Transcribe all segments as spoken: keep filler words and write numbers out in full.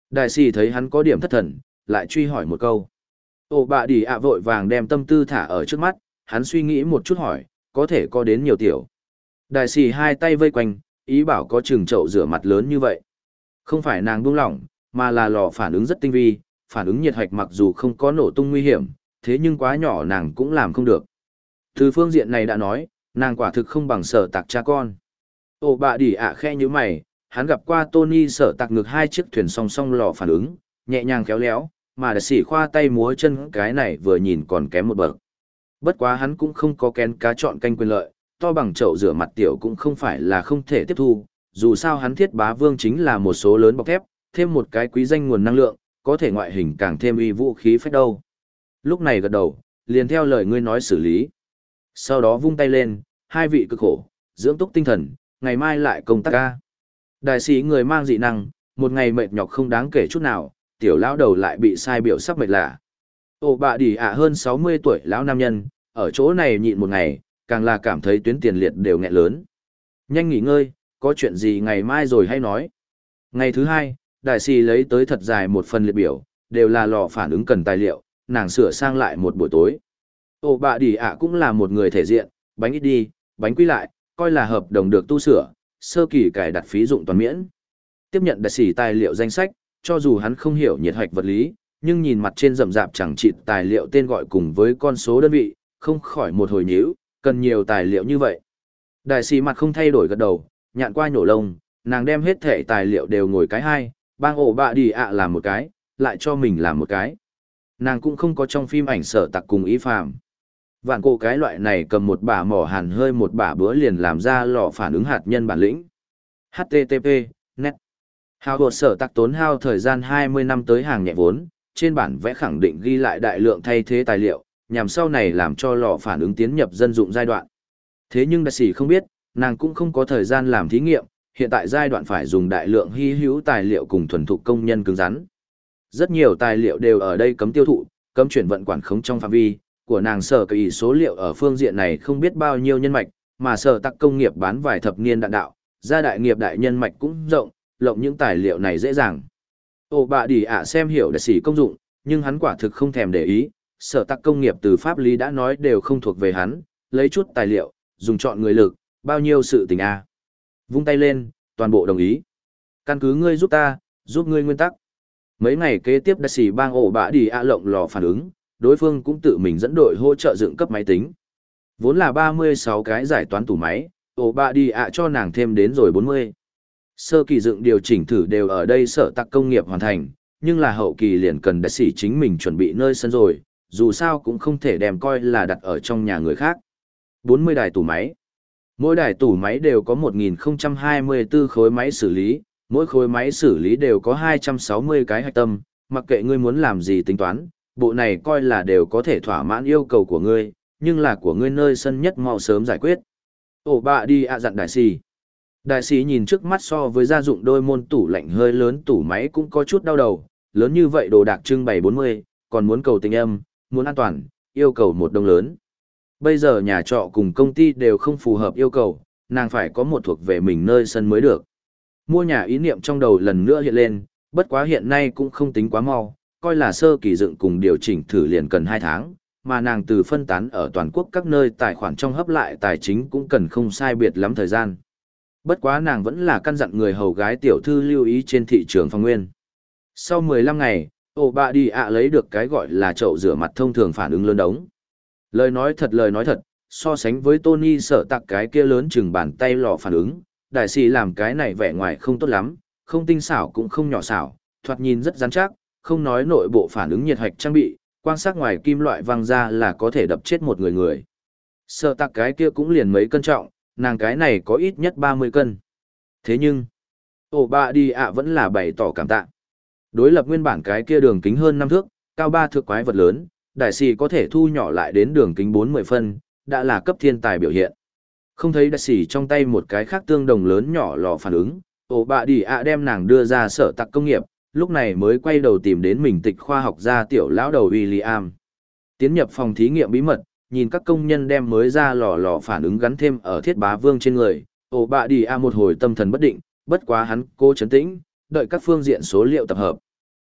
Đại sĩ thấy hắn có điểm thất thần, lại truy hỏi một câu. Ổ bạ đi ạ vội vàng đem tâm tư thả ở trước mắt, hắn suy nghĩ một chút hỏi, có thể có đến nhiều tiểu. Đại sĩ hai tay vây quanh, ý bảo có chừng chậu rửa mặt lớn như vậy. Không phải nàng buông lỏng, mà là lò phản ứng rất tinh vi, phản ứng nhiệt hạch mặc dù không có nổ tung nguy hiểm, thế nhưng quá nhỏ nàng cũng làm không được. Từ phương diện này đã nói, nàng quả thực không bằng sở tạc cha con. Ổ bạ đi ạ khe như mày, hắn gặp qua Tony sở tạc ngược hai chiếc thuyền song song lò phản ứng, nhẹ nhàng khéo léo, mà đại sĩ khoa tay múa chân cái này vừa nhìn còn kém một bậc. Bất quá hắn cũng không có kén cá chọn canh quyền lợi, to bằng chậu rửa mặt tiểu cũng không phải là không thể tiếp thu, dù sao hắn thiết bá vương chính là một số lớn bọc thép, thêm một cái quý danh nguồn năng lượng, có thể ngoại hình càng thêm uy vũ khí phách đâu. Lúc này gật đầu, liền theo lời ngươi nói xử lý. Sau đó vung tay lên, hai vị cực khổ, dưỡng túc tinh thần, ngày mai lại công tác ca. Đại sĩ người mang dị năng, một ngày mệt nhọc không đáng kể chút nào, tiểu lão đầu lại bị sai biểu sắp mệt lạ. Ồ bạ đi ạ hơn sáu mươi tuổi lão nam nhân, ở chỗ này nhịn một ngày, càng là cảm thấy tuyến tiền liệt đều nghẹn lớn. Nhanh nghỉ ngơi, có chuyện gì ngày mai rồi hay nói. Ngày thứ hai, đại sĩ lấy tới thật dài một phần liệt biểu, đều là lò phản ứng cần tài liệu, nàng sửa sang lại một buổi tối. Ồ bạ đi ạ cũng là một người thể diện, bánh ít đi, bánh quy lại, coi là hợp đồng được tu sửa, sơ kỳ cài đặt phí dụng toàn miễn. Tiếp nhận đại sĩ tài liệu danh sách, cho dù hắn không hiểu nhiệt hạch vật lý, nhưng nhìn mặt trên rậm rạp chẳng chịt tài liệu tên gọi cùng với con số đơn vị, không khỏi một hồi nhíu, cần nhiều tài liệu như vậy. Đại sĩ mặt không thay đổi gật đầu, nhạn qua nhổ lông, nàng đem hết thể tài liệu đều ngồi cái hai, bang ổ bạ đi ạ làm một cái, lại cho mình làm một cái. Nàng cũng không có trong phim ảnh sở tặc cùng ý phàm. Vạn cổ cái loại này cầm một bả mỏ hàn hơi một bả bữa liền làm ra lò phản ứng hạt nhân bản lĩnh. hát tê tê pê, net. Hào hột sở tặc tốn hao thời gian hai mươi năm tới hàng nhẹ vốn, trên bản vẽ khẳng định ghi lại đại lượng thay thế tài liệu, nhằm sau này làm cho lò phản ứng tiến nhập dân dụng giai đoạn. Thế nhưng đại sĩ không biết, nàng cũng không có thời gian làm thí nghiệm, hiện tại giai đoạn phải dùng đại lượng hy hữu tài liệu cùng thuần thục công nhân cứng rắn. Rất nhiều tài liệu đều ở đây cấm tiêu thụ, cấm chuyển vận quản khống trong phạm vi của nàng sở kỳ số liệu ở phương diện này không biết bao nhiêu nhân mạch, mà sở tắc công nghiệp bán vài thập niên đạn đạo, gia đại nghiệp đại nhân mạch cũng rộng, lộng những tài liệu này dễ dàng. Ồ bạ đi ạ xem hiểu đại sĩ công dụng, nhưng hắn quả thực không thèm để ý, sở tắc công nghiệp từ pháp lý đã nói đều không thuộc về hắn, lấy chút tài liệu, dùng chọn người lực, bao nhiêu sự tình a. Vung tay lên, toàn bộ đồng ý. Căn cứ ngươi giúp ta, giúp ngươi nguyên tắc. Mấy ngày kế tiếp đại sĩ bang ổ bạ đi ạ lộng lò phản ứng, đối phương cũng tự mình dẫn đội hỗ trợ dựng cấp máy tính. Vốn là ba mươi sáu cái giải toán tủ máy, ổ bạ đi ạ cho nàng thêm đến rồi bốn mươi. Sơ kỳ dựng điều chỉnh thử đều ở đây sở tạc công nghiệp hoàn thành, nhưng là hậu kỳ liền cần đại sĩ chính mình chuẩn bị nơi sân rồi, dù sao cũng không thể đem coi là đặt ở trong nhà người khác. bốn mươi đài tủ máy. Mỗi đài tủ máy đều có một nghìn không trăm hai mươi tư khối máy xử lý, mỗi khối máy xử lý đều có hai trăm sáu mươi cái hạch tâm, mặc kệ ngươi muốn làm gì tính toán, bộ này coi là đều có thể thỏa mãn yêu cầu của ngươi, nhưng là của ngươi nơi sân nhất mau sớm giải quyết. Ổ bạ đi ạ dặn đại sĩ. Đại sĩ nhìn trước mắt so với gia dụng đôi môn tủ lạnh hơi lớn tủ máy cũng có chút đau đầu, lớn như vậy đồ đạc trưng bày bốn mươi, còn muốn cầu tình âm, muốn an toàn, yêu cầu một đồng lớn. Bây giờ nhà trọ cùng công ty đều không phù hợp yêu cầu, nàng phải có một thuộc về mình nơi sân mới được. Mua nhà ý niệm trong đầu lần nữa hiện lên, bất quá hiện nay cũng không tính quá mau, coi là sơ kỳ dựng cùng điều chỉnh thử liền cần hai tháng, mà nàng từ phân tán ở toàn quốc các nơi tài khoản trong hấp lại tài chính cũng cần không sai biệt lắm thời gian. Bất quá nàng vẫn là căn dặn người hầu gái tiểu thư lưu ý trên thị trường phòng nguyên. Sau mười lăm ngày, ổ bạ đi ạ lấy được cái gọi là chậu rửa mặt thông thường phản ứng lớn đống. Lời nói thật lời nói thật, so sánh với Tony sợ tặc cái kia lớn chừng bàn tay lò phản ứng, đại sĩ làm cái này vẻ ngoài không tốt lắm, không tinh xảo cũng không nhỏ xảo, thoạt nhìn rất rắn chắc, không nói nội bộ phản ứng nhiệt hạch trang bị, quan sát ngoài kim loại văng ra là có thể đập chết một người người. Sợ tặc cái kia cũng liền mấy cân trọng, nàng cái này có ít nhất ba mươi cân. Thế nhưng, ổ bạ đi ạ vẫn là bày tỏ cảm tạ. Đối lập nguyên bản cái kia đường kính hơn năm thước, cao ba thước quái vật lớn, đại sĩ có thể thu nhỏ lại đến đường kính bốn mươi phân, đã là cấp thiên tài biểu hiện. Không thấy đại sĩ trong tay một cái khác tương đồng lớn nhỏ lò phản ứng, ổ bạ đi ạ đem nàng đưa ra sở tặc công nghiệp, lúc này mới quay đầu tìm đến mình tịch khoa học gia tiểu lão đầu William. Tiến nhập phòng thí nghiệm bí mật, nhìn các công nhân đem mới ra lò lò phản ứng gắn thêm ở thiết bá vương trên người, ổ bạ đi ạ một hồi tâm thần bất định, bất quá hắn cố chấn tĩnh, đợi các phương diện số liệu tập hợp.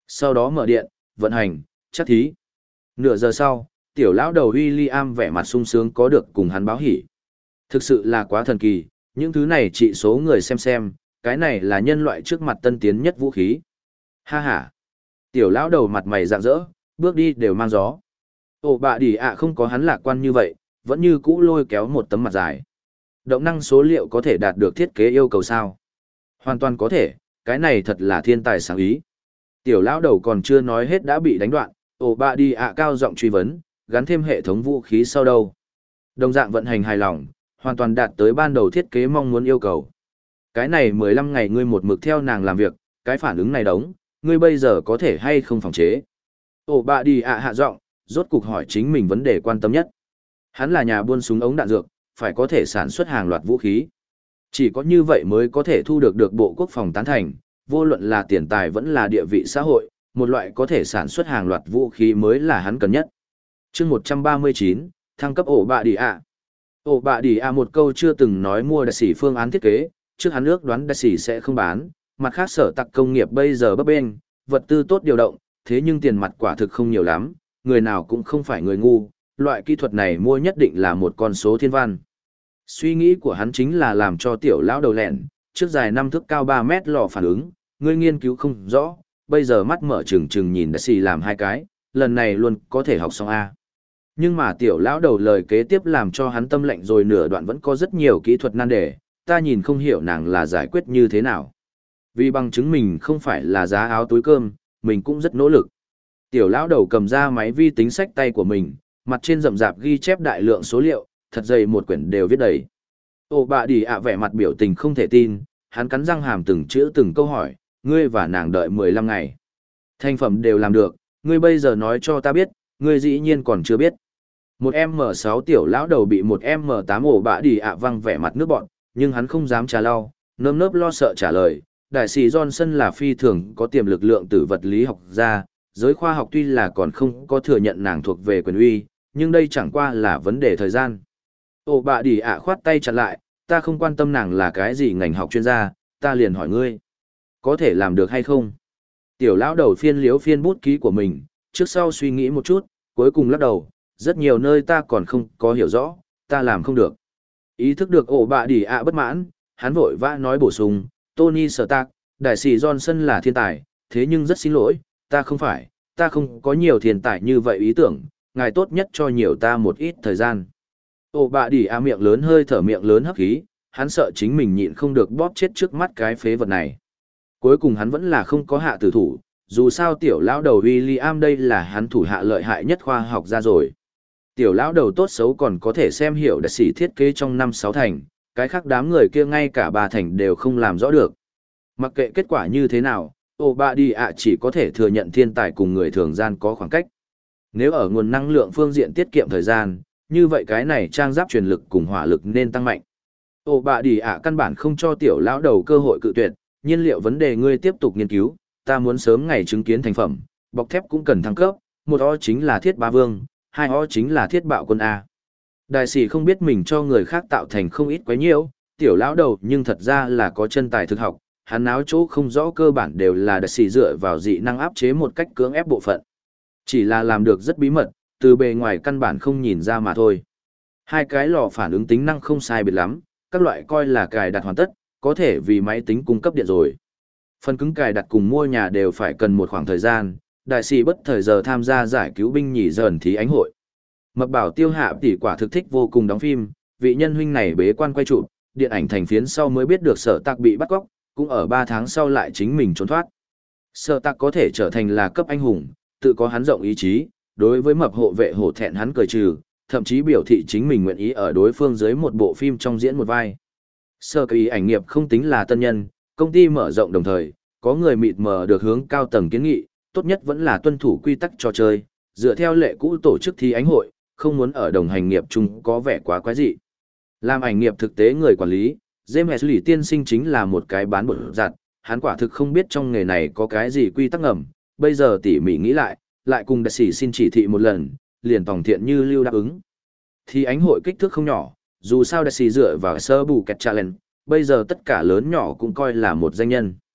Sau đó mở điện, vận hành, chắc thí. Nửa giờ sau, tiểu lão đầu William vẻ mặt sung sướng có được cùng hắn báo hỉ. Thực sự là quá thần kỳ, những thứ này trị số người xem xem, cái này là nhân loại trước mặt tân tiến nhất vũ khí. Ha ha. Tiểu lão đầu mặt mày rạng rỡ, bước đi đều mang gió. Ồ bạ đỉ ạ không có hắn lạc quan như vậy, vẫn như cũ lôi kéo một tấm mặt dài. Động năng số liệu có thể đạt được thiết kế yêu cầu sao? Hoàn toàn có thể, cái này thật là thiên tài sáng ý. Tiểu lão đầu còn chưa nói hết đã bị đánh đoạn, ồ bạ đỉ ạ cao giọng truy vấn, gắn thêm hệ thống vũ khí sau đâu. Đồng dạng vận hành hài lòng, hoàn toàn đạt tới ban đầu thiết kế mong muốn yêu cầu. Cái này mười lăm ngày ngươi một mực theo nàng làm việc, cái phản ứng này đống, ngươi bây giờ có thể hay không phòng chế. Ồ bạ đi ạ hạ giọng, rốt cục hỏi chính mình vấn đề quan tâm nhất. Hắn là nhà buôn súng ống đạn dược, phải có thể sản xuất hàng loạt vũ khí. Chỉ có như vậy mới có thể thu được được Bộ Quốc phòng tán thành, vô luận là tiền tài vẫn là địa vị xã hội, một loại có thể sản xuất hàng loạt vũ khí mới là hắn cần nhất. chương một trăm ba mươi chín, thăng cấp ổ bạ đi ạ. Ổ bạ đi ạ một câu chưa từng nói mua đại sĩ phương án thiết kế, trước hắn ước đoán đại sĩ sẽ không bán, mặt khác sở tặc công nghiệp bây giờ bấp bênh, vật tư tốt điều động, thế nhưng tiền mặt quả thực không nhiều lắm, người nào cũng không phải người ngu, loại kỹ thuật này mua nhất định là một con số thiên văn. Suy nghĩ của hắn chính là làm cho tiểu lão đầu lẹn, trước dài năm thước cao ba mét lò phản ứng, ngươi nghiên cứu không rõ, bây giờ mắt mở trừng trừng nhìn đại sĩ làm hai cái, lần này luôn có thể học xong A. Nhưng mà tiểu lão đầu lời kế tiếp làm cho hắn tâm lệnh rồi nửa đoạn vẫn có rất nhiều kỹ thuật nan đề, ta nhìn không hiểu nàng là giải quyết như thế nào. Vì bằng chứng mình không phải là giá áo túi cơm, mình cũng rất nỗ lực. Tiểu lão đầu cầm ra máy vi tính sách tay của mình, mặt trên rậm rạp ghi chép đại lượng số liệu, thật dày một quyển đều viết đầy. Ô bạ đi ạ vẻ mặt biểu tình không thể tin, hắn cắn răng hàm từng chữ từng câu hỏi, ngươi và nàng đợi mười lăm ngày. Thành phẩm đều làm được, ngươi bây giờ nói cho ta biết, ngươi dĩ nhiên còn chưa biết. Một em em sáu tiểu lão đầu bị một em em tám ổ bạ đi ạ văng vẻ mặt nước bọn, nhưng hắn không dám trả lau, nơm nớp lo sợ trả lời. Đại sĩ Johnson là phi thường có tiềm lực lượng tử vật lý học gia, giới khoa học tuy là còn không có thừa nhận nàng thuộc về quyền uy, nhưng đây chẳng qua là vấn đề thời gian. Ồ bạ đi ạ khoát tay chặn lại, ta không quan tâm nàng là cái gì ngành học chuyên gia, ta liền hỏi ngươi. Có thể làm được hay không? Tiểu lão đầu phiên liếu phiên bút ký của mình, trước sau suy nghĩ một chút, cuối cùng lắc đầu, rất nhiều nơi ta còn không có hiểu rõ, ta làm không được. Ý thức được ổ bạ đi ạ bất mãn, hắn vội vã nói bổ sung, Tony Stark, đại sĩ Johnson là thiên tài, thế nhưng rất xin lỗi, ta không phải, ta không có nhiều thiên tài như vậy ý tưởng, ngài tốt nhất cho nhiều ta một ít thời gian. Ồ bạ đi a miệng lớn hơi thở miệng lớn hấp khí, hắn sợ chính mình nhịn không được bóp chết trước mắt cái phế vật này. Cuối cùng hắn vẫn là không có hạ tử thủ, dù sao tiểu lão đầu William đây là hắn thủ hạ lợi hại nhất khoa học ra rồi. Tiểu lão đầu tốt xấu còn có thể xem hiểu đại sĩ thiết kế trong năm sáu thành, cái khác đám người kia ngay cả ba thành đều không làm rõ được. Mặc kệ kết quả như thế nào, ồ bạ đi ạ chỉ có thể thừa nhận thiên tài cùng người thường gian có khoảng cách. Nếu ở nguồn năng lượng phương diện tiết kiệm thời gian, như vậy cái này trang giáp truyền lực cùng hỏa lực nên tăng mạnh. Ồ bạ đi ạ căn bản không cho tiểu lão đầu cơ hội cự tuyệt, nhiên liệu vấn đề ngươi tiếp tục nghiên cứu, ta muốn sớm ngày chứng kiến thành phẩm, bọc thép cũng cần thăng cấp, một o chính là thiết ba vương, hai o chính là thiết bạo quân A. Đại sĩ không biết mình cho người khác tạo thành không ít quấy nhiễu, tiểu lão đầu nhưng thật ra là có chân tài thực học, hắn áo chỗ không rõ cơ bản đều là đại sĩ dựa vào dị năng áp chế một cách cưỡng ép bộ phận. Chỉ là làm được rất bí mật, từ bề ngoài căn bản không nhìn ra mà thôi. Hai cái lò phản ứng tính năng không sai biệt lắm, các loại coi là cài đặt hoàn tất, có thể vì máy tính cung cấp điện rồi. Phần cứng cài đặt cùng mua nhà đều phải cần một khoảng thời gian, đại sĩ bất thời giờ tham gia giải cứu binh nhỉ dần thí ánh hội. Mập bảo tiêu hạ tỷ quả thực thích vô cùng đóng phim, vị nhân huynh này bế quan quay chụp, điện ảnh thành phiến sau mới biết được sở tạc bị bắt cóc, cũng ở ba tháng sau lại chính mình trốn thoát. Sở tạc có thể trở thành là cấp anh hùng, tự có hắn rộng ý chí, đối với mập hộ vệ hổ thẹn hắn cười trừ, thậm chí biểu thị chính mình nguyện ý ở đối phương dưới một bộ phim trong diễn một vai. Sở kỳ ảnh nghiệp không tính là tân nhân, công ty mở rộng đồng thời, có người mịt mờ được hướng cao tầng kiến nghị, tốt nhất vẫn là tuân thủ quy tắc trò chơi, dựa theo lệ cũ tổ chức thi ánh hội, không muốn ở đồng hành nghiệp chung có vẻ quá quái dị. Làm ảnh nghiệp thực tế người quản lý, James Hesley tiên sinh chính là một cái bán bột giặt, hắn quả thực không biết trong nghề này có cái gì quy tắc ngầm, bây giờ tỉ mỉ nghĩ lại, lại cùng đại sĩ xin chỉ thị một lần, liền tòng thiện như lưu đáp ứng. Thì ánh hội kích thước không nhỏ, dù sao đại sĩ dựa vào sơ bù kẹt challenge, bây giờ tất cả lớn nhỏ cũng coi là một danh nhân.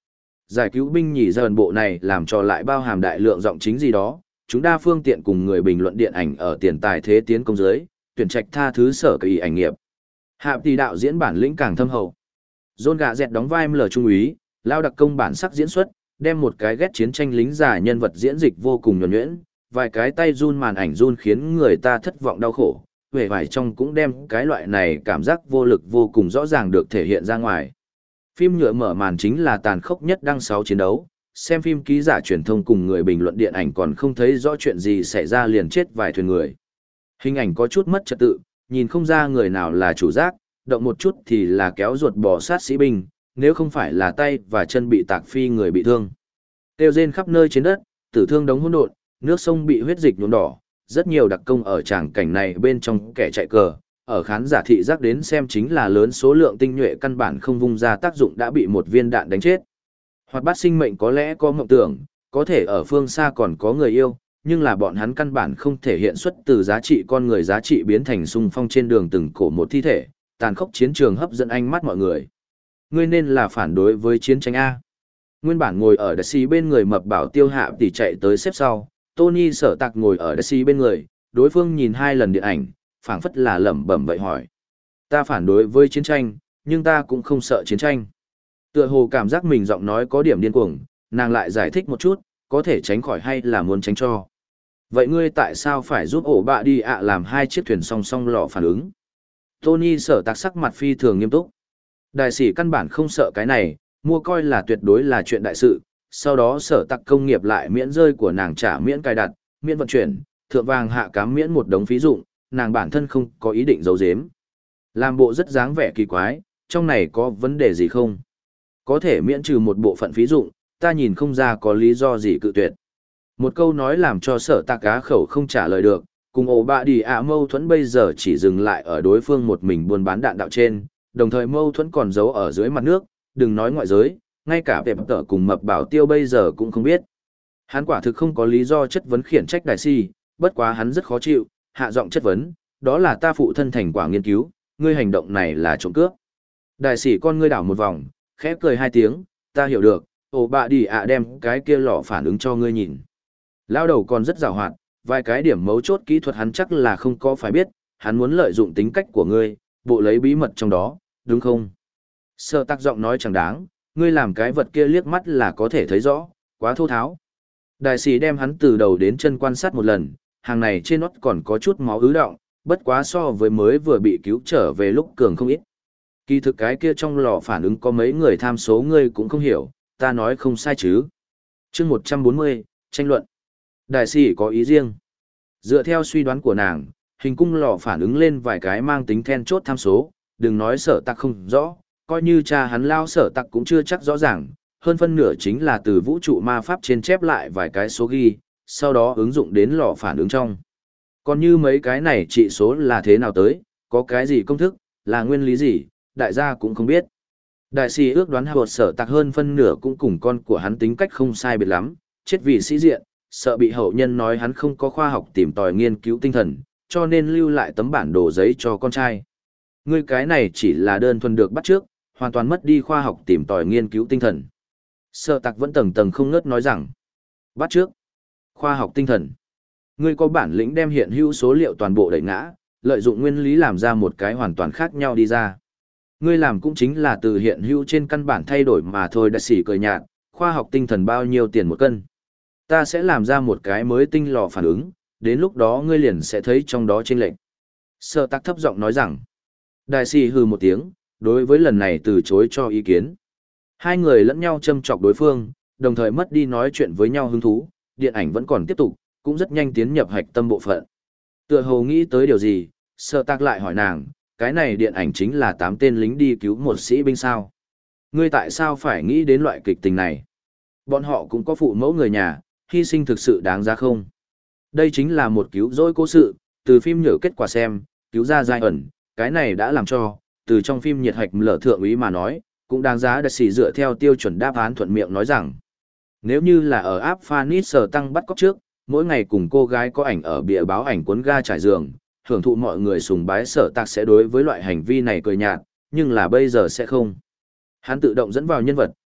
Giải cứu binh nhì dần bộ này làm cho lại bao hàm đại lượng giọng chính gì đó, chúng đa phương tiện cùng người bình luận điện ảnh ở tiền tài thế tiến công dưới, tuyển trạch tha thứ sở kỳ ảnh nghiệp. Hạ tỷ đạo diễn bản lĩnh càng thâm hậu. John Gà Dẹt đóng vai L trung úy, lao đặc công bản sắc diễn xuất, đem một cái ghét chiến tranh lính giả nhân vật diễn dịch vô cùng nhuần nhuyễn, vài cái tay run màn ảnh run khiến người ta thất vọng đau khổ, vẻ vải trong cũng đem cái loại này cảm giác vô lực vô cùng rõ ràng được thể hiện ra ngoài. Phim nhựa mở màn chính là tàn khốc nhất đăng sáu chiến đấu, xem phim ký giả truyền thông cùng người bình luận điện ảnh còn không thấy rõ chuyện gì xảy ra liền chết vài thuyền người. Hình ảnh có chút mất trật tự, nhìn không ra người nào là chủ giác, động một chút thì là kéo ruột bò sát sĩ binh, nếu không phải là tay và chân bị tạc phi người bị thương. Tiêu rên khắp nơi trên đất, tử thương đống hỗn độn, nước sông bị huyết dịch nhuộm đỏ, rất nhiều đặc công ở tràng cảnh này bên trong kẻ chạy cờ, ở khán giả thị giác đến xem chính là lớn số lượng tinh nhuệ căn bản không vung ra tác dụng đã bị một viên đạn đánh chết. Hoạt bát sinh mệnh có lẽ có mộng tưởng, có thể ở phương xa còn có người yêu, nhưng là bọn hắn căn bản không thể hiện xuất từ giá trị con người giá trị biến thành xung phong trên đường từng cổ một thi thể, tàn khốc chiến trường hấp dẫn ánh mắt mọi người. Ngươi nên là phản đối với chiến tranh A. Nguyên bản ngồi ở đại sĩ bên người mập bảo tiêu hạ tỷ chạy tới xếp sau, Tony sở tạc ngồi ở đại sĩ bên người, đối phương nhìn hai lần điện ảnh, phảng phất là lẩm bẩm vậy hỏi. Ta phản đối với chiến tranh, nhưng ta cũng không sợ chiến tranh. Tựa hồ cảm giác mình giọng nói có điểm điên cuồng, nàng lại giải thích một chút, có thể tránh khỏi hay là muốn tránh cho. Vậy ngươi tại sao phải giúp ổ bạ đi ạ làm hai chiếc thuyền song song lò phản ứng? Tony sở tạc sắc mặt phi thường nghiêm túc. Đại sĩ căn bản không sợ cái này, mua coi là tuyệt đối là chuyện đại sự, sau đó sở tạc công nghiệp lại miễn rơi của nàng trả miễn cài đặt, miễn vận chuyển, thượng vàng hạ cám miễn một đống phí dụng, nàng bản thân không có ý định giấu giếm. Làm bộ rất dáng vẻ kỳ quái, trong này có vấn đề gì không? Có thể miễn trừ một bộ phận phí dụng, ta nhìn không ra có lý do gì cự tuyệt. Một câu nói làm cho sở tạc cá khẩu không trả lời được, cùng ổ bạ đi ạ mâu thuẫn bây giờ chỉ dừng lại ở đối phương một mình buôn bán đạn đạo trên, đồng thời mâu thuẫn còn giấu ở dưới mặt nước, đừng nói ngoại giới, ngay cả đẹp tở cùng mập bảo tiêu bây giờ cũng không biết. Hắn quả thực không có lý do chất vấn khiển trách đại si, bất quá hắn rất khó chịu, hạ giọng chất vấn, đó là ta phụ thân thành quả nghiên cứu, ngươi hành động này là trộm cướp. Đại sĩ con ngươi đảo một vòng, khẽ cười hai tiếng, ta hiểu được, ổ bạ đi ạ đem cái kia lọ phản ứng cho ngươi nhìn. Lao đầu còn rất giàu hoạt, vài cái điểm mấu chốt kỹ thuật hắn chắc là không có phải biết, hắn muốn lợi dụng tính cách của ngươi, bộ lấy bí mật trong đó, đúng không? Sở tạc giọng nói chẳng đáng, ngươi làm cái vật kia liếc mắt là có thể thấy rõ, quá thô tháo. Đại sĩ đem hắn từ đầu đến chân quan sát một lần, hàng này trên nót còn có chút máu ứ đọng, bất quá so với mới vừa bị cứu trở về lúc cường không ít. Kỳ thực cái kia trong lò phản ứng có mấy người tham số ngươi cũng không hiểu, ta nói không sai chứ. Chương một trăm bốn mươi, tranh luận. Đại sĩ có ý riêng. Dựa theo suy đoán của nàng, hình cung lò phản ứng lên vài cái mang tính then chốt tham số, đừng nói sở tạc không rõ, coi như cha hắn lao sở tạc cũng chưa chắc rõ ràng, hơn phân nửa chính là từ vũ trụ ma pháp trên chép lại vài cái số ghi, sau đó ứng dụng đến lò phản ứng trong. Còn như mấy cái này trị số là thế nào tới, có cái gì công thức, là nguyên lý gì, đại gia cũng không biết. Đại sĩ ước đoán hột sở tạc hơn phân nửa cũng cùng con của hắn tính cách không sai biệt lắm, chết vì sĩ diện, sợ bị hậu nhân nói hắn không có khoa học tìm tòi nghiên cứu tinh thần, cho nên lưu lại tấm bản đồ giấy cho con trai. Ngươi cái này chỉ là đơn thuần được bắt trước, hoàn toàn mất đi khoa học tìm tòi nghiên cứu tinh thần. Sở tạc vẫn tầng tầng không ngớt nói rằng, bắt trước, khoa học tinh thần. Ngươi có bản lĩnh đem hiện hữu số liệu toàn bộ đẩy ngã, lợi dụng nguyên lý làm ra một cái hoàn toàn khác nhau đi ra. Ngươi làm cũng chính là từ hiện hữu trên căn bản thay đổi mà thôi. Đại sĩ cười nhạt, khoa học tinh thần bao nhiêu tiền một cân. Ta sẽ làm ra một cái mới tinh lò phản ứng, đến lúc đó ngươi liền sẽ thấy trong đó chênh lệch. Sở tạc thấp giọng nói rằng, đại sĩ hừ một tiếng, đối với lần này từ chối cho ý kiến. Hai người lẫn nhau châm chọc đối phương, đồng thời mất đi nói chuyện với nhau hứng thú, điện ảnh vẫn còn tiếp tục, cũng rất nhanh tiến nhập hạch tâm bộ phận. Tựa hồ nghĩ tới điều gì, Sở tạc lại hỏi nàng, cái này điện ảnh chính là tám tên lính đi cứu một sĩ binh sao? Ngươi tại sao phải nghĩ đến loại kịch tình này? Bọn họ cũng có phụ mẫu người nhà, hy sinh thực sự đáng giá không? Đây chính là một cứu rỗi cố sự, từ phim nhở kết quả xem, cứu ra giai ẩn, cái này đã làm cho, từ trong phim nhiệt hạch lở thượng úy mà nói, cũng đáng giá. Đại sĩ dựa theo tiêu chuẩn đáp án thuận miệng nói rằng, nếu như là ở áp Phanis sở tăng bắt cóc trước, mỗi ngày cùng cô gái có ảnh ở bìa báo ảnh cuốn ga trải giường, hưởng thụ mọi người sùng bái sở tạc sẽ đối với loại hành vi này cười nhạt, nhưng là bây giờ sẽ không. Hắn tự động dẫn vào nhân vật,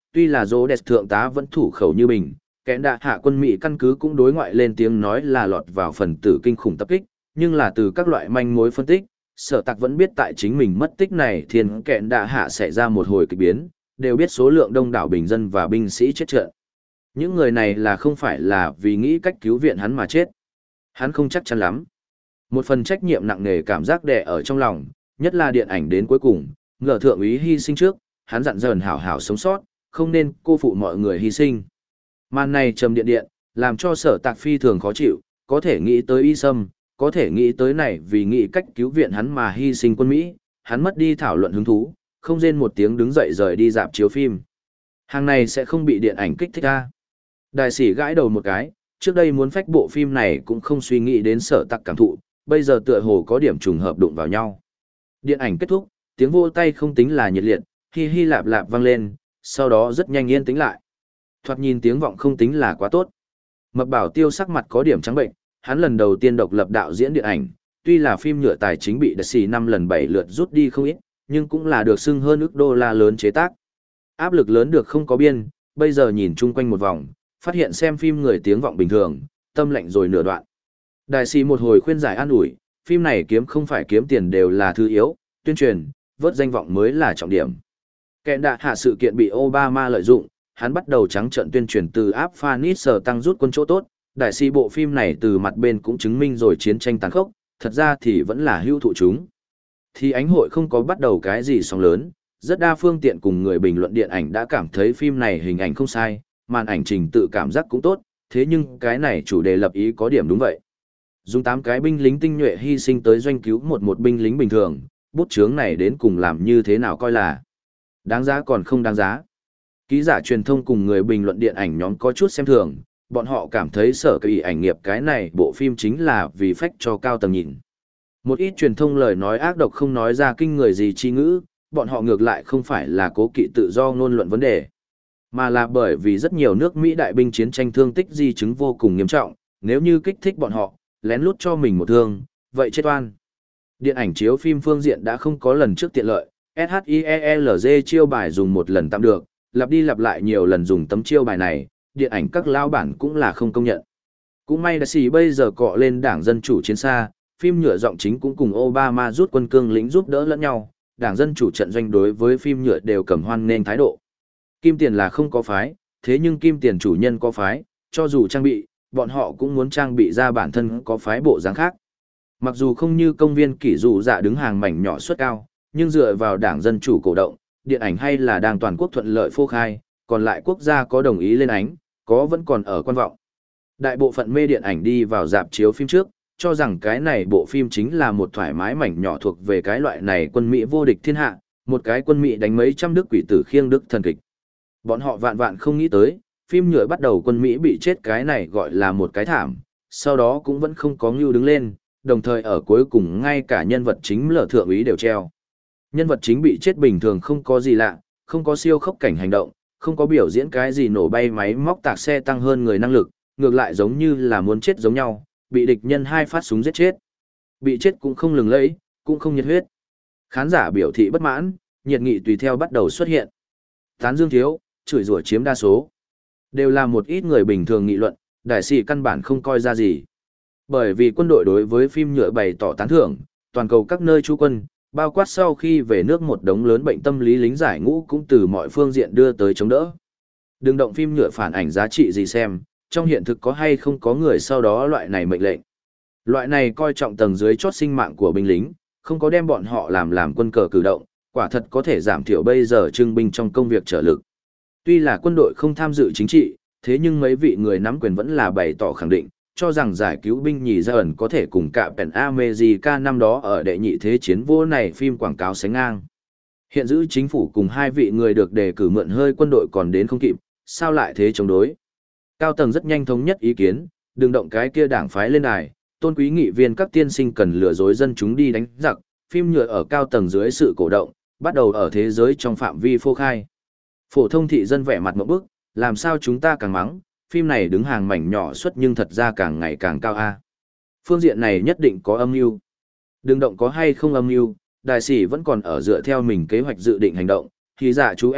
tuy là dỗ đẹp thượng tá vẫn thủ khẩu như bình, kẽn đạ hạ quân Mỹ căn cứ cũng đối ngoại lên tiếng nói là lọt vào phần tử kinh khủng tập kích, nhưng là từ các loại manh mối phân tích, sở tạc vẫn biết tại chính mình mất tích này thiên kẽn đạ hạ sẽ ra một hồi kịch biến, đều biết số lượng đông đảo bình dân và binh sĩ chết trận. Những người này là không phải là vì nghĩ cách cứu viện hắn mà chết. Hắn không chắc chắn lắm. Một phần trách nhiệm nặng nề cảm giác đè ở trong lòng, nhất là điện ảnh đến cuối cùng, ngờ thượng úy hy sinh trước, hắn dặn dần hảo hảo sống sót, không nên cô phụ mọi người hy sinh. Màn này trầm điện điện, làm cho sở tạc phi thường khó chịu, có thể nghĩ tới y sâm, có thể nghĩ tới này vì nghĩ cách cứu viện hắn mà hy sinh quân Mỹ, hắn mất đi thảo luận hứng thú, không rên một tiếng đứng dậy rời đi dạp chiếu phim. Hàng này sẽ không bị điện ảnh kích thích ra. Đại sĩ gãi đầu một cái, trước đây muốn phách bộ phim này cũng không suy nghĩ đến sở tạc cảm thụ, bây giờ tựa hồ có điểm trùng hợp đụng vào nhau. Điện ảnh kết thúc, tiếng vô tay không tính là nhiệt liệt, hi hi lạp lạp vang lên, sau đó rất nhanh yên tĩnh lại. Thoạt nhìn tiếng vọng không tính là quá tốt. Mập Bảo Tiêu sắc mặt có điểm trắng bệnh, hắn lần đầu tiên độc lập đạo diễn điện ảnh, tuy là phim nhựa tài chính bị đặc xì năm lần bảy lượt rút đi không ít, nhưng cũng là được xưng hơn ức đô la lớn chế tác. Áp lực lớn được không có biên, bây giờ nhìn chung quanh một vòng, phát hiện xem phim người tiếng vọng bình thường, tâm lạnh rồi nửa đoạn. Đại sĩ một hồi khuyên giải an ủi, phim này kiếm không phải kiếm tiền đều là thứ yếu, tuyên truyền, vớt danh vọng mới là trọng điểm. Kẹn đạ hạ sự kiện bị Obama lợi dụng, hắn bắt đầu trắng trợn tuyên truyền từ áp Afghanistan tăng rút quân chỗ tốt, đại sĩ bộ phim này từ mặt bên cũng chứng minh rồi chiến tranh tàn khốc, thật ra thì vẫn là hữu thụ chúng. Thì ánh hội không có bắt đầu cái gì sóng lớn, rất đa phương tiện cùng người bình luận điện ảnh đã cảm thấy phim này hình ảnh không sai, màn ảnh trình tự cảm giác cũng tốt, thế nhưng cái này chủ đề lập ý có điểm đúng vậy. Dùng tám cái binh lính tinh nhuệ hy sinh tới doanh cứu một một binh lính bình thường, bút chướng này đến cùng làm như thế nào coi là đáng giá còn không đáng giá. Ký giả truyền thông cùng người bình luận điện ảnh nhóm có chút xem thường, bọn họ cảm thấy sở kỳ ảnh nghiệp cái này bộ phim chính là vì phách cho cao tầm nhìn. Một ít truyền thông lời nói ác độc không nói ra kinh người gì chi ngữ, bọn họ ngược lại không phải là cố kỵ tự do ngôn luận vấn đề, mà là bởi vì rất nhiều nước Mỹ đại binh chiến tranh thương tích di chứng vô cùng nghiêm trọng, nếu như kích thích bọn họ, lén lút cho mình một thương, vậy chết oan. Điện ảnh chiếu phim phương diện đã không có lần trước tiện lợi, SHIELZ chiêu bài dùng một lần tạm được, lặp đi lặp lại nhiều lần dùng tấm chiêu bài này, điện ảnh các lao bản cũng là không công nhận. Cũng may là xì bây giờ cọ lên đảng Dân Chủ chiến xa, phim nhựa giọng chính cũng cùng Obama rút quân cương lĩnh giúp đỡ lẫn nhau, đảng Dân Chủ trận doanh đối với phim nhựa đều cầm hoan nên thái độ. Kim tiền là không có phái, thế nhưng kim tiền chủ nhân có phái, cho dù trang bị, bọn họ cũng muốn trang bị ra bản thân có phái bộ dáng khác. Mặc dù không như công viên kỷ dụ dạ đứng hàng mảnh nhỏ suất cao, nhưng dựa vào đảng Dân Chủ cổ động, điện ảnh hay là đang toàn quốc thuận lợi phô khai, còn lại quốc gia có đồng ý lên ánh, có vẫn còn ở quan vọng. Đại bộ phận mê điện ảnh đi vào dạp chiếu phim trước, cho rằng cái này bộ phim chính là một thoải mái mảnh nhỏ thuộc về cái loại này quân Mỹ vô địch thiên hạ, một cái quân Mỹ đánh mấy trăm đức quỷ tử khiêng đức thần kịch. Bọn họ vạn vạn không nghĩ tới, phim nhựa bắt đầu quân Mỹ bị chết cái này gọi là một cái thảm, sau đó cũng vẫn không có ngưu đứng lên, đồng thời ở cuối cùng ngay cả nhân vật chính lở thượng úy đều treo. Nhân vật chính bị chết bình thường không có gì lạ, không có siêu khốc cảnh hành động, không có biểu diễn cái gì nổ bay máy móc tạc xe tăng hơn người năng lực, ngược lại giống như là muốn chết giống nhau, bị địch nhân hai phát súng giết chết. Bị chết cũng không lừng lẫy, cũng không nhiệt huyết. Khán giả biểu thị bất mãn, nhiệt nghị tùy theo bắt đầu xuất hiện. Tán dương thiếu, chửi rủa chiếm đa số. Đều là một ít người bình thường nghị luận, đại sĩ căn bản không coi ra gì. Bởi vì quân đội đối với phim nhựa bày tỏ tán thưởng, toàn cầu các nơi trú quân, bao quát sau khi về nước một đống lớn bệnh tâm lý lính giải ngũ cũng từ mọi phương diện đưa tới chống đỡ. Đừng động phim nhựa phản ảnh giá trị gì xem, trong hiện thực có hay không có người sau đó loại này mệnh lệnh. Loại này coi trọng tầng dưới chót sinh mạng của binh lính, không có đem bọn họ làm làm quân cờ cử động, quả thật có thể giảm thiểu bây giờ trưng binh trong công việc trợ lực. Tuy là quân đội không tham dự chính trị, thế nhưng mấy vị người nắm quyền vẫn là bày tỏ khẳng định, cho rằng giải cứu binh nhì ra ẩn có thể cùng cả Pen America năm đó ở đệ nhị thế chiến vô này phim quảng cáo sánh ngang. Hiện giữ chính phủ cùng hai vị người được đề cử mượn hơi quân đội còn đến không kịp, sao lại thế chống đối. Cao tầng rất nhanh thống nhất ý kiến, đừng động cái kia đảng phái lên đài, tôn quý nghị viên các tiên sinh cần lừa dối dân chúng đi đánh giặc, phim nhựa ở cao tầng dưới sự cổ động, bắt đầu ở thế giới trong phạm vi phô khai. Phổ thông thị dân vẻ mặt ngộp bức, làm sao chúng ta càng mắng, phim này đứng hàng mảnh nhỏ suất nhưng thật ra càng ngày càng cao a. Phương diện này nhất định có âm mưu. Đừng động có hay không âm mưu, đại sĩ vẫn còn ở dựa theo mình kế hoạch dự định hành động, thì dạ chú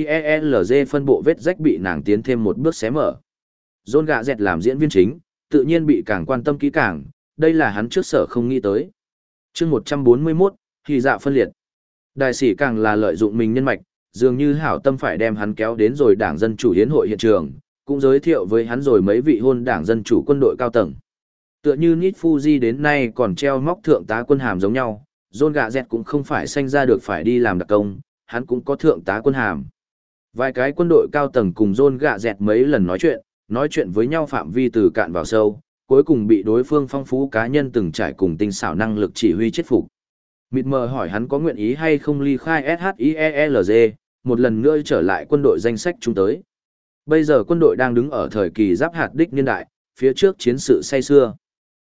SHIELZ phân bộ vết rách bị nàng tiến thêm một bước xé mở. John gạ dẹt làm diễn viên chính, tự nhiên bị càng quan tâm kỹ càng, đây là hắn trước sở không nghĩ tới. chương một trăm bốn mươi mốt, thì dạ phân liệt. Đại sĩ càng là lợi dụng mình nhân mạch, dường như hảo tâm phải đem hắn kéo đến rồi đảng Dân Chủ hiến hội hiện trường, cũng giới thiệu với hắn rồi mấy vị hôn đảng Dân Chủ quân đội cao tầng. Tựa như Nít Fuji đến nay còn treo móc thượng tá quân hàm giống nhau, John gạ dẹt cũng không phải sanh ra được phải đi làm đặc công, hắn cũng có thượng tá quân hàm. Vài cái quân đội cao tầng cùng John gạ dẹt mấy lần nói chuyện, nói chuyện với nhau phạm vi từ cạn vào sâu, cuối cùng bị đối phương phong phú cá nhân từng trải cùng tinh xảo năng lực chỉ huy chết phục. Mịt mờ hỏi hắn có nguyện ý hay không ly khai SHIELZ, một lần nữa trở lại quân đội danh sách chúng tới. Bây giờ quân đội đang đứng ở thời kỳ giáp hạt đích niên đại, phía trước chiến sự say xưa.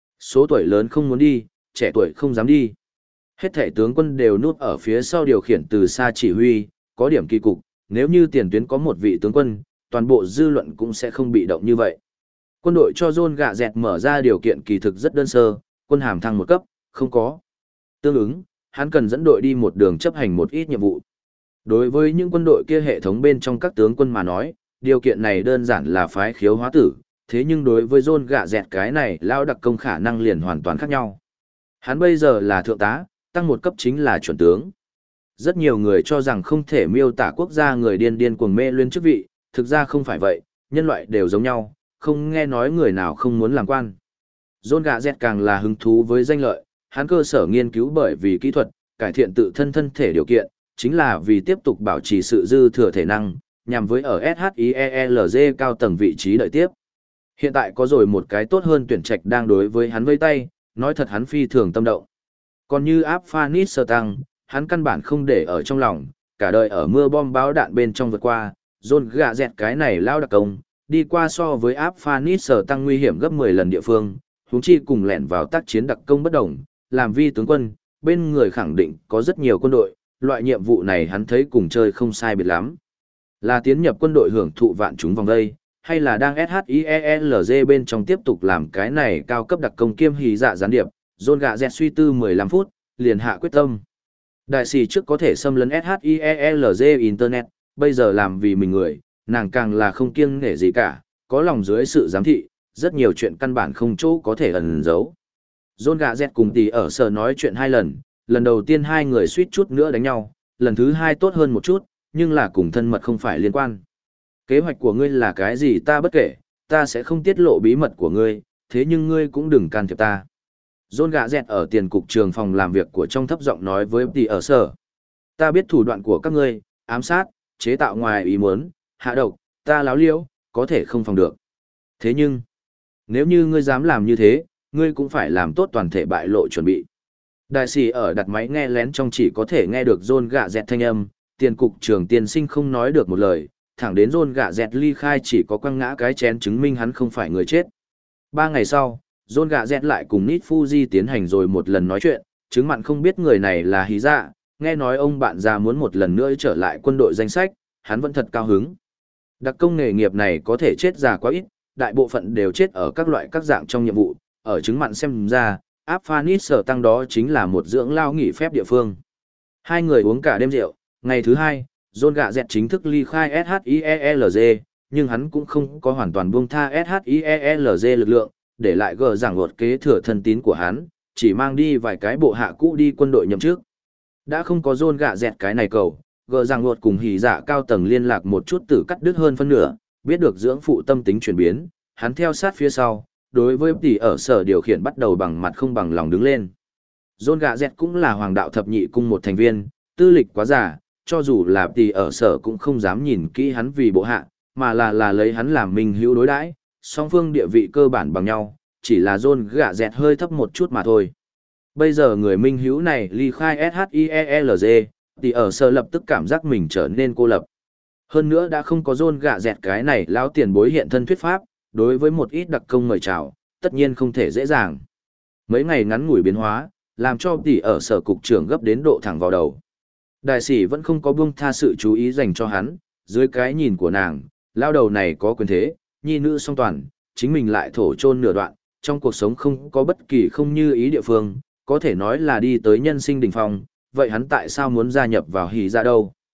Số tuổi lớn không muốn đi, trẻ tuổi không dám đi. Hết thể tướng quân đều núp ở phía sau điều khiển từ xa chỉ huy, có điểm kỳ cục, nếu như tiền tuyến có một vị tướng quân, toàn bộ dư luận cũng sẽ không bị động như vậy. Quân đội cho John gạ dẹt mở ra điều kiện kỳ thực rất đơn sơ, quân hàm thăng một cấp, không có. Tương ứng, hắn cần dẫn đội đi một đường chấp hành một ít nhiệm vụ. Đối với những quân đội kia hệ thống bên trong các tướng quân mà nói, điều kiện này đơn giản là phái khiếu hóa tử, thế nhưng đối với John gạ dẹt cái này lao đặc công khả năng liền hoàn toàn khác nhau. Hắn bây giờ là thượng tá, tăng một cấp chính là chuẩn tướng. Rất nhiều người cho rằng không thể miêu tả quốc gia người điên điên cuồng mê luyến chức vị, thực ra không phải vậy, nhân loại đều giống nhau, không nghe nói người nào không muốn làm quan. John gạ dẹt càng là hứng thú với danh lợi, hắn cơ sở nghiên cứu bởi vì kỹ thuật, cải thiện tự thân thân thể điều kiện, chính là vì tiếp tục bảo trì sự dư thừa thể năng, nhằm với ở SHIELZ cao tầng vị trí đợi tiếp. Hiện tại có rồi một cái tốt hơn tuyển trạch đang đối với hắn vây tay, nói thật hắn phi thường tâm động. Còn như áp Phanis Sơ Tăng, hắn căn bản không để ở trong lòng, cả đời ở mưa bom báo đạn bên trong vượt qua, John gạ dẹt cái này lao đặc công, đi qua so với áp Phanis Sơ Tăng nguy hiểm gấp mười lần địa phương, huống chi cùng lẻn vào tác chiến đặc công bất đồng, làm vi tướng quân, bên người khẳng định có rất nhiều quân đội, loại nhiệm vụ này hắn thấy cùng chơi không sai biệt lắm. Là tiến nhập quân đội hưởng thụ vạn chúng vòng đây, hay là đang SHIELZ bên trong tiếp tục làm cái này cao cấp đặc công kiêm hì dạ gián điệp, John gạ dẹt suy tư mười lăm phút, liền hạ quyết tâm. Đại sĩ trước có thể xâm lấn SHIELZ Internet, bây giờ làm vì mình người, nàng càng là không kiêng nể gì cả, có lòng dưới sự giám thị, rất nhiều chuyện căn bản không chỗ có thể ẩn giấu. John gạ dẹt cùng tỷ ở sở nói chuyện hai lần, lần đầu tiên hai người suýt chút nữa đánh nhau, lần thứ hai tốt hơn một chút, nhưng là cùng thân mật không phải liên quan. Kế hoạch của ngươi là cái gì ta bất kể, ta sẽ không tiết lộ bí mật của ngươi, thế nhưng ngươi cũng đừng can thiệp ta. John gạ dẹt ở tiền cục trường phòng làm việc của trong thấp giọng nói với tỷ ở sở. Ta biết thủ đoạn của các ngươi, ám sát, chế tạo ngoài ý muốn, hạ độc, ta láo liễu, có thể không phòng được. Thế nhưng, nếu như ngươi dám làm như thế, ngươi cũng phải làm tốt toàn thể bại lộ chuẩn bị. Đại sĩ ở đặt máy nghe lén trong chỉ có thể nghe được John gạ dẹt thanh âm, tiền cục trưởng tiên sinh không nói được một lời, thẳng đến John gạ dẹt ly khai chỉ có quăng ngã cái chén chứng minh hắn không phải người chết. Ba ngày sau, John gạ dẹt lại cùng Nít Fuji tiến hành rồi một lần nói chuyện, chứng mặn không biết người này là hí dạ, nghe nói ông bạn già muốn một lần nữa trở lại quân đội danh sách, hắn vẫn thật cao hứng. Đặc công nghề nghiệp này có thể chết già quá ít, đại bộ phận đều chết ở các loại các dạng trong nhiệm vụ, ở chứng mặn xem ra, áp Phanis Sở Tăng đó chính là một dưỡng lao nghỉ phép địa phương. Hai người uống cả đêm rượu, ngày thứ hai, John gạ dẹt chính thức ly khai SHIELZ, nhưng hắn cũng không có hoàn toàn buông tha SHIELZ lực lượng, để lại gờ giảng luật kế thừa thân tín của hắn, chỉ mang đi vài cái bộ hạ cũ đi quân đội nhậm chức. Đã không có John gạ dẹt cái này cầu, gờ giảng luật cùng hỉ dạ cao tầng liên lạc một chút tử cắt đứt hơn phân nửa, biết được dưỡng phụ tâm tính chuyển biến, hắn theo sát phía sau, đối với tỷ ở sở điều khiển bắt đầu bằng mặt không bằng lòng đứng lên. John gạ dẹt cũng là hoàng đạo thập nhị cung một thành viên, tư lịch quá già, cho dù là tỷ ở sở cũng không dám nhìn kỹ hắn vì bộ hạ, mà là là lấy hắn làm minh hữu đối đãi, song phương địa vị cơ bản bằng nhau, chỉ là John gạ dẹt hơi thấp một chút mà thôi. Bây giờ người minh hữu này ly khai SHIELZ, tỷ ở sở lập tức cảm giác mình trở nên cô lập. Hơn nữa đã không có John gạ dẹt cái này lão tiền bối hiện thân thuyết pháp, đối với một ít đặc công mời chào, tất nhiên không thể dễ dàng. Mấy ngày ngắn ngủi biến hóa, làm cho tỷ ở sở cục trưởng gấp đến độ thẳng vào đầu. Đại sĩ vẫn không có buông tha sự chú ý dành cho hắn, dưới cái nhìn của nàng, lao đầu này có quyền thế, nhi nữ song toàn, chính mình lại thổ chôn nửa đoạn, trong cuộc sống không có bất kỳ không như ý địa phương, có thể nói là đi tới nhân sinh đỉnh phong, vậy hắn tại sao muốn gia nhập vào hỉ dạ đâu?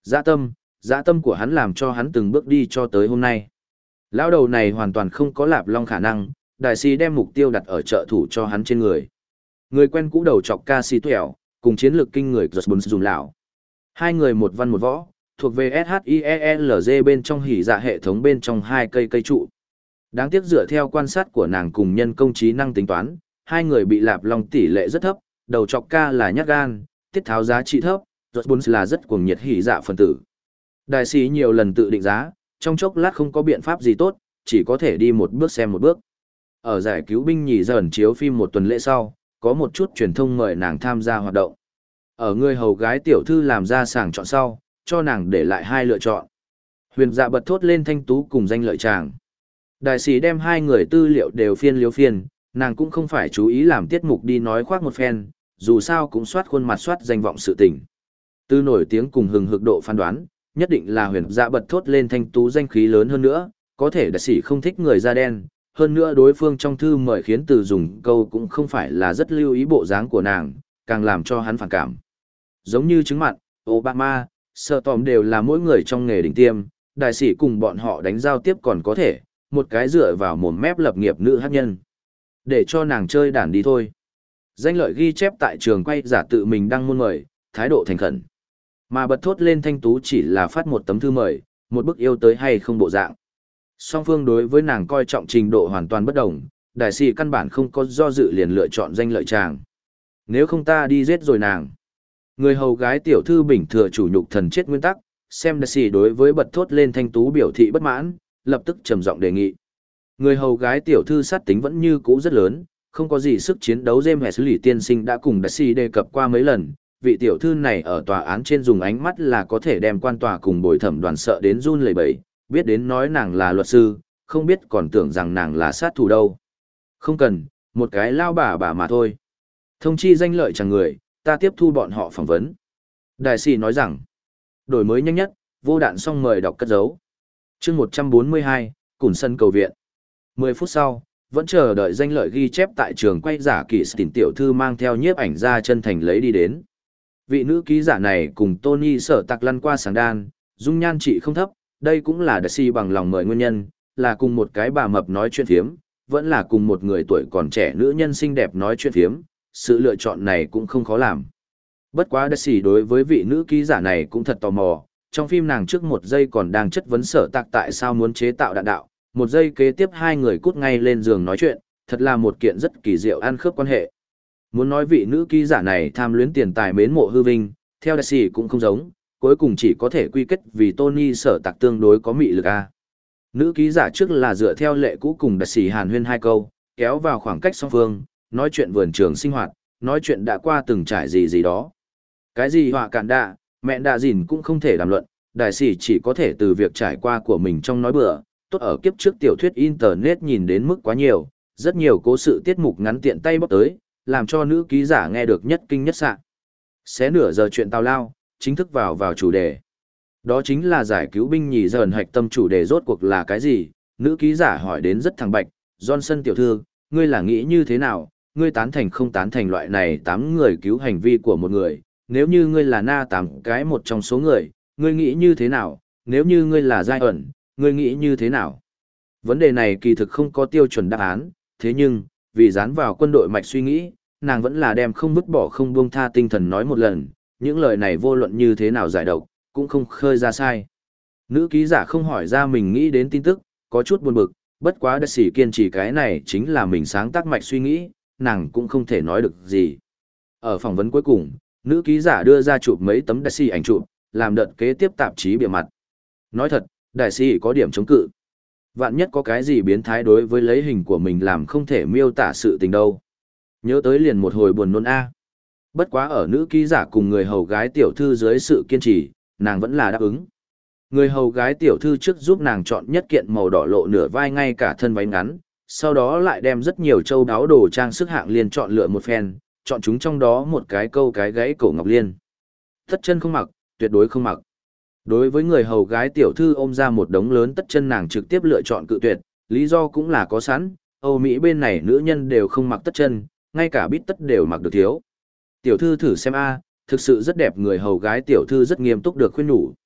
Dã tâm, dã tâm của hắn làm cho hắn từng bước đi cho tới hôm nay. Lão đầu này hoàn toàn không có lạp long khả năng, đại sĩ đem mục tiêu đặt ở trợ thủ cho hắn trên người. Người quen cũ đầu chọc ca sĩ tuẻo, cùng chiến lược kinh người Giật Bún dùng lão. Hai người một văn một võ, thuộc về ét hát i e lờ giê bên trong hỉ dạ hệ thống bên trong hai cây cây trụ. Đáng tiếc dựa theo quan sát của nàng cùng nhân công trí năng tính toán, hai người bị lạp long tỷ lệ rất thấp, đầu chọc ca là nhát gan, tiết tháo giá trị thấp, Giật Bún là rất cuồng nhiệt hỉ dạ phân tử. Đại sĩ nhiều lần tự định giá, trong chốc lát không có biện pháp gì tốt, chỉ có thể đi một bước xem một bước. Ở giải cứu binh nhì dần chiếu phim một tuần lễ sau, có một chút truyền thông mời nàng tham gia hoạt động. Ở người hầu gái tiểu thư làm ra sàng chọn sau, cho nàng để lại hai lựa chọn. Huyền dạ bật thốt lên thanh tú cùng danh lợi chàng. Đại sĩ đem hai người tư liệu đều phiên liếu phiên, nàng cũng không phải chú ý làm tiết mục đi nói khoác một phen, dù sao cũng soát khuôn mặt soát danh vọng sự tình. Từ nổi tiếng cùng hừng hực độ phán đoán, nhất định là huyền dạ bật thốt lên thanh tú danh khí lớn hơn nữa, có thể đại sĩ không thích người da đen, hơn nữa đối phương trong thư mời khiến từ dùng câu cũng không phải là rất lưu ý bộ dáng của nàng, càng làm cho hắn phản cảm. Giống như chứng mặn, Obama, Sợ Tòm đều là mỗi người trong nghề đỉnh tiêm, đại sĩ cùng bọn họ đánh giao tiếp còn có thể, một cái dựa vào mồm mép lập nghiệp nữ hát nhân. Để cho nàng chơi đàn đi thôi. Danh lợi ghi chép tại trường quay giả tự mình đăng môn mời, thái độ thành khẩn. Mà bật thốt lên thanh tú chỉ là phát một tấm thư mời, một bức yêu tới hay không bộ dạng. Song phương đối với nàng coi trọng trình độ hoàn toàn bất đồng, đại sĩ căn bản không có do dự liền lựa chọn danh lợi chàng. Nếu không ta đi giết rồi nàng. Người hầu gái tiểu thư bình thừa chủ nhục thần chết nguyên tắc, xem đại sĩ đối với bật thốt lên thanh tú biểu thị bất mãn, lập tức trầm giọng đề nghị. Người hầu gái tiểu thư sát tính vẫn như cũ rất lớn, không có gì sức chiến đấu. James Wesley tiên sinh đã cùng đại sĩ đề cập qua mấy lần, vị tiểu thư này ở tòa án trên dùng ánh mắt là có thể đem quan tòa cùng bồi thẩm đoàn sợ đến run lẩy bẩy, biết đến nói nàng là luật sư, không biết còn tưởng rằng nàng là sát thủ đâu. Không cần, một cái lao bà bà mà thôi. Thông chi danh lợi chẳng người, ta tiếp thu bọn họ phỏng vấn. Đại sĩ nói rằng, đổi mới nhanh nhất, vô đạn xong mời đọc cất dấu. chương một trăm bốn mươi hai, Cùn sân cầu viện. mười phút sau, vẫn chờ đợi danh lợi ghi chép tại trường quay giả kỳ tỉnh tiểu thư mang theo nhiếp ảnh ra chân thành lấy đi đến. Vị nữ ký giả này cùng Tony sở tạc lăn qua sáng đan, dung nhan trị không thấp, đây cũng là đại sĩ bằng lòng mời nguyên nhân, là cùng một cái bà mập nói chuyện phiếm, vẫn là cùng một người tuổi còn trẻ nữ nhân xinh đẹp nói chuyện phiếm, sự lựa chọn này cũng không khó làm. Bất quá đại sĩ đối với vị nữ ký giả này cũng thật tò mò, trong phim nàng trước một giây còn đang chất vấn sở tạc tại sao muốn chế tạo đạn đạo, một giây kế tiếp hai người cút ngay lên giường nói chuyện, thật là một kiện rất kỳ diệu ăn khớp quan hệ. Muốn nói vị nữ ký giả này tham luyến tiền tài mến mộ hư vinh, theo đại sĩ cũng không giống, cuối cùng chỉ có thể quy kết vì Tony sở tạc tương đối có mị lực a. Nữ ký giả trước là dựa theo lệ cũ cùng đại sĩ hàn huyên hai câu, kéo vào khoảng cách song phương, nói chuyện vườn trường sinh hoạt, nói chuyện đã qua từng trải gì gì đó. Cái gì họa cản đạ, mẹ đạ dìn cũng không thể đàm luận, đại sĩ chỉ có thể từ việc trải qua của mình trong nói bừa, tốt ở kiếp trước tiểu thuyết internet nhìn đến mức quá nhiều, rất nhiều cố sự tiết mục ngắn tiện tay bóc tới, làm cho nữ ký giả nghe được nhất kinh nhất sạn. Xé nửa giờ chuyện tào lao, chính thức vào vào chủ đề. Đó chính là giải cứu binh nhì dần hạch tâm chủ đề rốt cuộc là cái gì? Nữ ký giả hỏi đến rất thẳng bạch, Johnson tiểu thư, ngươi là nghĩ như thế nào? Ngươi tán thành không tán thành loại này tám người cứu hành vi của một người? Nếu như ngươi là na tám cái một trong số người, ngươi nghĩ như thế nào? Nếu như ngươi là giai ẩn, ngươi nghĩ như thế nào? Vấn đề này kỳ thực không có tiêu chuẩn đáp án, thế nhưng, vì dán vào quân đội mạch suy nghĩ, nàng vẫn là đem không vứt bỏ không buông tha tinh thần nói một lần, những lời này vô luận như thế nào giải độc, cũng không khơi ra sai. Nữ ký giả không hỏi ra mình nghĩ đến tin tức, có chút buồn bực, bất quá đại sĩ kiên trì cái này chính là mình sáng tác mạch suy nghĩ, nàng cũng không thể nói được gì. Ở phỏng vấn cuối cùng, nữ ký giả đưa ra chụp mấy tấm đại sĩ ảnh chụp, làm đợt kế tiếp tạp chí bìa mặt. Nói thật, đại sĩ có điểm chống cự. Vạn nhất có cái gì biến thái đối với lấy hình của mình làm không thể miêu tả sự tình đâu. Nhớ tới liền một hồi buồn nôn a. Bất quá ở nữ ký giả cùng người hầu gái tiểu thư dưới sự kiên trì, nàng vẫn là đáp ứng. Người hầu gái tiểu thư trước giúp nàng chọn nhất kiện màu đỏ lộ nửa vai ngay cả thân váy ngắn, sau đó lại đem rất nhiều châu đáo đồ trang sức hạng liên chọn lựa một phen, chọn chúng trong đó một cái câu cái gãy cổ ngọc liên. Tất chân không mặc, tuyệt đối không mặc. Đối với người hầu gái tiểu thư ôm ra một đống lớn tất chân nàng trực tiếp lựa chọn cự tuyệt, lý do cũng là có sẵn, Âu Mỹ bên này nữ nhân đều không mặc tất chân, ngay cả bít tất đều mặc được thiếu. Tiểu thư thử xem a, thực sự rất đẹp. Người hầu gái tiểu thư rất nghiêm túc được khuyên nhủ.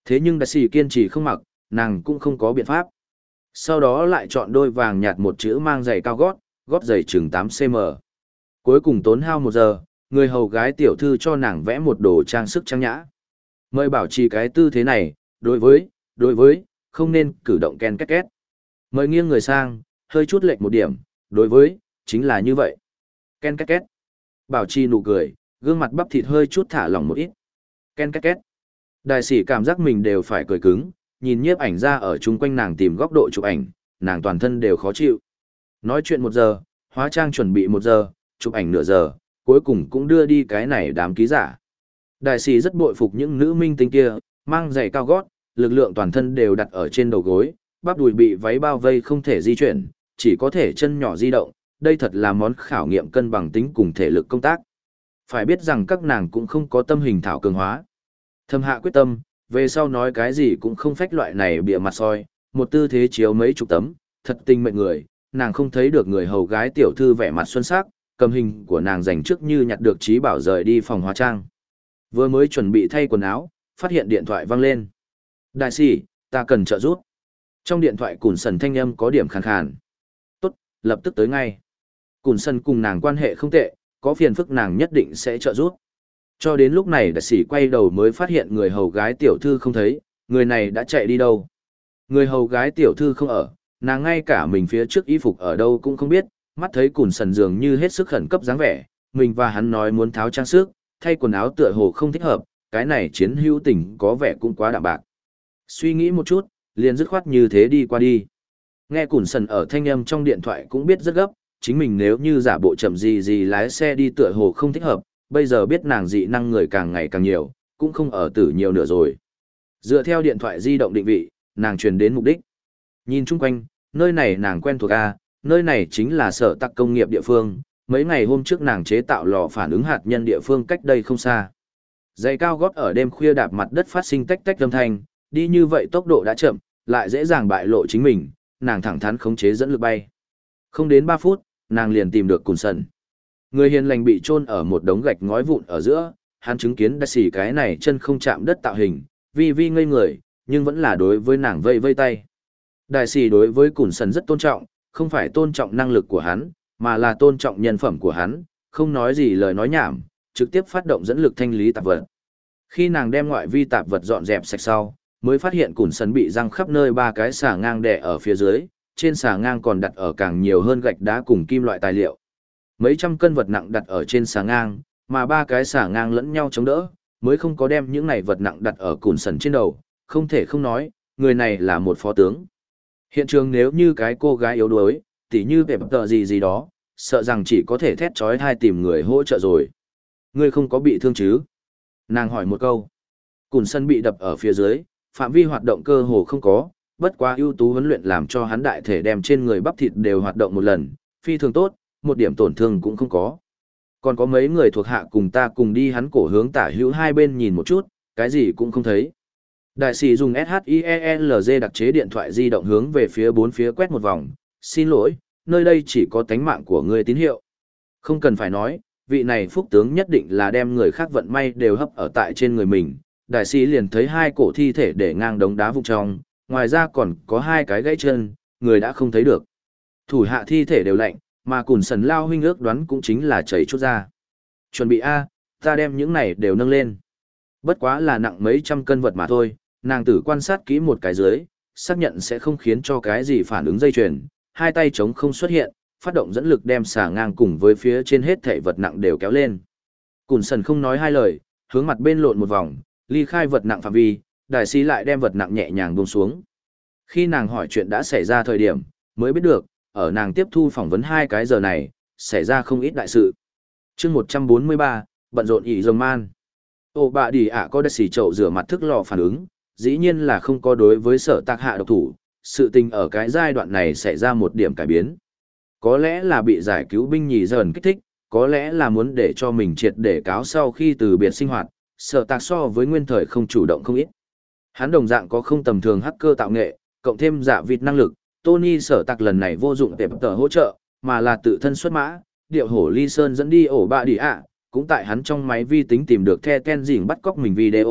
Thế nhưng đại sĩ kiên trì không mặc, nàng cũng không có biện pháp. Sau đó lại chọn đôi vàng nhạt một chữ mang giày cao gót, gót giày chừng tám xăng-ti-mét. Cuối cùng tốn hao một giờ, người hầu gái tiểu thư cho nàng vẽ một đồ trang sức trang nhã. Mời bảo trì cái tư thế này, đối với, đối với, không nên cử động ken két két. Mời nghiêng người sang, hơi chút lệch một điểm, đối với, chính là như vậy. Ken két két. Bảo trì nụ cười, gương mặt bắp thịt hơi chút thả lỏng một ít. Ken két két. Đại sĩ cảm giác mình đều phải cười cứng, nhìn nhiếp ảnh ra ở chung quanh nàng tìm góc độ chụp ảnh, nàng toàn thân đều khó chịu. Nói chuyện một giờ, hóa trang chuẩn bị một giờ, chụp ảnh nửa giờ, cuối cùng cũng đưa đi cái này đám ký giả. Đại sĩ rất bội phục những nữ minh tinh kia, mang giày cao gót, lực lượng toàn thân đều đặt ở trên đầu gối, bắp đùi bị váy bao vây không thể di chuyển, chỉ có thể chân nhỏ di động, đây thật là món khảo nghiệm cân bằng tính cùng thể lực công tác. Phải biết rằng các nàng cũng không có tâm hình thảo cường hóa. Thâm hạ quyết tâm, về sau nói cái gì cũng không phách loại này bịa mặt soi, một tư thế chiếu mấy chục tấm, thật tinh mệnh người, nàng không thấy được người hầu gái tiểu thư vẻ mặt xuân sắc, cầm hình của nàng dành trước như nhặt được trí bảo rời đi phòng hóa trang. Vừa mới chuẩn bị thay quần áo, phát hiện điện thoại vang lên. Đại sĩ, ta cần trợ giúp. Trong điện thoại Cùn Sần thanh âm có điểm khàn khàn. Tốt, lập tức tới ngay. Cùn Sần cùng nàng quan hệ không tệ, có phiền phức nàng nhất định sẽ trợ giúp. Cho đến lúc này đại sĩ quay đầu mới phát hiện người hầu gái tiểu thư không thấy, người này đã chạy đi đâu. Người hầu gái tiểu thư không ở, nàng ngay cả mình phía trước y phục ở đâu cũng không biết, mắt thấy Cùn Sần dường như hết sức khẩn cấp dáng vẻ, mình và hắn nói muốn tháo trang sức, thay quần áo tựa hồ không thích hợp, cái này chiến hữu tình có vẻ cũng quá đạm bạc. Suy nghĩ một chút, liền dứt khoát như thế đi qua đi. Nghe Cùn Sần ở thanh âm trong điện thoại cũng biết rất gấp, chính mình nếu như giả bộ chậm gì gì lái xe đi tựa hồ không thích hợp, bây giờ biết nàng dị năng người càng ngày càng nhiều, cũng không ở tử nhiều nữa rồi. Dựa theo điện thoại di động định vị, nàng truyền đến mục đích. Nhìn chung quanh, nơi này nàng quen thuộc A, nơi này chính là sở tạc công nghiệp địa phương, mấy ngày hôm trước nàng chế tạo lò phản ứng hạt nhân địa phương cách đây không xa. Giày cao gót ở đêm khuya đạp mặt đất phát sinh tách tách âm thanh, đi như vậy tốc độ đã chậm, lại dễ dàng bại lộ chính mình, nàng thẳng thắn khống chế dẫn lực bay. Không đến ba phút, nàng liền tìm được Cùn Sần. Người hiền lành bị chôn ở một đống gạch ngói vụn ở giữa, hắn chứng kiến đại sĩ cái này chân không chạm đất tạo hình, vi vi ngây người, nhưng vẫn là đối với nàng vây vây tay. Đại sĩ đối với Cùn Sần rất tôn trọng, không phải tôn trọng năng lực của hắn, mà là tôn trọng nhân phẩm của hắn, không nói gì lời nói nhảm, trực tiếp phát động dẫn lực thanh lý tạp vật. Khi nàng đem ngoại vi tạp vật dọn dẹp sạch sau, mới phát hiện Cùn Sần bị răng khắp nơi ba cái xà ngang đè ở phía dưới, trên xà ngang còn đặt ở càng nhiều hơn gạch đá cùng kim loại tài liệu. Mấy trăm cân vật nặng đặt ở trên xà ngang, mà ba cái xà ngang lẫn nhau chống đỡ, mới không có đem những này vật nặng đặt ở Cùn Sần trên đầu, không thể không nói, người này là một phó tướng. Hiện trường nếu như cái cô gái yếu đuối, tỉ như vẻ tờ gì gì đó, sợ rằng chỉ có thể thét chói tai tìm người hỗ trợ rồi. Ngươi không có bị thương chứ? Nàng hỏi một câu. Cùn Sần bị đập ở phía dưới, phạm vi hoạt động cơ hồ không có, bất quá ưu tú huấn luyện làm cho hắn đại thể đem trên người bắp thịt đều hoạt động một lần, phi thường tốt, một điểm tổn thương cũng không có. Còn có mấy người thuộc hạ cùng ta cùng đi hắn cổ hướng tả hữu hai bên nhìn một chút, cái gì cũng không thấy. Đại sĩ dùng ét hát i e lờ giê đặc chế điện thoại di động hướng về phía bốn phía quét một vòng, xin lỗi, nơi đây chỉ có tánh mạng của ngươi tín hiệu. Không cần phải nói, vị này phúc tướng nhất định là đem người khác vận may đều hấp ở tại trên người mình. Đại sĩ liền thấy hai cổ thi thể để ngang đống đá vụn trong, ngoài ra còn có hai cái gãy chân, người đã không thấy được. Thủ hạ thi thể đều lạnh, mà Cùn Sần lao huynh ước đoán cũng chính là chảy chút ra. Chuẩn bị A, ta đem những này đều nâng lên. Bất quá là nặng mấy trăm cân vật mà thôi, nàng tử quan sát kỹ một cái dưới, xác nhận sẽ không khiến cho cái gì phản ứng dây chuyền, hai tay chống không xuất hiện, phát động dẫn lực đem xả ngang cùng với phía trên hết thảy vật nặng đều kéo lên. Cùn Sần không nói hai lời, hướng mặt bên lộn một vòng, ly khai vật nặng phạm vi, đại sĩ lại đem vật nặng nhẹ nhàng buông xuống. Khi nàng hỏi chuyện đã xảy ra thời điểm, mới biết được, ở nàng tiếp thu phỏng vấn hai cái giờ này, xảy ra không ít đại sự. chương một trăm bốn mươi ba, bận rộn ỉ rồng man. Ồ bà đi ạ có đại sĩ chậu rửa mặt thức lò phản ứng, dĩ nhiên là không có đối với sở tạc hạ độc thủ, sự tình ở cái giai đoạn này xảy ra một điểm cải biến. Có lẽ là bị giải cứu binh nhì dần kích thích, có lẽ là muốn để cho mình triệt để cáo sau khi từ biệt sinh hoạt, sở tạc so với nguyên thời không chủ động không ít. Hắn đồng dạng có không tầm thường hacker tạo nghệ, cộng thêm giả vịt năng lực, Tony sở tạc lần này vô dụng tệp tờ hỗ trợ, mà là tự thân xuất mã, điệu hổ ly sơn dẫn đi ổ bạ đi ạ, cũng tại hắn trong máy vi tính tìm được the ten dình bắt cóc mình video,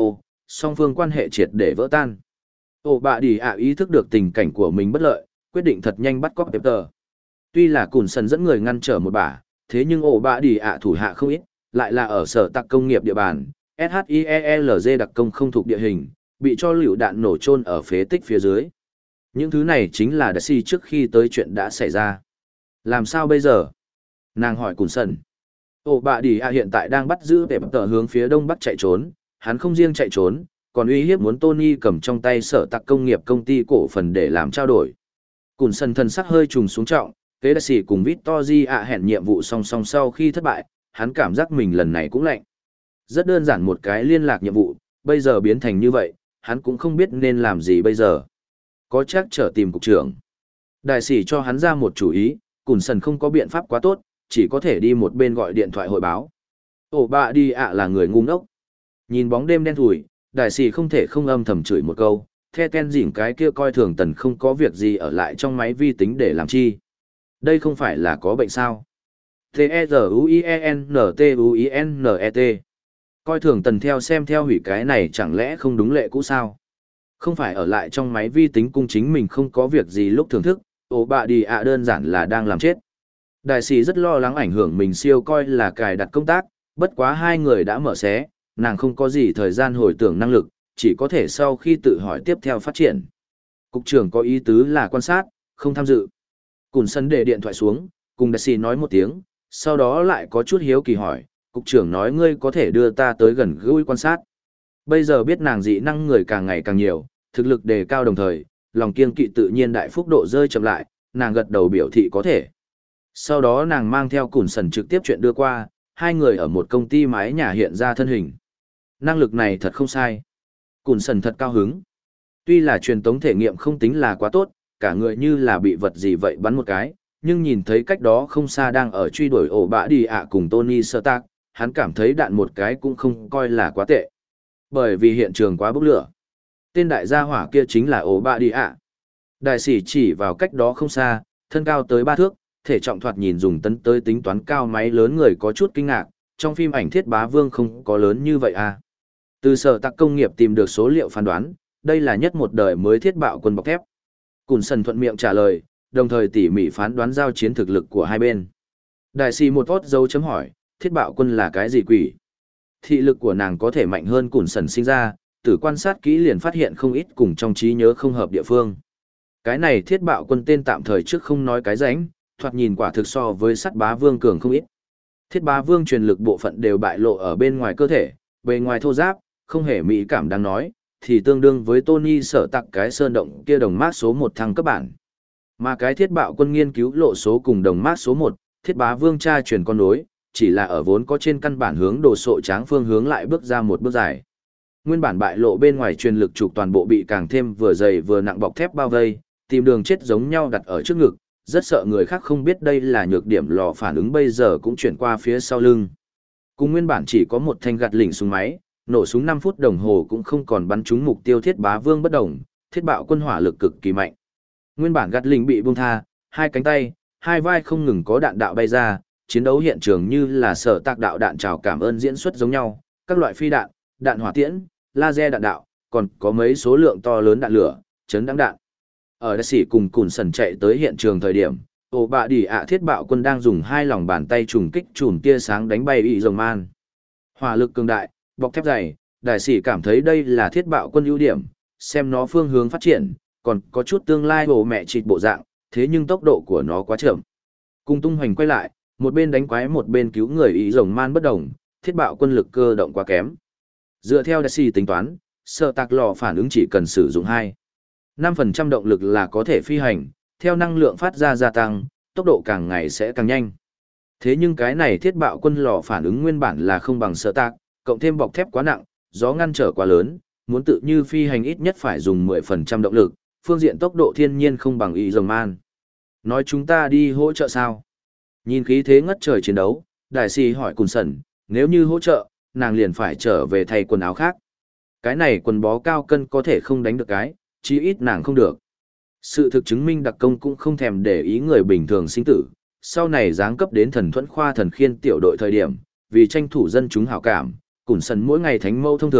song phương quan hệ triệt để vỡ tan. Ổ bạ đi ạ ý thức được tình cảnh của mình bất lợi, quyết định thật nhanh bắt cóc Peter. Tuy là Cùn Sần dẫn người ngăn trở một bả, thế nhưng ổ bạ đi ạ thủ hạ không ít, lại là ở sở tạc công nghiệp địa bàn, SHIELZ đặc công không thuộc địa hình, bị cho lựu đạn nổ chôn ở phế tích phía dưới. Những thứ này chính là Daisy trước khi tới chuyện đã xảy ra. Làm sao bây giờ? Nàng hỏi Cùn Sần. Ổ bạ đi ạ hiện tại đang bắt giữ Peter hướng phía đông bắc chạy trốn, hắn không riêng chạy trốn, còn uy hiếp muốn Tony cầm trong tay sở tạc công nghiệp công ty cổ phần để làm trao đổi. Cùn Sần thần sắc hơi trùng xuống trọng, kế đại sĩ cùng Victory ạ hẹn nhiệm vụ song song sau khi thất bại, hắn cảm giác mình lần này cũng lạnh. Rất đơn giản một cái liên lạc nhiệm vụ, bây giờ biến thành như vậy, hắn cũng không biết nên làm gì bây giờ. Có chắc trở tìm cục trưởng. Đại sĩ cho hắn ra một chủ ý, Cùn Sần không có biện pháp quá tốt, chỉ có thể đi một bên gọi điện thoại hội báo. Ổ bạ đi ạ là người ngu ngốc. Nhìn bóng đêm đen thủi, đại sĩ không thể không âm thầm chửi một câu, the ten dỉn cái kia coi thường tần không có việc gì ở lại trong máy vi tính để làm chi. Đây không phải là có bệnh sao. T-E-Z-U-I-E-N-T-U-I-N-E-T Coi thường tần theo xem theo hủy cái này chẳng lẽ không đúng lệ cũ sao. Không phải ở lại trong máy vi tính cung chính mình không có việc gì lúc thưởng thức, ổ bạ đi ạ đơn giản là đang làm chết. Đại sĩ rất lo lắng ảnh hưởng mình siêu coi là cài đặt công tác, bất quá hai người đã mở xé, nàng không có gì thời gian hồi tưởng năng lực, chỉ có thể sau khi tự hỏi tiếp theo phát triển. Cục trưởng có ý tứ là quan sát, không tham dự. Cùn Sần để điện thoại xuống, cùng đại sĩ nói một tiếng, sau đó lại có chút hiếu kỳ hỏi, cục trưởng nói ngươi có thể đưa ta tới gần gũi quan sát. Bây giờ biết nàng dị năng người càng ngày càng nhiều, thực lực đề cao đồng thời, lòng kiên kỵ tự nhiên đại phúc độ rơi chậm lại, nàng gật đầu biểu thị có thể. Sau đó nàng mang theo Cùn Sần trực tiếp chuyện đưa qua, hai người ở một công ty mái nhà hiện ra thân hình. Năng lực này thật không sai. Cùn Sần thật cao hứng. Tuy là truyền tống thể nghiệm không tính là quá tốt, cả người như là bị vật gì vậy bắn một cái, nhưng nhìn thấy cách đó không xa đang ở truy đuổi ổ bạ đi ạ cùng Tony Stark, hắn cảm thấy đạn một cái cũng không coi là quá tệ. Bởi vì hiện trường quá bốc lửa. Tên đại gia hỏa kia chính là ổ bạ đi ạ. Đại sĩ chỉ vào cách đó không xa, thân cao tới ba thước, thể trọng thoạt nhìn dùng tấn tới tính toán cao máy lớn người có chút kinh ngạc, trong phim ảnh Thiết Bá Vương không có lớn như vậy à. Từ sở tạc công nghiệp tìm được số liệu phán đoán, đây là nhất một đời mới thiết bạo quân bọc thép. Cùn Sần thuận miệng trả lời, đồng thời tỉ mỉ phán đoán giao chiến thực lực của hai bên. Đại sĩ một vót dấu chấm hỏi, thiết bạo quân là cái gì quỷ? Thị lực của nàng có thể mạnh hơn Cùn Sần sinh ra, từ quan sát kỹ liền phát hiện không ít cùng trong trí nhớ không hợp địa phương. Cái này thiết bạo quân tên tạm thời trước không nói cái ránh, thoạt nhìn quả thực so với sắt bá vương cường không ít. Thiết bá vương truyền lực bộ phận đều bại lộ ở bên ngoài cơ thể, bề ngoài thô giáp, không hề mỹ cảm đáng nói, thì tương đương với Tony sở tặc cái sơn động kia đồng mát số một thăng cấp bản. Mà cái thiết bạo quân nghiên cứu lộ số cùng đồng mát số một, thiết bá vương tra truyền con nối, chỉ là ở vốn có trên căn bản hướng đồ sộ tráng phương hướng lại bước ra một bước dài. Nguyên bản bại lộ bên ngoài truyền lực trục toàn bộ bị càng thêm vừa dày vừa nặng bọc thép bao vây, tìm đường chết giống nhau đặt ở trước ngực, rất sợ người khác không biết đây là nhược điểm lò phản ứng bây giờ cũng chuyển qua phía sau lưng. Cùng nguyên bản chỉ có một thanh gạt lỉnh súng máy, nổ súng năm phút đồng hồ cũng không còn bắn trúng mục tiêu thiết bá vương bất động, thiết bạo quân hỏa lực cực kỳ mạnh. Nguyên bản gạt lỉnh bị buông tha, hai cánh tay, hai vai không ngừng có đạn đạo bay ra, chiến đấu hiện trường như là sở tạc đạo đạn chào cảm ơn diễn xuất giống nhau, các loại phi đạn, đạn hỏa tiễn, laser đạn đạo, còn có mấy số lượng to lớn đạn lửa, chấn đáng đạn. Ở đại sĩ cùng Cùn Sần chạy tới hiện trường thời điểm, ổ bạ đi ạ thiết bạo quân đang dùng hai lòng bàn tay trùng kích chùm tia sáng đánh bay y rồng man. Hỏa lực cường đại, bọc thép dày, đại sĩ cảm thấy đây là thiết bạo quân ưu điểm, xem nó phương hướng phát triển, còn có chút tương lai hồ mẹ trịch bộ dạng, thế nhưng tốc độ của nó quá chậm. Cùng tung hoành quay lại, một bên đánh quái một bên cứu người y rồng man bất đồng, thiết bạo quân lực cơ động quá kém. Dựa theo đại sĩ tính toán, sở tạc lò phản ứng chỉ cần sử dụng hai năm phần trăm động lực là có thể phi hành, theo năng lượng phát ra gia tăng, tốc độ càng ngày sẽ càng nhanh. Thế nhưng cái này thiết bạo quân lò phản ứng nguyên bản là không bằng sở tạc, cộng thêm bọc thép quá nặng, gió ngăn trở quá lớn, muốn tự như phi hành ít nhất phải dùng mười phần trăm động lực, phương diện tốc độ thiên nhiên không bằng y rồng man. Nói chúng ta đi hỗ trợ sao? Nhìn khí thế ngất trời chiến đấu, đại sĩ hỏi Cùn Sần, nếu như hỗ trợ, nàng liền phải trở về thay quần áo khác. Cái này quần bó cao cân có thể không đánh được cái, chí ít nàng không được. Sự thực chứng minh đặc công cũng không thèm để ý người bình thường sinh tử, sau này giáng cấp đến thần thuẫn khoa thần khiên tiểu đội thời điểm, vì tranh thủ dân chúng hảo cảm, Cùn Sần mỗi ngày thánh mâu thông thường,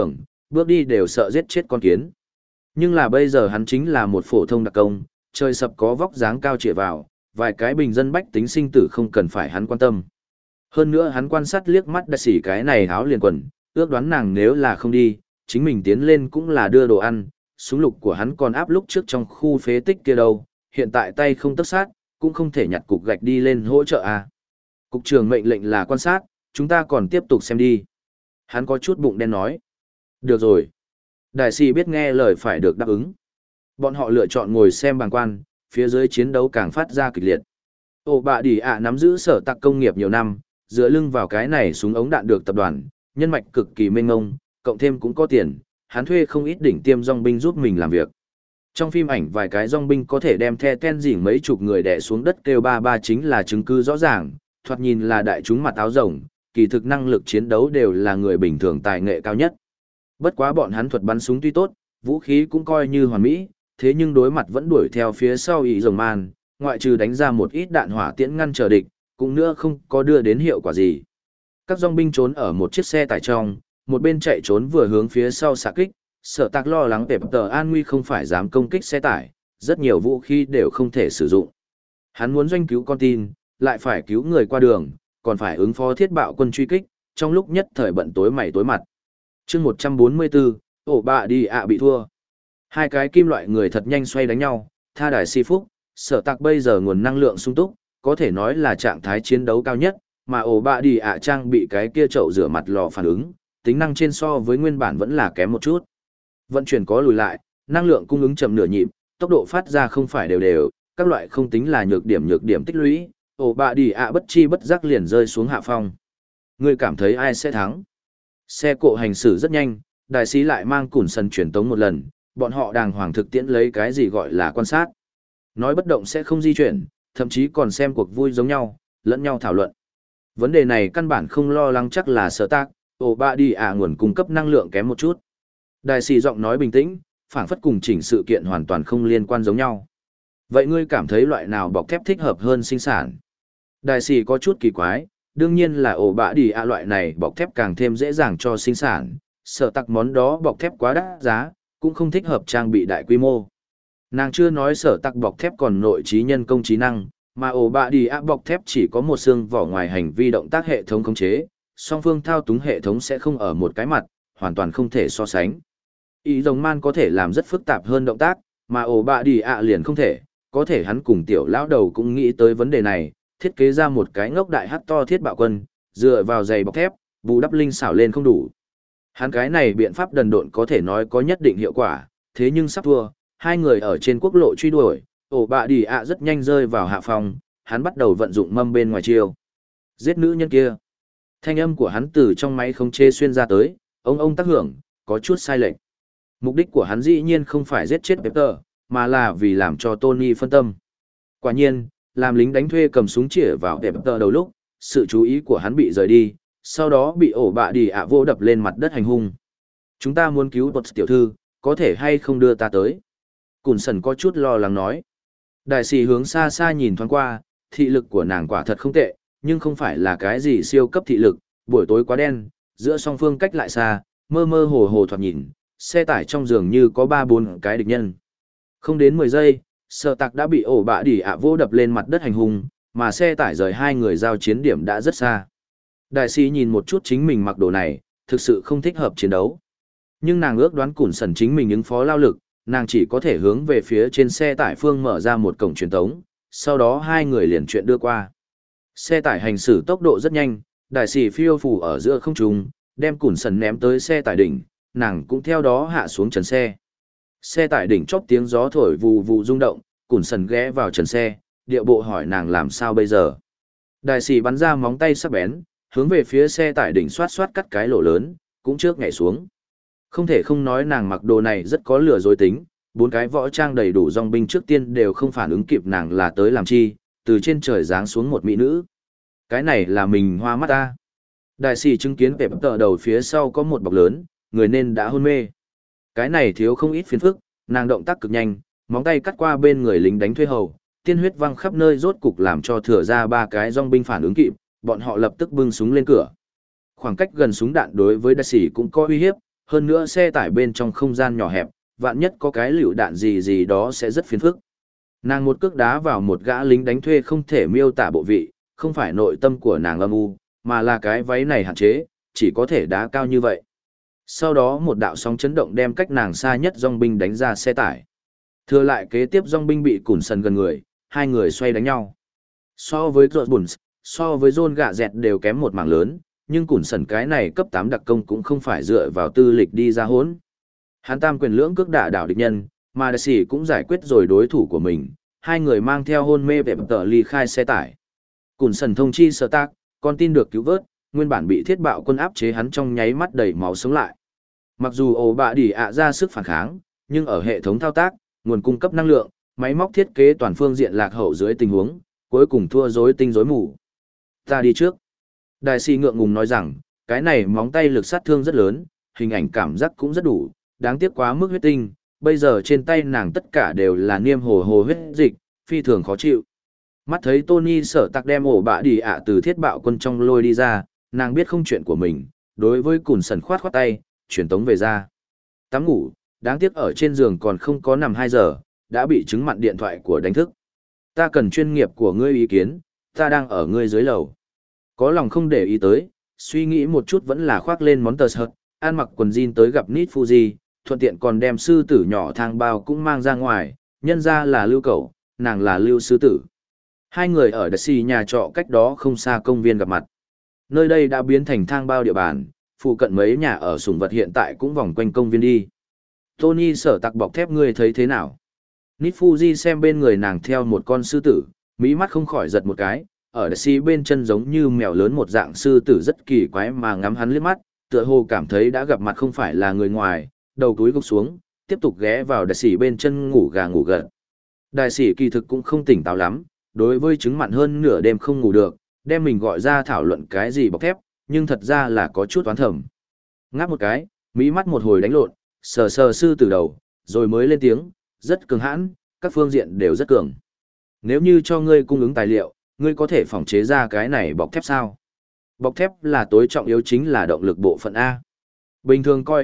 bước đi đều sợ giết chết con kiến. Nhưng là bây giờ hắn chính là một phổ thông đặc công, trời sập có vóc dáng cao chĩa vào, vài cái bình dân bách tính sinh tử không cần phải hắn quan tâm. Hơn nữa hắn quan sát liếc mắt đại sĩ cái này áo liền quần, ước đoán nàng nếu là không đi, chính mình tiến lên cũng là đưa đồ ăn, súng lục của hắn còn áp lúc trước trong khu phế tích kia đâu, hiện tại tay không tấc sát, cũng không thể nhặt cục gạch đi lên hỗ trợ à. Cục trưởng mệnh lệnh là quan sát, chúng ta còn tiếp tục xem đi. Hắn có chút bụng đen nói. Được rồi. Đại sĩ biết nghe lời phải được đáp ứng. Bọn họ lựa chọn ngồi xem bàng quan, phía dưới chiến đấu càng phát ra kịch liệt. Ổ bạ đỉ ạ nắm giữ sở tạc công nghiệp nhiều năm, dựa lưng vào cái này súng ống đạn được tập đoàn, nhân mạch cực kỳ mênh ngông, cộng thêm cũng có tiền, hắn thuê không ít đỉnh tiêm dòng binh giúp mình làm việc. Trong phim ảnh vài cái dòng binh có thể đem the ten dỉng mấy chục người đè xuống đất kêu ba ba chính là chứng cứ rõ ràng, thoạt nhìn là đại chúng mặt áo rồng, kỳ thực năng lực chiến đấu đều là người bình thường tài nghệ cao nhất. Bất quá bọn hắn thuật bắn súng tuy tốt, vũ khí cũng coi như hoàn mỹ, thế nhưng đối mặt vẫn đuổi theo phía sau ý rồng man, ngoại trừ đánh ra một ít đạn hỏa tiễn ngăn trở địch, cũng nữa không có đưa đến hiệu quả gì. Các dòng binh trốn ở một chiếc xe tải trong, một bên chạy trốn vừa hướng phía sau xạ kích, Sở Tạc lo lắng Pep tờ an nguy không phải dám công kích xe tải, rất nhiều vũ khí đều không thể sử dụng. Hắn muốn doanh cứu con tin, lại phải cứu người qua đường, còn phải ứng phó thiết bạo quân truy kích, trong lúc nhất thời bận tối mày tối mặt. chương một trăm bốn mươi bốn, ổ bạ đi ạ bị thua. Hai cái kim loại người thật nhanh xoay đánh nhau, tha đài si phúc, Sở Tạc bây giờ nguồn năng lượng sung túc, có thể nói là trạng thái chiến đấu cao nhất, mà ổ bạ đi ạ trang bị cái kia chậu rửa mặt lò phản ứng, tính năng trên so với nguyên bản vẫn là kém một chút. Vận chuyển có lùi lại, năng lượng cung ứng chậm nửa nhịp, tốc độ phát ra không phải đều đều, các loại không tính là nhược điểm nhược điểm tích lũy, ổ bạ đi ạ bất chi bất giác liền rơi xuống hạ phong. Ngươi cảm thấy ai sẽ thắng? Xe cộ hành xử rất nhanh, đại sĩ lại mang củn sần truyền tống một lần, bọn họ đàng hoàng thực tiễn lấy cái gì gọi là quan sát. Nói bất động sẽ không di chuyển, thậm chí còn xem cuộc vui giống nhau, lẫn nhau thảo luận. Vấn đề này căn bản không lo lắng chắc là Sở Tạc, ổ bạ đi ạ nguồn cung cấp năng lượng kém một chút. Đại sĩ giọng nói bình tĩnh, phảng phất cùng chỉnh sự kiện hoàn toàn không liên quan giống nhau. Vậy ngươi cảm thấy loại nào bọc thép thích hợp hơn sinh sản? Đại sĩ có chút kỳ quái, đương nhiên là ổ bạ đi ạ loại này bọc thép càng thêm dễ dàng cho sinh sản, Sở Tạc món đó bọc thép quá đắt giá, cũng không thích hợp trang bị đại quy mô. Nàng chưa nói Sở Tạc bọc thép còn nội trí nhân công trí năng, mà ổ bạ đi ạ bọc thép chỉ có một xương vỏ ngoài hành vi động tác hệ thống khống chế, song phương thao túng hệ thống sẽ không ở một cái mặt, hoàn toàn không thể so sánh. Ý rồng man có thể làm rất phức tạp hơn động tác, mà ổ bạ đi ạ liền không thể, có thể hắn cùng tiểu lão đầu cũng nghĩ tới vấn đề này, thiết kế ra một cái ngốc đại hắc to thiết bạo quân, dựa vào giày bọc thép, bù đắp linh xảo lên không đủ. Hắn cái này biện pháp đần độn có thể nói có nhất định hiệu quả, thế nhưng sắp thua, hai người ở trên quốc lộ truy đuổi, ổ bạ đi ạ rất nhanh rơi vào hạ phòng, hắn bắt đầu vận dụng mâm bên ngoài chiêu. Giết nữ nhân kia. Thanh âm của hắn từ trong máy không chê xuyên ra tới, ông ông tác hưởng, có chút sai lệch. Mục đích của hắn dĩ nhiên không phải giết chết Pepper, mà là vì làm cho Tony phân tâm. Quả nhiên, làm lính đánh thuê cầm súng chĩa vào Pepper đầu lúc, sự chú ý của hắn bị rời đi, sau đó bị ổ bạ đi ạ vô đập lên mặt đất hành hung. Chúng ta muốn cứu bột tiểu thư, có thể hay không đưa ta tới? Cùn sần có chút lo lắng nói. Đại sĩ hướng xa xa nhìn thoáng qua, thị lực của nàng quả thật không tệ, nhưng không phải là cái gì siêu cấp thị lực, buổi tối quá đen, giữa song phương cách lại xa, mơ mơ hồ hồ thoạt nhìn, xe tải trong giường như có ba bốn cái địch nhân. Không đến mười giây, Sở Tạc đã bị ổ bạ đỉ ạ vô đập lên mặt đất hành hung, mà xe tải rời hai người giao chiến điểm đã rất xa. Đại sĩ nhìn một chút chính mình mặc đồ này, thực sự không thích hợp chiến đấu. Nhưng nàng ước đoán Cùn sần chính mình ứng phó lao lực, nàng chỉ có thể hướng về phía trên xe tải phương mở ra một cổng truyền tống, sau đó hai người liền chuyện đưa qua. Xe tải hành xử tốc độ rất nhanh, đại sĩ phiêu phù ở giữa không trung, đem Cùn sần ném tới xe tải đỉnh, nàng cũng theo đó hạ xuống trần xe. Xe tải đỉnh chóp tiếng gió thổi vù vù rung động, Cùn sần ghé vào trần xe, địa bộ hỏi nàng làm sao bây giờ. Đại sĩ bắn ra móng tay sắc bén, hướng về phía xe tải đỉnh xoát xoát cắt cái lỗ lớn, cũng trước nhảy xuống. Không thể không nói nàng mặc đồ này rất có lừa dối tính, bốn cái võ trang đầy đủ dòng binh trước tiên đều không phản ứng kịp nàng là tới làm chi, từ trên trời giáng xuống một mỹ nữ. Cái này là mình hoa mắt ta. Đại sĩ chứng kiến Pep tờ đầu phía sau có một bọc lớn, người nên đã hôn mê. Cái này thiếu không ít phiền phức, nàng động tác cực nhanh, móng tay cắt qua bên người lính đánh thuê hầu, tiên huyết văng khắp nơi rốt cục làm cho thừa ra ba cái dòng binh phản ứng kịp, bọn họ lập tức bưng súng lên cửa. Khoảng cách gần súng đạn đối với đại sĩ cũng có uy hiếp, hơn nữa xe tải bên trong không gian nhỏ hẹp, vạn nhất có cái lựu đạn gì gì đó sẽ rất phiền phức. Nàng một cước đá vào một gã lính đánh thuê không thể miêu tả bộ vị, không phải nội tâm của nàng âm u, mà là cái váy này hạn chế, chỉ có thể đá cao như vậy. Sau đó một đạo sóng chấn động đem cách nàng xa nhất dòng binh đánh ra xe tải. Thừa lại kế tiếp dòng binh bị cùn sần gần người, hai người xoay đánh nhau. So với Rốt Bùn, so với John gạ dẹt đều kém một mảng lớn, nhưng cùn sần cái này cấp tám đặc công cũng không phải dựa vào tư lịch đi ra hốn. Hắn tam quyền lưỡng cước đả đảo địch nhân, mà Đại sĩ cũng giải quyết rồi đối thủ của mình, hai người mang theo hôn mê vẹp tờ ly khai xe tải. Cùn sần thông chi sở tác, con tin được cứu vớt, nguyên bản bị thiết bạo quân áp chế hắn trong nháy mắt đầy máu sống lại. Mặc dù ổ bạ đỉ ạ ra sức phản kháng, nhưng ở hệ thống thao tác, nguồn cung cấp năng lượng, máy móc thiết kế toàn phương diện lạc hậu dưới tình huống, cuối cùng thua rối tinh rối mù. Ta đi trước. Đại sĩ ngượng ngùng nói rằng, cái này móng tay lực sát thương rất lớn, hình ảnh cảm giác cũng rất đủ, đáng tiếc quá mức huyết tinh, bây giờ trên tay nàng tất cả đều là niêm hồ hồ huyết dịch, phi thường khó chịu. Mắt thấy Tony sở tạc đem ổ bạ đỉ ạ từ thiết bạo quân trong lôi đi ra, nàng biết không chuyện của mình, đối với cùn sần khoát khoát tay, chuyển tống về ra. Tắm ngủ, đáng tiếc ở trên giường còn không có nằm hai giờ, đã bị chứng mặn điện thoại của đánh thức. Ta cần chuyên nghiệp của ngươi ý kiến, ta đang ở ngươi dưới lầu. Có lòng không để ý tới, suy nghĩ một chút vẫn là khoác lên món tờ sợt, ăn mặc quần jean tới gặp Nít Fuji, thuận tiện còn đem sư tử nhỏ thang bao cũng mang ra ngoài, nhân ra là lưu cẩu, nàng là lưu sư tử. Hai người ở Daxi nhà trọ cách đó không xa công viên gặp mặt. Nơi đây đã biến thành thang bao địa bàn, phụ cận mấy nhà ở sủng vật hiện tại cũng vòng quanh công viên đi. Tony sở tặc bọc thép ngươi thấy thế nào? Nít Fuji xem bên người nàng theo một con sư tử, mỹ mắt không khỏi giật một cái, ở Daxi bên chân giống như mèo lớn một dạng sư tử rất kỳ quái mà ngắm hắn liếc mắt, tựa hồ cảm thấy đã gặp mặt không phải là người ngoài, đầu túi gục xuống, tiếp tục ghé vào đại sĩ bên chân ngủ gà ngủ gật. Đại sĩ kỳ thực cũng không tỉnh táo lắm, đối với chứng mặn hơn nửa đêm không ngủ được, đem mình gọi ra thảo luận cái gì bọc thép, nhưng thật ra là có chút oán thầm. Ngáp một cái, mỹ mắt một hồi đánh lộn, sờ sờ sư từ đầu, rồi mới lên tiếng, rất cường hãn, các phương diện đều rất cường. Nếu như cho ngươi cung ứng tài liệu, ngươi có thể phỏng chế ra cái này bọc thép sao? Bọc thép là tối trọng yếu chính là động lực bộ phận A. Bình thường coi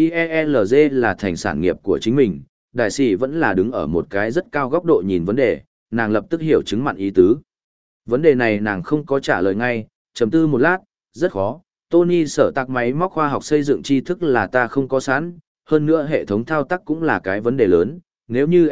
SHIELZ là thành sản nghiệp của chính mình, đại sĩ vẫn là đứng ở một cái rất cao góc độ nhìn vấn đề, nàng lập tức hiểu chứng mặn ý tứ. Vấn đề này nàng không có trả lời ngay, trầm tư một lát, rất khó. Tony sở tạc máy móc khoa học xây dựng tri thức là ta không có sẵn, hơn nữa hệ thống thao tác cũng là cái vấn đề lớn. Nếu như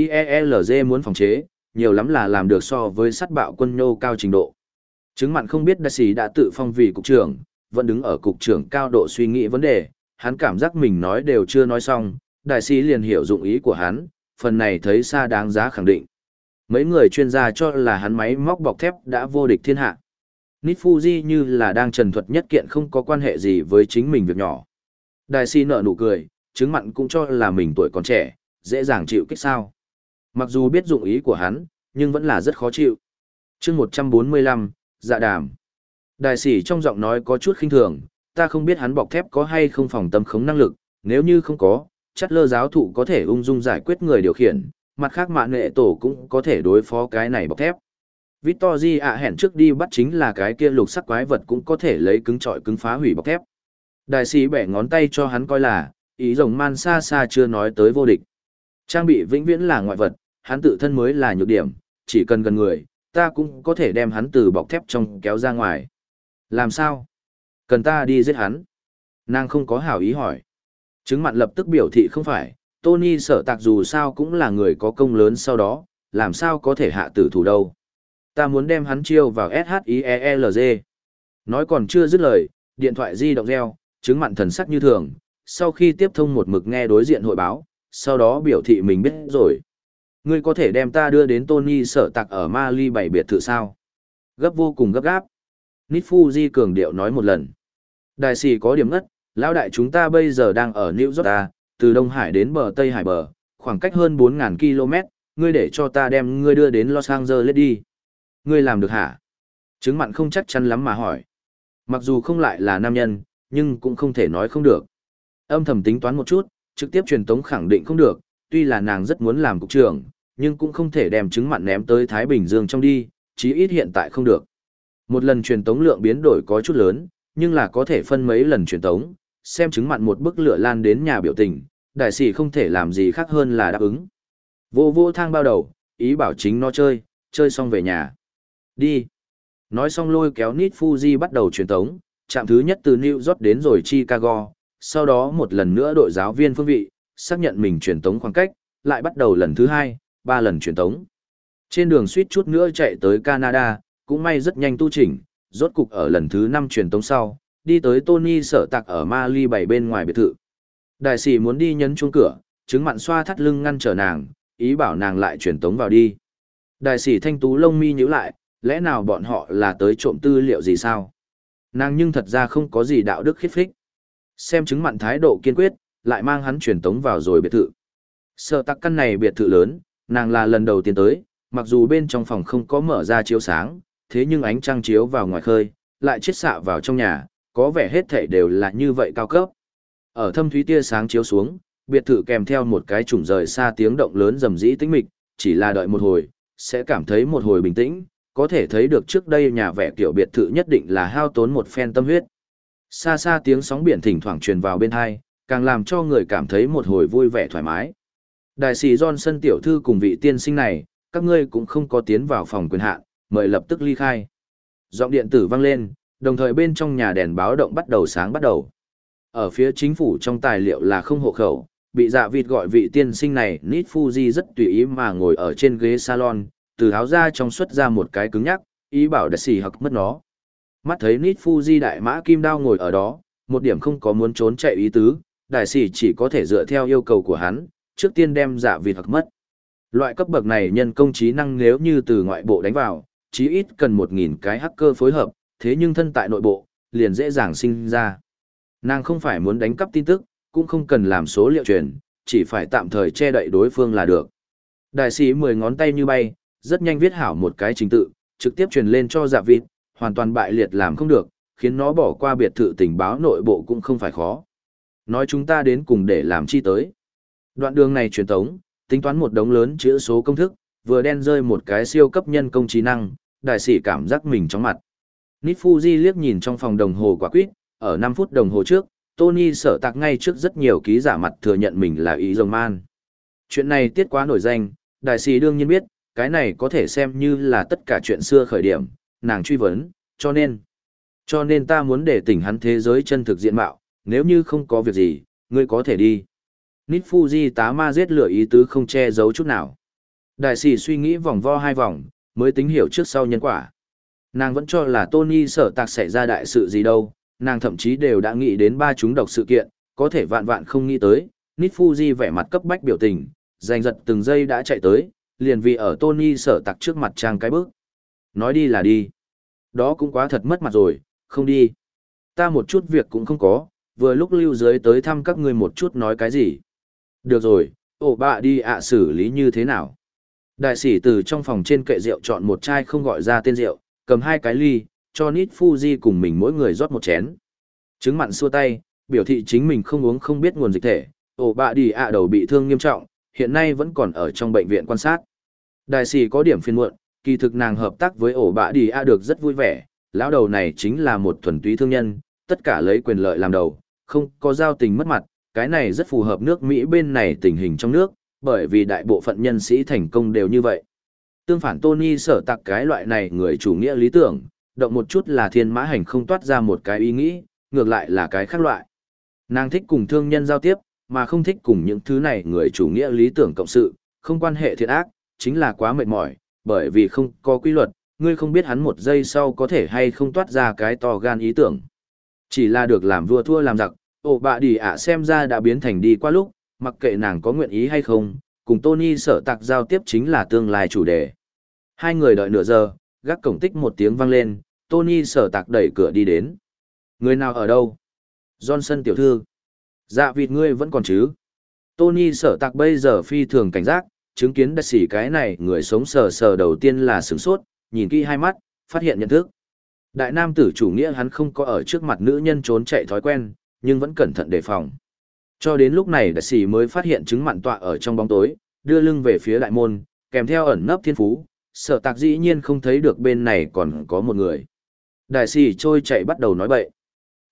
SHIELZ muốn phòng chế, nhiều lắm là làm được so với sắt bạo quân nhô cao trình độ. Chứng mặn không biết đại sĩ đã tự phong vì cục trưởng, vẫn đứng ở cục trưởng cao độ suy nghĩ vấn đề, hắn cảm giác mình nói đều chưa nói xong, đại sĩ liền hiểu dụng ý của hắn, phần này thấy xa đáng giá khẳng định. Mấy người chuyên gia cho là hắn máy móc bọc thép đã vô địch thiên hạ. Nít Fuji như là đang trần thuật nhất kiện không có quan hệ gì với chính mình việc nhỏ. Đại sĩ nở nụ cười, chứng mặn cũng cho là mình tuổi còn trẻ, dễ dàng chịu kích sao. Mặc dù biết dụng ý của hắn, nhưng vẫn là rất khó chịu. chương một trăm bốn mươi lăm, dạ đàm. Đại sĩ trong giọng nói có chút khinh thường, ta không biết hắn bọc thép có hay không phòng tâm khống năng lực, nếu như không có, chắc lơ giáo thụ có thể ung dung giải quyết người điều khiển, mặt khác mạng nghệ tổ cũng có thể đối phó cái này bọc thép. Victory ạ hẹn trước đi bắt chính là cái kia lục sắc quái vật cũng có thể lấy cứng trọi cứng phá hủy bọc thép. Đại sĩ bẻ ngón tay cho hắn coi là, ý rồng man xa xa chưa nói tới vô địch. Trang bị vĩnh viễn là ngoại vật, hắn tự thân mới là nhược điểm, chỉ cần gần người, ta cũng có thể đem hắn từ bọc thép trong kéo ra ngoài. Làm sao? Cần ta đi giết hắn? Nàng không có hảo ý hỏi. Chứng mặn lập tức biểu thị không phải, Tony sở tạc dù sao cũng là người có công lớn sau đó, làm sao có thể hạ tử thủ đâu. Ta muốn đem hắn chiêu vào SHIELZ. Nói còn chưa dứt lời, điện thoại di động reo, chứng mặn thần sắc như thường, sau khi tiếp thông một mực nghe đối diện hội báo, sau đó biểu thị mình biết rồi. Ngươi có thể đem ta đưa đến Tony sở tạc ở Mali bảy biệt thự sao? Gấp vô cùng gấp gáp. Nít Fuji cường điệu nói một lần. Đại sĩ có điểm ngất, lão đại chúng ta bây giờ đang ở New York ta, từ Đông Hải đến bờ Tây Hải bờ, khoảng cách hơn bốn nghìn ki lô mét, ngươi để cho ta đem ngươi đưa đến Los Angeles đi. Ngươi làm được hả? Chứng mặn không chắc chắn lắm mà hỏi. Mặc dù không lại là nam nhân, nhưng cũng không thể nói không được. Âm thầm tính toán một chút, trực tiếp truyền tống khẳng định không được, tuy là nàng rất muốn làm cục trưởng, nhưng cũng không thể đem chứng mặn ném tới Thái Bình Dương trong đi, chí ít hiện tại không được. Một lần truyền tống lượng biến đổi có chút lớn, nhưng là có thể phân mấy lần truyền tống, xem chứng mặn một bức lửa lan đến nhà biểu tình, đại sĩ không thể làm gì khác hơn là đáp ứng. Vô vô thang bao đầu, ý bảo chính nó chơi, chơi xong về nhà. Đi. Nói xong lôi kéo Nít Fuji bắt đầu truyền tống, trạm thứ nhất từ New York đến rồi Chicago, sau đó một lần nữa đội giáo viên phương vị, xác nhận mình truyền tống khoảng cách, lại bắt đầu lần thứ hai, ba lần truyền tống. Trên đường suýt chút nữa chạy tới Canada, cũng may rất nhanh tu chỉnh, rốt cục ở lần thứ năm truyền tống sau, đi tới Tony sở tạc ở Mali bảy bên ngoài biệt thự. Đại sĩ muốn đi nhấn chuông cửa, chứng mặn xoa thắt lưng ngăn trở nàng, ý bảo nàng lại truyền tống vào đi. Đại sĩ thanh tú lông mi nhíu lại, lẽ nào bọn họ là tới trộm tư liệu gì sao? Nàng nhưng thật ra không có gì đạo đức khiết phích. Xem chứng mặn thái độ kiên quyết, lại mang hắn truyền tống vào rồi biệt thự. Sở tạc căn này biệt thự lớn, nàng là lần đầu tiên tới, mặc dù bên trong phòng không có mở ra chiếu sáng, thế nhưng ánh trăng chiếu vào ngoài khơi, lại chiết xạ vào trong nhà, có vẻ hết thảy đều là như vậy cao cấp. Ở thâm thúy tia sáng chiếu xuống, biệt thự kèm theo một cái trùng rời xa tiếng động lớn rầm rĩ tĩnh mịch, chỉ là đợi một hồi, sẽ cảm thấy một hồi bình tĩnh, có thể thấy được trước đây nhà vẻ kiểu biệt thự nhất định là hao tốn một phen tâm huyết. Xa xa tiếng sóng biển thỉnh thoảng truyền vào bên tai, càng làm cho người cảm thấy một hồi vui vẻ thoải mái. Đại sĩ Johnson tiểu thư cùng vị tiên sinh này, các ngươi cũng không có tiến vào phòng quyền hạn, mời lập tức ly khai. Giọng điện tử vang lên, đồng thời bên trong nhà đèn báo động bắt đầu sáng bắt đầu. Ở phía chính phủ trong tài liệu là không hộ khẩu, bị dạ vịt gọi vị tiên sinh này, Nít Fuji rất tùy ý mà ngồi ở trên ghế salon, từ áo ra trong xuất ra một cái cứng nhắc, ý bảo đại sĩ hặc mất nó. Mắt thấy Nít Fuji đại mã kim đao ngồi ở đó, một điểm không có muốn trốn chạy ý tứ, đại sĩ chỉ có thể dựa theo yêu cầu của hắn, trước tiên đem dạ vịt hặc mất. Loại cấp bậc này nhân công trí năng nếu như từ ngoại bộ đánh vào, chí ít cần một nghìn cái hacker phối hợp, thế nhưng thân tại nội bộ, liền dễ dàng sinh ra. Nàng không phải muốn đánh cắp tin tức, cũng không cần làm số liệu truyền, chỉ phải tạm thời che đậy đối phương là được. Đại sĩ mười ngón tay như bay, rất nhanh viết hảo một cái trình tự, trực tiếp truyền lên cho dạ vịt, hoàn toàn bại liệt làm không được, khiến nó bỏ qua biệt thự tình báo nội bộ cũng không phải khó. Nói chúng ta đến cùng để làm chi tới. Đoạn đường này truyền tống, tính toán một đống lớn chữ số công thức, vừa đen rơi một cái siêu cấp nhân công trí năng, đại sĩ cảm giác mình chóng mặt. Nít Fuji liếc nhìn trong phòng đồng hồ quả quýt, ở năm phút đồng hồ trước, Tony sở tạc ngay trước rất nhiều ký giả mặt thừa nhận mình là ý rồng man. Chuyện này tiết quá nổi danh, đại sĩ đương nhiên biết, cái này có thể xem như là tất cả chuyện xưa khởi điểm, nàng truy vấn, cho nên, cho nên ta muốn để tỉnh hắn thế giới chân thực diện mạo, nếu như không có việc gì, ngươi có thể đi. Nít Fuji tá ma giết lửa ý tứ không che giấu chút nào. Đại sĩ suy nghĩ vòng vo hai vòng, mới tính hiểu trước sau nhân quả. Nàng vẫn cho là Tony sở tạc xảy ra đại sự gì đâu, nàng thậm chí đều đã nghĩ đến ba chúng độc sự kiện, có thể vạn vạn không nghĩ tới. Nít Fuji vẻ mặt cấp bách biểu tình, giành giật từng giây đã chạy tới, liền vì ở Tony sở tạc trước mặt trang cái bước. Nói đi là đi. Đó cũng quá thật mất mặt rồi, không đi. Ta một chút việc cũng không có, vừa lúc lưu dưới tới thăm các ngươi một chút nói cái gì. Được rồi, ổ bạ đi ạ xử lý như thế nào? Đại sĩ từ trong phòng trên kệ rượu chọn một chai không gọi ra tên rượu, cầm hai cái ly, cho Nít Fuji cùng mình mỗi người rót một chén. Trứng mặn xua tay, biểu thị chính mình không uống không biết nguồn dịch thể, ổ bạ đi ạ đầu bị thương nghiêm trọng, hiện nay vẫn còn ở trong bệnh viện quan sát. Đại sĩ có điểm phiền muộn, kỳ thực nàng hợp tác với ổ bạ đi ạ được rất vui vẻ, lão đầu này chính là một thuần túy thương nhân, tất cả lấy quyền lợi làm đầu, không có giao tình mất mặt, cái này rất phù hợp nước Mỹ bên này tình hình trong nước, bởi vì đại bộ phận nhân sĩ thành công đều như vậy. Tương phản Tony sở tạc cái loại này người chủ nghĩa lý tưởng, động một chút là thiên mã hành không toát ra một cái ý nghĩ, ngược lại là cái khác loại. Nàng thích cùng thương nhân giao tiếp, mà không thích cùng những thứ này người chủ nghĩa lý tưởng cộng sự, không quan hệ thiện ác, chính là quá mệt mỏi, bởi vì không có quy luật, ngươi không biết hắn một giây sau có thể hay không toát ra cái to gan ý tưởng. Chỉ là được làm vua thua làm giặc, ổ bạ đi ạ xem ra đã biến thành đi qua lúc, mặc kệ nàng có nguyện ý hay không, cùng Tony sở tạc giao tiếp chính là tương lai chủ đề. Hai người đợi nửa giờ, gác cổng tích một tiếng vang lên, Tony sở tạc đẩy cửa đi đến. Người nào ở đâu? Johnson tiểu thư. Dạ vịt ngươi vẫn còn chứ? Tony sở tạc bây giờ phi thường cảnh giác, chứng kiến đại sĩ cái này người sống sờ sờ đầu tiên là sửng sốt, nhìn kỹ hai mắt, phát hiện nhận thức. Đại nam tử chủ nghĩa hắn không có ở trước mặt nữ nhân trốn chạy thói quen, nhưng vẫn cẩn thận đề phòng. Cho đến lúc này đại sĩ mới phát hiện chứng mặn tọa ở trong bóng tối, đưa lưng về phía đại môn, kèm theo ẩn nấp thiên phú, sở tạc dĩ nhiên không thấy được bên này còn có một người. Đại sĩ trôi chạy bắt đầu nói bậy. Ách,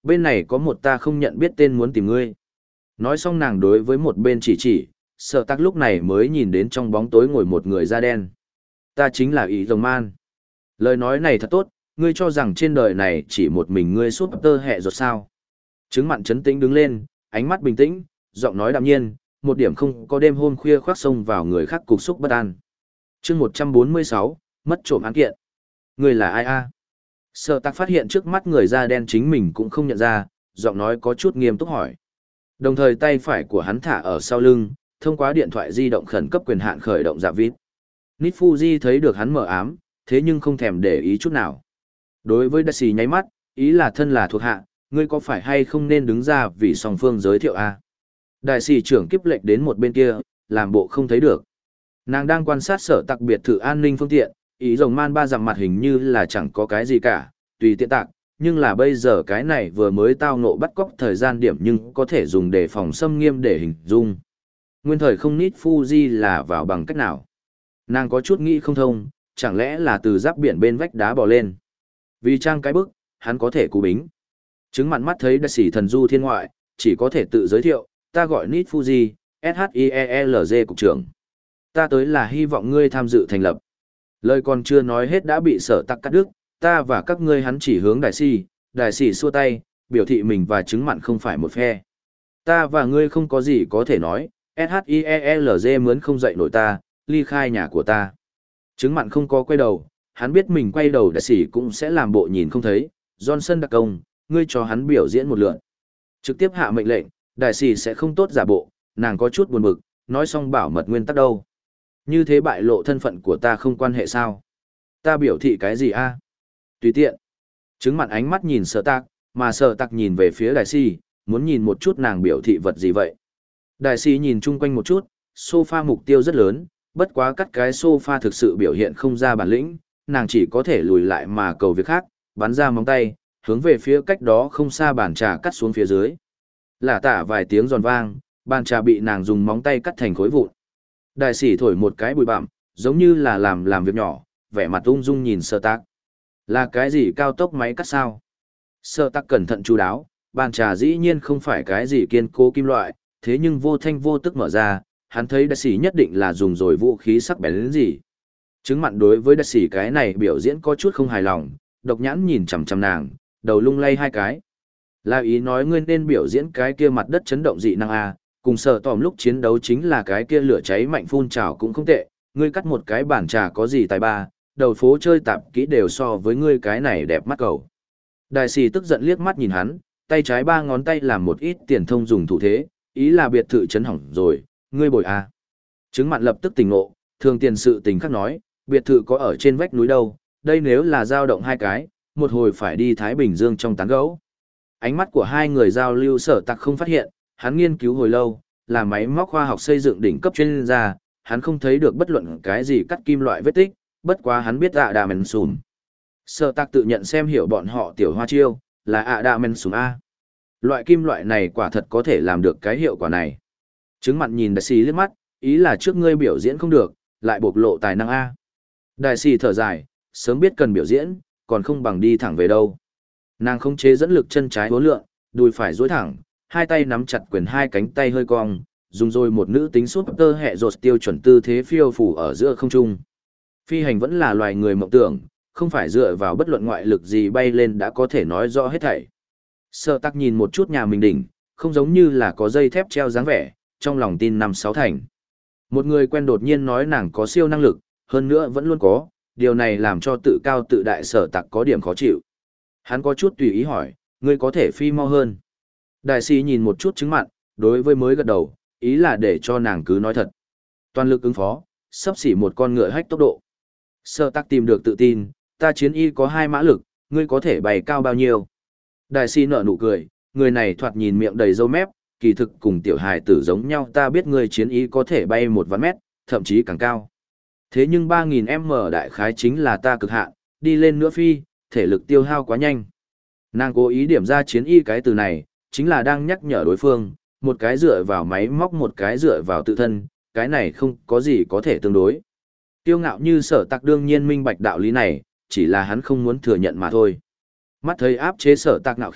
Bên này có một ta không nhận biết tên muốn tìm ngươi. Nói xong nàng đối với một bên chỉ chỉ, Sở Tạc lúc này mới nhìn đến trong bóng tối ngồi một người da đen. Ta chính là Ý Rồng Man. Lời nói này thật tốt, ngươi cho rằng trên đời này chỉ một mình ngươi suốt tơ hẹ ruột sao. Trứng mặn chấn tĩnh đứng lên, ánh mắt bình tĩnh, giọng nói đạm nhiên, một điểm không có đêm hôm khuya khoác sông vào người khác cục xúc bất an. chương một trăm bốn mươi sáu, mất trộm án kiện. Ngươi là ai a? Sở Tạc phát hiện trước mắt người da đen chính mình cũng không nhận ra, giọng nói có chút nghiêm túc hỏi. Đồng thời tay phải của hắn thả ở sau lưng, thông qua điện thoại di động khẩn cấp quyền hạn khởi động dạ vít. Nít Fuji thấy được hắn mở ám, thế nhưng không thèm để ý chút nào. Đối với Dashi nháy mắt, ý là thân là thuộc hạ, ngươi có phải hay không nên đứng ra vì song phương giới thiệu a? Đại sĩ trưởng kiếp lệnh đến một bên kia, làm bộ không thấy được. Nàng đang quan sát Sở Tạc biệt thự an ninh phương tiện, Ý Rồng Man ba dặm mặt hình như là chẳng có cái gì cả, tùy tiện tạc, nhưng là bây giờ cái này vừa mới tao ngộ bắt cóc thời gian điểm nhưng có thể dùng để phòng xâm nghiêm để hình dung. Nguyên thời không Nít Fuji là vào bằng cách nào? Nàng có chút nghĩ không thông, chẳng lẽ là từ giáp biển bên vách đá bò lên. Vì trang cái bức, hắn có thể cú bính. Chứng mặn mắt thấy đại sĩ thần du thiên ngoại, chỉ có thể tự giới thiệu, ta gọi Nít Fuji, S H I E L G cục trưởng. Ta tới là hy vọng ngươi tham dự thành lập. Lời còn chưa nói hết đã bị Sở Tạc cắt đứt, ta và các ngươi hắn chỉ hướng đại sĩ, đại sĩ xua tay, biểu thị mình và chứng mặn không phải một phe. Ta và ngươi không có gì có thể nói, S H I E L G mướn không dậy nổi ta, ly khai nhà của ta. Chứng mặn không có quay đầu, hắn biết mình quay đầu đại sĩ cũng sẽ làm bộ nhìn không thấy, Johnson đặc công, ngươi cho hắn biểu diễn một lượt. Trực tiếp hạ mệnh lệnh, đại sĩ sẽ không tốt giả bộ, nàng có chút buồn bực, nói xong bảo mật nguyên tắc đâu. Như thế bại lộ thân phận của ta không quan hệ sao? Ta biểu thị cái gì a? Tùy tiện. Chứng mặn ánh mắt nhìn Sở Tạc, mà Sở Tạc nhìn về phía đại sĩ, muốn nhìn một chút nàng biểu thị vật gì vậy. Đại sĩ nhìn chung quanh một chút, sofa mục tiêu rất lớn, bất quá cắt cái sofa thực sự biểu hiện không ra bản lĩnh, nàng chỉ có thể lùi lại mà cầu việc khác, bắn ra móng tay, hướng về phía cách đó không xa bàn trà cắt xuống phía dưới. Lả tả vài tiếng giòn vang, bàn trà bị nàng dùng móng tay cắt thành khối vụn. Đại sĩ thổi một cái bụi bặm, giống như là làm làm việc nhỏ, vẻ mặt ung dung nhìn Sở Tạc. Là cái gì cao tốc máy cắt sao? Sở Tạc cẩn thận chú đáo, bàn trà dĩ nhiên không phải cái gì kiên cố kim loại, thế nhưng vô thanh vô tức mở ra, hắn thấy đại sĩ nhất định là dùng rồi vũ khí sắc bén đến gì. Chứng mặn đối với đại sĩ cái này biểu diễn có chút không hài lòng, độc nhãn nhìn chằm chằm nàng, đầu lung lay hai cái. Là ý nói ngươi nên biểu diễn cái kia mặt đất chấn động dị năng a, cùng Sở Tòm lúc chiến đấu chính là cái kia lửa cháy mạnh phun trào cũng không tệ, ngươi cắt một cái bàn trà có gì tài ba, đầu phố chơi tạp kỹ đều so với ngươi cái này đẹp mắt cầu. Đại sĩ tức giận liếc mắt nhìn hắn, tay trái ba ngón tay làm một ít tiền thông dùng thủ thế, ý là biệt thự chấn hỏng rồi, ngươi bồi a. Chứng mặn lập tức tỉnh ngộ, thường tiền sự tình khác nói, biệt thự có ở trên vách núi đâu, đây nếu là dao động hai cái, một hồi phải đi Thái Bình Dương trong tán gấu. Ánh mắt của hai người giao lưu Sở Tạc không phát hiện, hắn nghiên cứu hồi lâu, là máy móc khoa học xây dựng đỉnh cấp chuyên gia, hắn không thấy được bất luận cái gì cắt kim loại vết tích, bất quá hắn biết ạ đà men sùm. Sở Tạc tự nhận xem hiểu bọn họ tiểu hoa chiêu, là ạ đà men sùm A. Loại kim loại này quả thật có thể làm được cái hiệu quả này. Chứng mặn nhìn đại sĩ liếc mắt, ý là trước ngươi biểu diễn không được, lại bộc lộ tài năng A. Đại sĩ thở dài, sớm biết cần biểu diễn, còn không bằng đi thẳng về đâu. Nàng không chế dẫn lực chân trái hố lượng, đùi phải duỗi thẳng, hai tay nắm chặt quyền hai cánh tay hơi cong, dùng rồi một nữ tính súp tơ hẹ rột tiêu chuẩn tư thế phiêu phủ ở giữa không trung. Phi hành vẫn là loài người mộng tưởng, không phải dựa vào bất luận ngoại lực gì bay lên đã có thể nói rõ hết thảy. Sở Tạc nhìn một chút nhà mình đỉnh, không giống như là có dây thép treo dáng vẻ, trong lòng tin năm sáu thành. Một người quen đột nhiên nói nàng có siêu năng lực, hơn nữa vẫn luôn có, điều này làm cho tự cao tự đại Sở Tạc có điểm khó chịu. Hắn có chút tùy ý hỏi, ngươi có thể phi mau hơn. Đại sĩ nhìn một chút chứng mặn, đối với mới gật đầu, ý là để cho nàng cứ nói thật. Toàn lực ứng phó, sắp xỉ một con ngựa hách tốc độ. Sở Tạc tìm được tự tin, ta chiến y có hai mã lực, ngươi có thể bay cao bao nhiêu. Đại sĩ nở nụ cười, người này thoạt nhìn miệng đầy râu mép, kỳ thực cùng tiểu hài tử giống nhau, ta biết ngươi chiến y có thể bay một vạn mét, thậm chí càng cao. Thế nhưng ba nghìn mét đại khái chính là ta cực hạn, đi lên nữa phi, thể lực tiêu hao quá nhanh. Nàng cố ý điểm ra chiến y cái từ này, chính là đang nhắc nhở đối phương, một cái dựa vào máy móc một cái dựa vào tự thân, cái này không có gì có thể tương đối. Tiêu ngạo như Sở Tạc đương nhiên minh bạch đạo lý này, chỉ là hắn không muốn thừa nhận mà thôi. Mắt thấy áp chế Sở Tạc ngạo khí,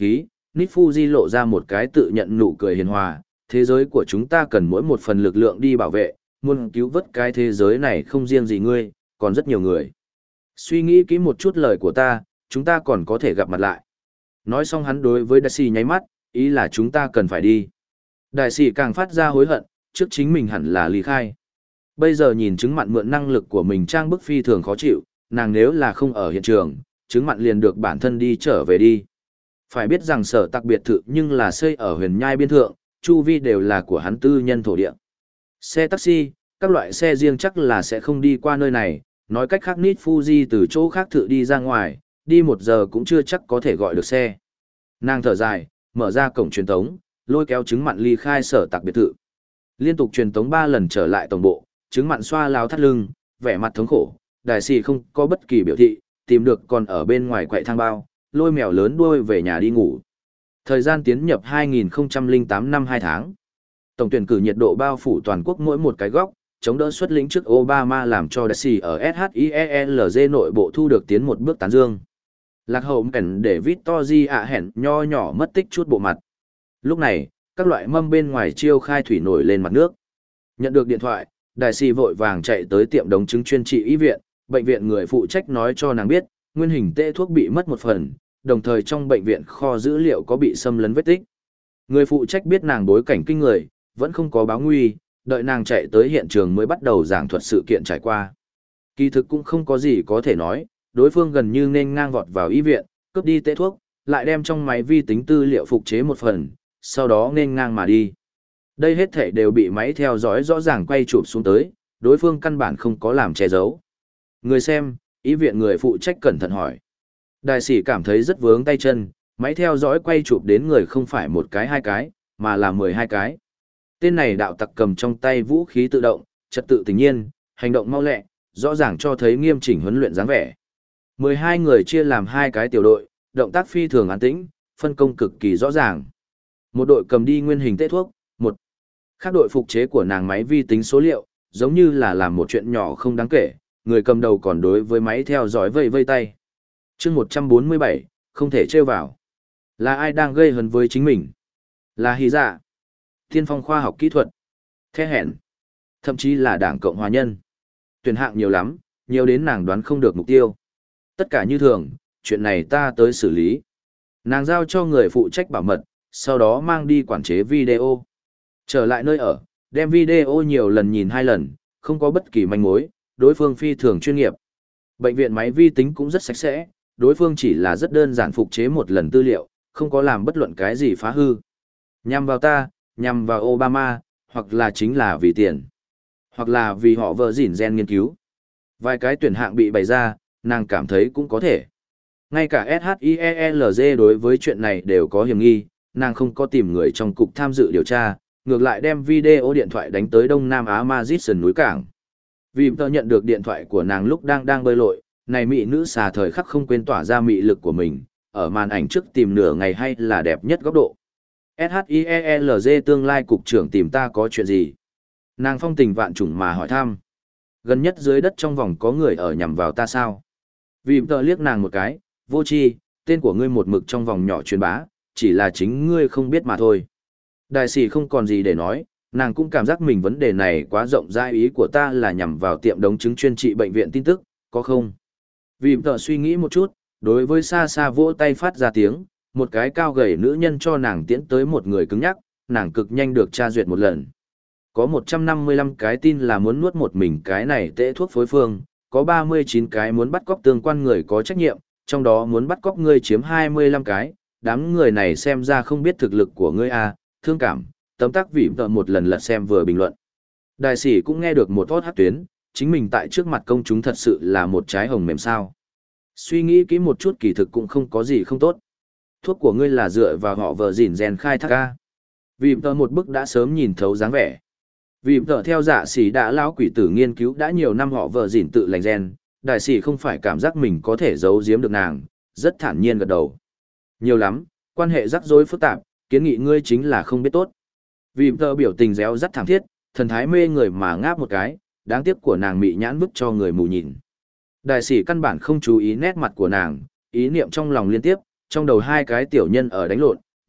Nít Fuji lộ ra một cái tự nhận nụ cười hiền hòa, thế giới của chúng ta cần mỗi một phần lực lượng đi bảo vệ, muốn cứu vớt cái thế giới này không riêng gì ngươi, còn rất nhiều người. Suy nghĩ kỹ một chút lời của ta, chúng ta còn có thể gặp mặt lại. Nói xong hắn đối với Đại sĩ nháy mắt, ý là chúng ta cần phải đi. Đại sĩ càng phát ra hối hận, trước chính mình hẳn là ly khai. Bây giờ nhìn chứng mặn mượn năng lực của mình trang bức phi thường khó chịu, nàng nếu là không ở hiện trường, chứng mặn liền được bản thân đi trở về đi. Phải biết rằng sở tặc biệt thự nhưng là xây ở huyền nhai biên thượng, chu vi đều là của hắn tư nhân thổ địa. Xe taxi, các loại xe riêng chắc là sẽ không đi qua nơi này, nói cách khác Nít Fuji từ chỗ khác thự đi ra ngoài, đi một giờ cũng chưa chắc có thể gọi được xe. Nàng thở dài, mở ra cổng truyền tống, lôi kéo chứng mặn ly khai sở tặc biệt thự. Liên tục truyền tống ba lần trở lại tổng bộ, chứng mặn xoa láo thắt lưng, vẻ mặt thống khổ, đại sĩ không có bất kỳ biểu thị, tìm được còn ở bên ngoài quậy thang bao, lôi mèo lớn đuôi về nhà đi ngủ. Thời gian tiến nhập hai nghìn không trăm lẻ tám năm hai tháng. Tổng tuyển cử nhiệt độ bao phủ toàn quốc mỗi một cái góc, chống đỡ xuất lĩnh trước Obama làm cho đại sĩ ở ét hát i e lờ giê nội bộ thu được tiến một bước tán dương. Lạc hậu cảnh để Victory ạ hẹn nho nhỏ mất tích chút bộ mặt. Lúc này, các loại mâm bên ngoài chiêu khai thủy nổi lên mặt nước. Nhận được điện thoại, đại sĩ vội vàng chạy tới tiệm đống chứng chuyên trị y viện, bệnh viện người phụ trách nói cho nàng biết, nguyên hình tê thuốc bị mất một phần, đồng thời trong bệnh viện kho dữ liệu có bị xâm lấn vết tích. Người phụ trách biết nàng bối cảnh kinh người, vẫn không có báo nguy, đợi nàng chạy tới hiện trường mới bắt đầu giảng thuật sự kiện trải qua. Kỳ thực cũng không có gì có thể nói, đối phương gần như nên ngang vọt vào y viện, cướp đi tê thuốc, lại đem trong máy vi tính tư liệu phục chế một phần, sau đó nên ngang mà đi. Đây hết thể đều bị máy theo dõi rõ ràng quay chụp xuống tới, đối phương căn bản không có làm che giấu. Người xem, y viện người phụ trách cẩn thận hỏi. Đại sĩ cảm thấy rất vướng tay chân, máy theo dõi quay chụp đến người không phải một cái hai cái, mà là mười hai cái. Tên này đạo tặc cầm trong tay vũ khí tự động, trật tự tự nhiên, hành động mau lẹ, rõ ràng cho thấy nghiêm chỉnh huấn luyện dáng vẻ. mười hai người chia làm hai cái tiểu đội, động tác phi thường an tĩnh, phân công cực kỳ rõ ràng. Một đội cầm đi nguyên hình tê thuốc, một khác đội phục chế của nàng máy vi tính số liệu, giống như là làm một chuyện nhỏ không đáng kể, người cầm đầu còn đối với máy theo dõi vây vây tay. Chương một trăm bốn mươi bảy, không thể trêu vào. Là ai đang gây hấn với chính mình? Là Hy Dạ, Tiên phong khoa học kỹ thuật, The hẹn, thậm chí là Đảng Cộng hòa nhân. Tuyển hạng nhiều lắm, nhiều đến nàng đoán không được mục tiêu. Tất cả như thường, chuyện này ta tới xử lý. Nàng giao cho người phụ trách bảo mật, sau đó mang đi quản chế video. Trở lại nơi ở, đem video nhiều lần nhìn hai lần, không có bất kỳ manh mối, đối phương phi thường chuyên nghiệp. Bệnh viện máy vi tính cũng rất sạch sẽ, đối phương chỉ là rất đơn giản phục chế một lần tư liệu, không có làm bất luận cái gì phá hư. Nhằm vào ta, nhằm vào Obama, hoặc là chính là vì tiền, hoặc là vì họ vợ dỉn gen nghiên cứu. Vài cái tuyển hạng bị bày ra, nàng cảm thấy cũng có thể. Ngay cả ét hát i e lờ giê đối với chuyện này đều có hiểm nghi, nàng không có tìm người trong cục tham dự điều tra, ngược lại đem video điện thoại đánh tới Đông Nam Á Madison núi cảng. Vì tờ nhận được điện thoại của nàng lúc đang đang bơi lội, này mỹ nữ xà thời khắc không quên tỏa ra mị lực của mình, ở màn ảnh trước tìm nửa ngày hay là đẹp nhất góc độ. ét hát i e lờ giê tương lai cục trưởng tìm ta có chuyện gì? Nàng phong tình vạn trùng mà hỏi thăm. Gần nhất dưới đất trong vòng có người ở nhằm vào ta sao? Vì tờ liếc nàng một cái, vô tri, tên của ngươi một mực trong vòng nhỏ truyền bá, chỉ là chính ngươi không biết mà thôi. Đại sĩ không còn gì để nói, nàng cũng cảm giác mình vấn đề này quá rộng rãi, ý của ta là nhằm vào tiệm đống chứng chuyên trị bệnh viện tin tức, có không? Vì tờ suy nghĩ một chút, đối với xa xa vỗ tay phát ra tiếng, một cái cao gầy nữ nhân cho nàng tiễn tới một người cứng nhắc, nàng cực nhanh được tra duyệt một lần. Có một trăm năm mươi lăm cái tin là muốn nuốt một mình cái này tễ thuốc phối phương, có ba mươi chín cái muốn bắt cóc tương quan người có trách nhiệm, trong đó muốn bắt cóc ngươi chiếm hai mươi lăm cái, đám người này xem ra không biết thực lực của ngươi à, thương cảm, tấm tắc vị vợ một lần lật xem vừa bình luận. Đại sĩ cũng nghe được một tốt hát tuyến, chính mình tại trước mặt công chúng thật sự là một trái hồng mềm sao. Suy nghĩ kỹ một chút kỳ thực cũng không có gì không tốt. Thuốc của ngươi là dựa vào họ vợ dỉn rèn khai thác ca. Vì tờ một bức đã sớm nhìn thấu dáng vẻ. Vì tờ theo dạ sĩ đã lão quỷ tử nghiên cứu đã nhiều năm họ vợ dỉn tự lành gen, đại sĩ không phải cảm giác mình có thể giấu giếm được nàng, rất thản nhiên gật đầu. Nhiều lắm, quan hệ rắc rối phức tạp, kiến nghị ngươi chính là không biết tốt. Vì tờ biểu tình réo rắt thảm thiết, thần thái mê người mà ngáp một cái, đáng tiếc của nàng mị nhãn bức cho người mù nhìn. Đại sĩ căn bản không chú ý nét mặt của nàng, ý niệm trong lòng liên tiếp, trong đầu hai cái tiểu nhân ở đánh lộn,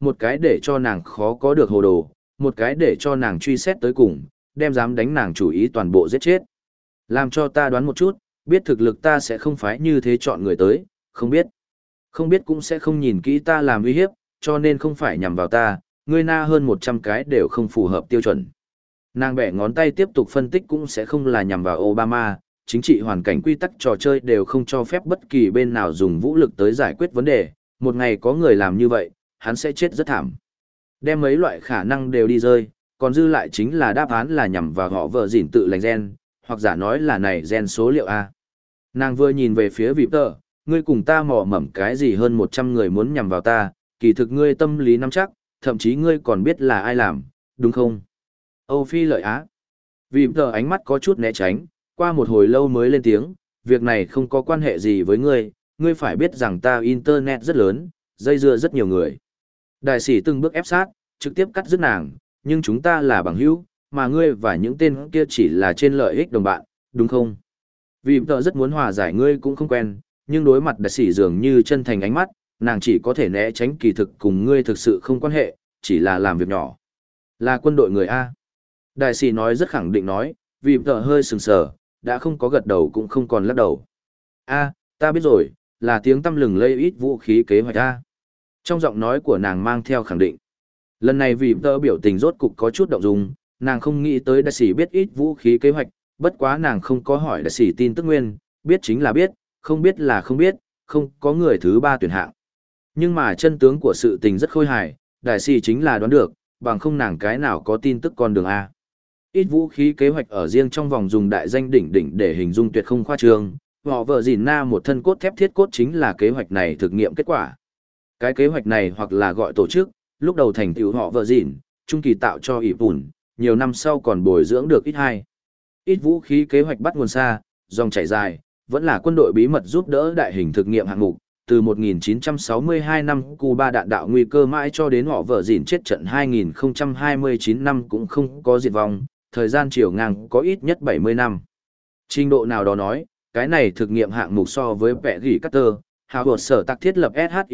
một cái để cho nàng khó có được hồ đồ, một cái để cho nàng truy xét tới cùng, đem dám đánh nàng chủ ý toàn bộ giết chết. Làm cho ta đoán một chút, biết thực lực ta sẽ không phải như thế chọn người tới, không biết. Không biết cũng sẽ không nhìn kỹ ta làm uy hiếp, cho nên không phải nhằm vào ta, ngươi na hơn một trăm cái đều không phù hợp tiêu chuẩn. Nàng bẻ ngón tay tiếp tục phân tích cũng sẽ không là nhằm vào Obama, chính trị hoàn cảnh quy tắc trò chơi đều không cho phép bất kỳ bên nào dùng vũ lực tới giải quyết vấn đề, một ngày có người làm như vậy, hắn sẽ chết rất thảm. Đem mấy loại khả năng đều đi rơi, còn dư lại chính là đáp án là nhằm vào họ vợ dỉn tự lành gen, hoặc giả nói là này gen số liệu A. Nàng vừa nhìn về phía vịp tờ, ngươi cùng ta mò mẫm cái gì hơn một trăm người muốn nhằm vào ta, kỳ thực ngươi tâm lý nắm chắc, thậm chí ngươi còn biết là ai làm, đúng không? Âu Phi lợi á. Vịp tờ ánh mắt có chút né tránh, qua một hồi lâu mới lên tiếng, việc này không có quan hệ gì với ngươi, ngươi phải biết rằng ta internet rất lớn, dây dưa rất nhiều người. Đại sĩ từng bước ép sát, trực tiếp cắt dứt nàng, nhưng chúng ta là bằng hữu, mà ngươi và những tên kia chỉ là trên lợi ích đồng bạn, đúng không? Vì tờ rất muốn hòa giải ngươi cũng không quen, nhưng đối mặt đại sĩ dường như chân thành ánh mắt, nàng chỉ có thể né tránh kỳ thực cùng ngươi thực sự không quan hệ, chỉ là làm việc nhỏ. Là quân đội người A. Đại sĩ nói rất khẳng định nói, vì tờ hơi sừng sờ, đã không có gật đầu cũng không còn lắc đầu. A, ta biết rồi, là tiếng tăm lừng lây ít vũ khí kế hoạch A. Trong giọng nói của nàng mang theo khẳng định. Lần này vì tờ biểu tình rốt cục có chút động dung, nàng không nghĩ tới đại sĩ biết ít vũ khí kế hoạch, bất quá nàng không có hỏi đại sĩ tin tức nguyên, biết chính là biết, không biết là không biết, không có người thứ ba tuyển hạng. Nhưng mà chân tướng của sự tình rất khôi hài, đại sĩ chính là đoán được, bằng không nàng cái nào có tin tức con đường A. Ít vũ khí kế hoạch ở riêng trong vòng dùng đại danh đỉnh đỉnh để hình dung tuyệt không khoa trương, họ vợ dìn na một thân cốt thép thiết cốt chính là kế hoạch này thực nghiệm kết quả. Cái kế hoạch này hoặc là gọi tổ chức, lúc đầu thành tựu họ vợ dìn, trung kỳ tạo cho ỷ bùn, nhiều năm sau còn bồi dưỡng được ít hai. Ít vũ khí kế hoạch bắt nguồn xa, dòng chảy dài, vẫn là quân đội bí mật giúp đỡ đại hình thực nghiệm hạng mục, từ một nghìn chín trăm sáu mươi hai năm Cuba đạn đạo nguy cơ mãi cho đến họ vợ dìn chết trận hai nghìn không trăm hai mươi chín năm cũng không có diệt vong, thời gian chiều ngang có ít nhất bảy mươi năm. Trình độ nào đó nói, cái này thực nghiệm hạng mục so với vẽ gỉ Carter, hào hột sở tạc thiết lập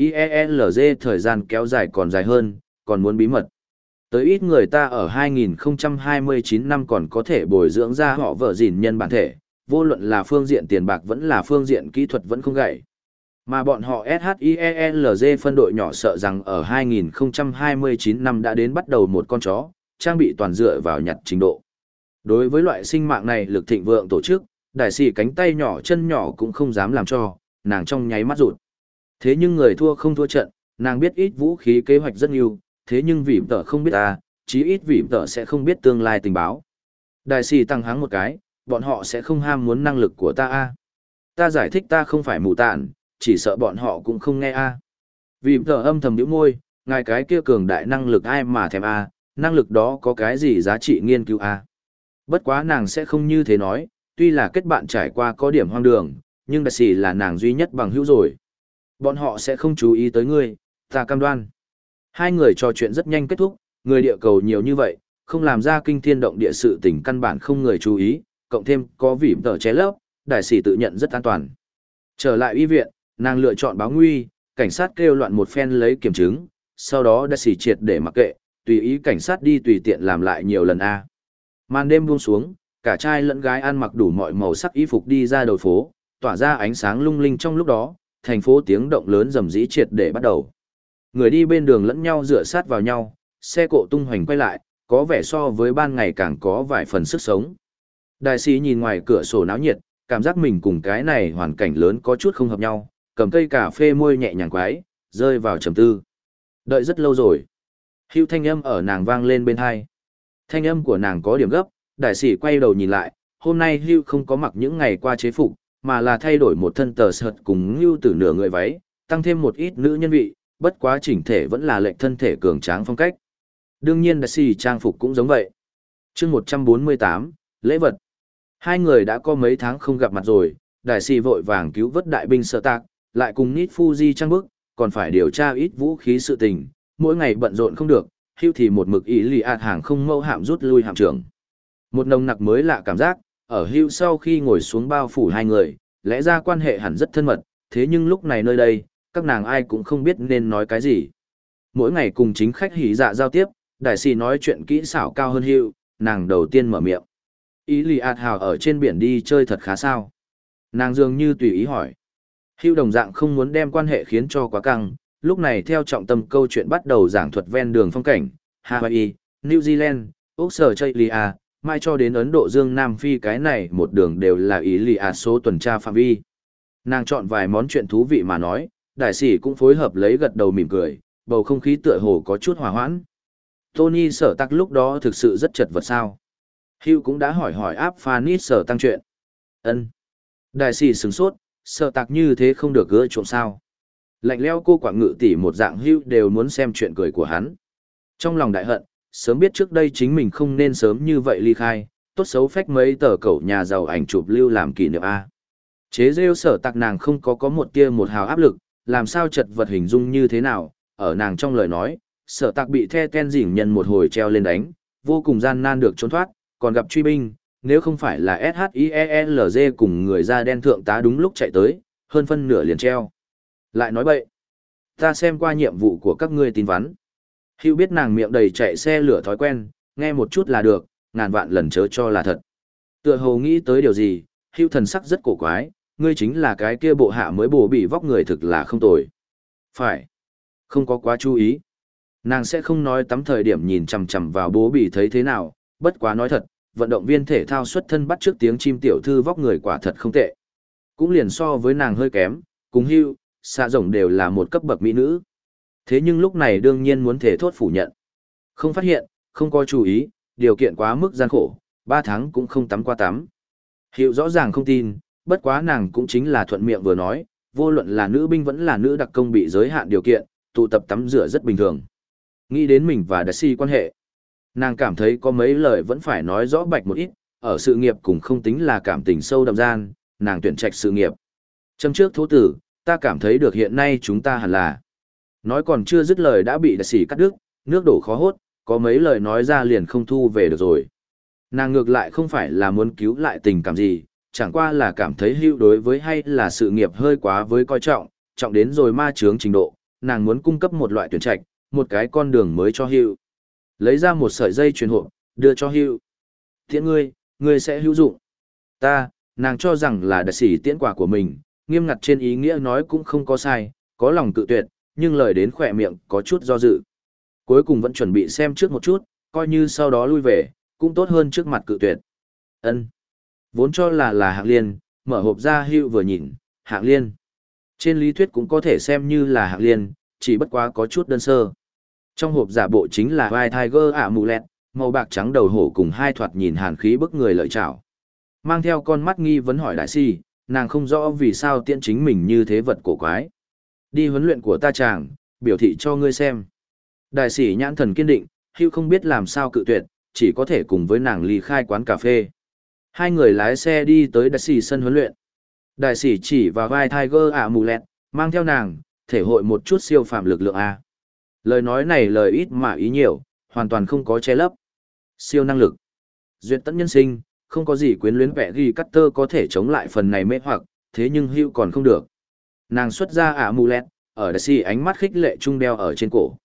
SHIELZ thời gian kéo dài còn dài hơn, còn muốn bí mật. Tới ít người ta ở hai nghìn không trăm hai mươi chín năm còn có thể bồi dưỡng ra họ vợ dìn nhân bản thể, vô luận là phương diện tiền bạc vẫn là phương diện kỹ thuật vẫn không gãy. Mà bọn họ SHIELZ phân đội nhỏ sợ rằng ở hai nghìn không trăm hai mươi chín năm đã đến bắt đầu một con chó, trang bị toàn dựa vào nhặt trình độ. Đối với loại sinh mạng này lực thịnh vượng tổ chức, đại sĩ cánh tay nhỏ chân nhỏ cũng không dám làm cho, nàng trong nháy mắt rụt. Thế nhưng người thua không thua trận, nàng biết ít vũ khí kế hoạch rất nhiều, thế nhưng vì tờ không biết ta, chí ít vì tờ sẽ không biết tương lai tình báo. Đại sĩ tăng háng một cái, bọn họ sẽ không ham muốn năng lực của ta a. Ta giải thích ta không phải mù tạn, chỉ sợ bọn họ cũng không nghe a. Vì tờ âm thầm nhíu môi, ngài cái kia cường đại năng lực ai mà thèm a, năng lực đó có cái gì giá trị nghiên cứu a. Bất quá nàng sẽ không như thế nói, tuy là kết bạn trải qua có điểm hoang đường, nhưng đại sĩ là nàng duy nhất bằng hữu rồi. Bọn họ sẽ không chú ý tới ngươi, ta cam đoan. Hai người trò chuyện rất nhanh kết thúc, người địa cầu nhiều như vậy, không làm ra kinh thiên động địa sự tình căn bản không người chú ý, cộng thêm có vỉ tờ ché lấp, đại sĩ tự nhận rất an toàn. Trở lại y viện, nàng lựa chọn báo nguy, cảnh sát kêu loạn một phen lấy kiểm chứng, sau đó đại sĩ triệt để mặc kệ, tùy ý cảnh sát đi tùy tiện làm lại nhiều lần a. Màn đêm buông xuống, cả trai lẫn gái ăn mặc đủ mọi màu sắc y phục đi ra đầu phố, tỏa ra ánh sáng lung linh trong lúc đó, thành phố tiếng động lớn rầm rĩ triệt để bắt đầu. Người đi bên đường lẫn nhau dựa sát vào nhau, xe cộ tung hoành quay lại, có vẻ so với ban ngày càng có vài phần sức sống. Đại sĩ nhìn ngoài cửa sổ náo nhiệt, cảm giác mình cùng cái này hoàn cảnh lớn có chút không hợp nhau, cầm cây cà phê môi nhẹ nhàng quái, rơi vào trầm tư. Đợi rất lâu rồi. Hữu thanh âm ở nàng vang lên bên hai. Thanh âm của nàng có điểm gấp, đại sĩ quay đầu nhìn lại, hôm nay Hữu không có mặc những ngày qua chế phục, mà là thay đổi một thân tờ sợt cùng Hữu từ nửa người váy, tăng thêm một ít nữ nhân vị, bất quá chỉnh thể vẫn là lệnh thân thể cường tráng phong cách. Đương nhiên đại sĩ trang phục cũng giống vậy. Chương một trăm bốn mươi tám, lễ vật. Hai người đã có mấy tháng không gặp mặt rồi, đại sĩ vội vàng cứu vớt đại binh Sở Tạc, lại cùng Nít Fuji trang bức, còn phải điều tra ít vũ khí sự tình, mỗi ngày bận rộn không được, Hữu thì một mực ý lì ạt hàng không mẫu hạm rút lui hạm trưởng. Một nồng nặc mới lạ cảm giác, ở Hữu sau khi ngồi xuống bao phủ hai người, lẽ ra quan hệ hẳn rất thân mật, thế nhưng lúc này nơi đây, các nàng ai cũng không biết nên nói cái gì. Mỗi ngày cùng chính khách hỉ dạ giao tiếp, đại sĩ nói chuyện kỹ xảo cao hơn Hugh, nàng đầu tiên mở miệng. Ý lì ạt hào ở trên biển đi chơi thật khá sao? Nàng dường như tùy ý hỏi. Hugh đồng dạng không muốn đem quan hệ khiến cho quá căng, lúc này theo trọng tâm câu chuyện bắt đầu giảng thuật ven đường phong cảnh, Hawaii, New Zealand, Australia, mai cho đến Ấn Độ Dương Nam Phi cái này một đường đều là ý lì ạt số tuần tra phạm vi. Nàng chọn vài món chuyện thú vị mà nói, đại sĩ cũng phối hợp lấy gật đầu mỉm cười, bầu không khí tựa hồ có chút hòa hoãn. Tony sở tắc lúc đó thực sự rất chật vật sao. Hugh cũng đã hỏi hỏi áp Phanis sở tăng chuyện. Ân. Đại sĩ sửng sốt, sở tắc như thế không được gỡ trộm sao. Lạnh leo cô quảng ngự tỷ một dạng Hugh đều muốn xem chuyện cười của hắn. Trong lòng đại hận, sớm biết trước đây chính mình không nên sớm như vậy ly khai, tốt xấu phách mấy tờ cẩu nhà giàu ảnh chụp lưu làm kỷ niệm A. Chế rêu sở tạc nàng không có có một tia một hào áp lực, làm sao chật vật hình dung như thế nào, ở nàng trong lời nói, sở tạc bị the ten dỉn nhân một hồi treo lên đánh, vô cùng gian nan được trốn thoát, còn gặp truy binh, nếu không phải là ét hát i e lờ giê cùng người da đen thượng tá đúng lúc chạy tới, hơn phân nửa liền treo. Lại nói bậy, ta xem qua nhiệm vụ của các ngươi tin vắn. Hugh biết nàng miệng đầy chạy xe lửa thói quen, nghe một chút là được, ngàn vạn lần chớ cho là thật. Tựa hồ nghĩ tới điều gì, Hugh thần sắc rất cổ quái, ngươi chính là cái kia bộ hạ mới bổ bị vóc người thực là không tồi. Phải. Không có quá chú ý. Nàng sẽ không nói tắm thời điểm nhìn chằm chằm vào bố bị thấy thế nào, bất quá nói thật, vận động viên thể thao xuất thân bắt trước tiếng chim tiểu thư vóc người quả thật không tệ. Cũng liền so với nàng hơi kém, cùng Hugh, xạ rồng đều là một cấp bậc mỹ nữ. Thế nhưng lúc này đương nhiên muốn thể thốt phủ nhận. Không phát hiện, không có chú ý, điều kiện quá mức gian khổ, ba tháng cũng không tắm qua tắm. Hiệu rõ ràng không tin, bất quá nàng cũng chính là thuận miệng vừa nói, vô luận là nữ binh vẫn là nữ đặc công bị giới hạn điều kiện, tụ tập tắm rửa rất bình thường. Nghĩ đến mình và Darcy quan hệ. Nàng cảm thấy có mấy lời vẫn phải nói rõ bạch một ít, ở sự nghiệp cũng không tính là cảm tình sâu đậm gian, nàng tuyển trạch sự nghiệp. Châm trước thố tử, ta cảm thấy được hiện nay chúng ta hẳn là. Nói còn chưa dứt lời đã bị Darcy cắt đứt, nước đổ khó hốt, có mấy lời nói ra liền không thu về được rồi. Nàng ngược lại không phải là muốn cứu lại tình cảm gì, chẳng qua là cảm thấy Hugh đối với hay là sự nghiệp hơi quá với coi trọng, trọng đến rồi ma chướng trình độ, nàng muốn cung cấp một loại tuyển trạch, một cái con đường mới cho Hugh. Lấy ra một sợi dây chuyền hộp, đưa cho Hugh. Tiễn ngươi, ngươi sẽ hữu dụng. Ta, nàng cho rằng là đặc sĩ tiễn quả của mình, nghiêm ngặt trên ý nghĩa nói cũng không có sai, có lòng cự tuyệt, nhưng lời đến khỏe miệng có chút do dự. Cuối cùng vẫn chuẩn bị xem trước một chút, coi như sau đó lui về, cũng tốt hơn trước mặt cự tuyệt. Ân. Vốn cho là là hạng liên, mở hộp ra Hugh vừa nhìn, hạng liên. Trên lý thuyết cũng có thể xem như là hạng liên, chỉ bất quá có chút đơn sơ. Trong hộp giả bộ chính là vai Tiger Amulet, màu bạc trắng đầu hổ cùng hai thoạt nhìn hàn khí bức người lợi chảo. Mang theo con mắt nghi vấn hỏi đại si, nàng không rõ vì sao tiện chính mình như thế vật cổ quái. Đi huấn luyện của ta chàng, biểu thị cho ngươi xem. Đại sĩ nhãn thần kiên định, Hugh không biết làm sao cự tuyệt, chỉ có thể cùng với nàng ly khai quán cà phê. Hai người lái xe đi tới đại sĩ sân huấn luyện. Đại sĩ chỉ vào vai Tiger Amulet, mang theo nàng, thể hội một chút siêu phạm lực lượng A. Lời nói này lời ít mà ý nhiều, hoàn toàn không có che lấp. Siêu năng lực. Duyệt tận nhân sinh, không có gì quyến luyến vẻ ghi cắt tơ có thể chống lại phần này mê hoặc, thế nhưng Hugh còn không được. Nàng xuất ra Amulet, ở đại sĩ ánh mắt khích lệ trung đeo ở trên cổ.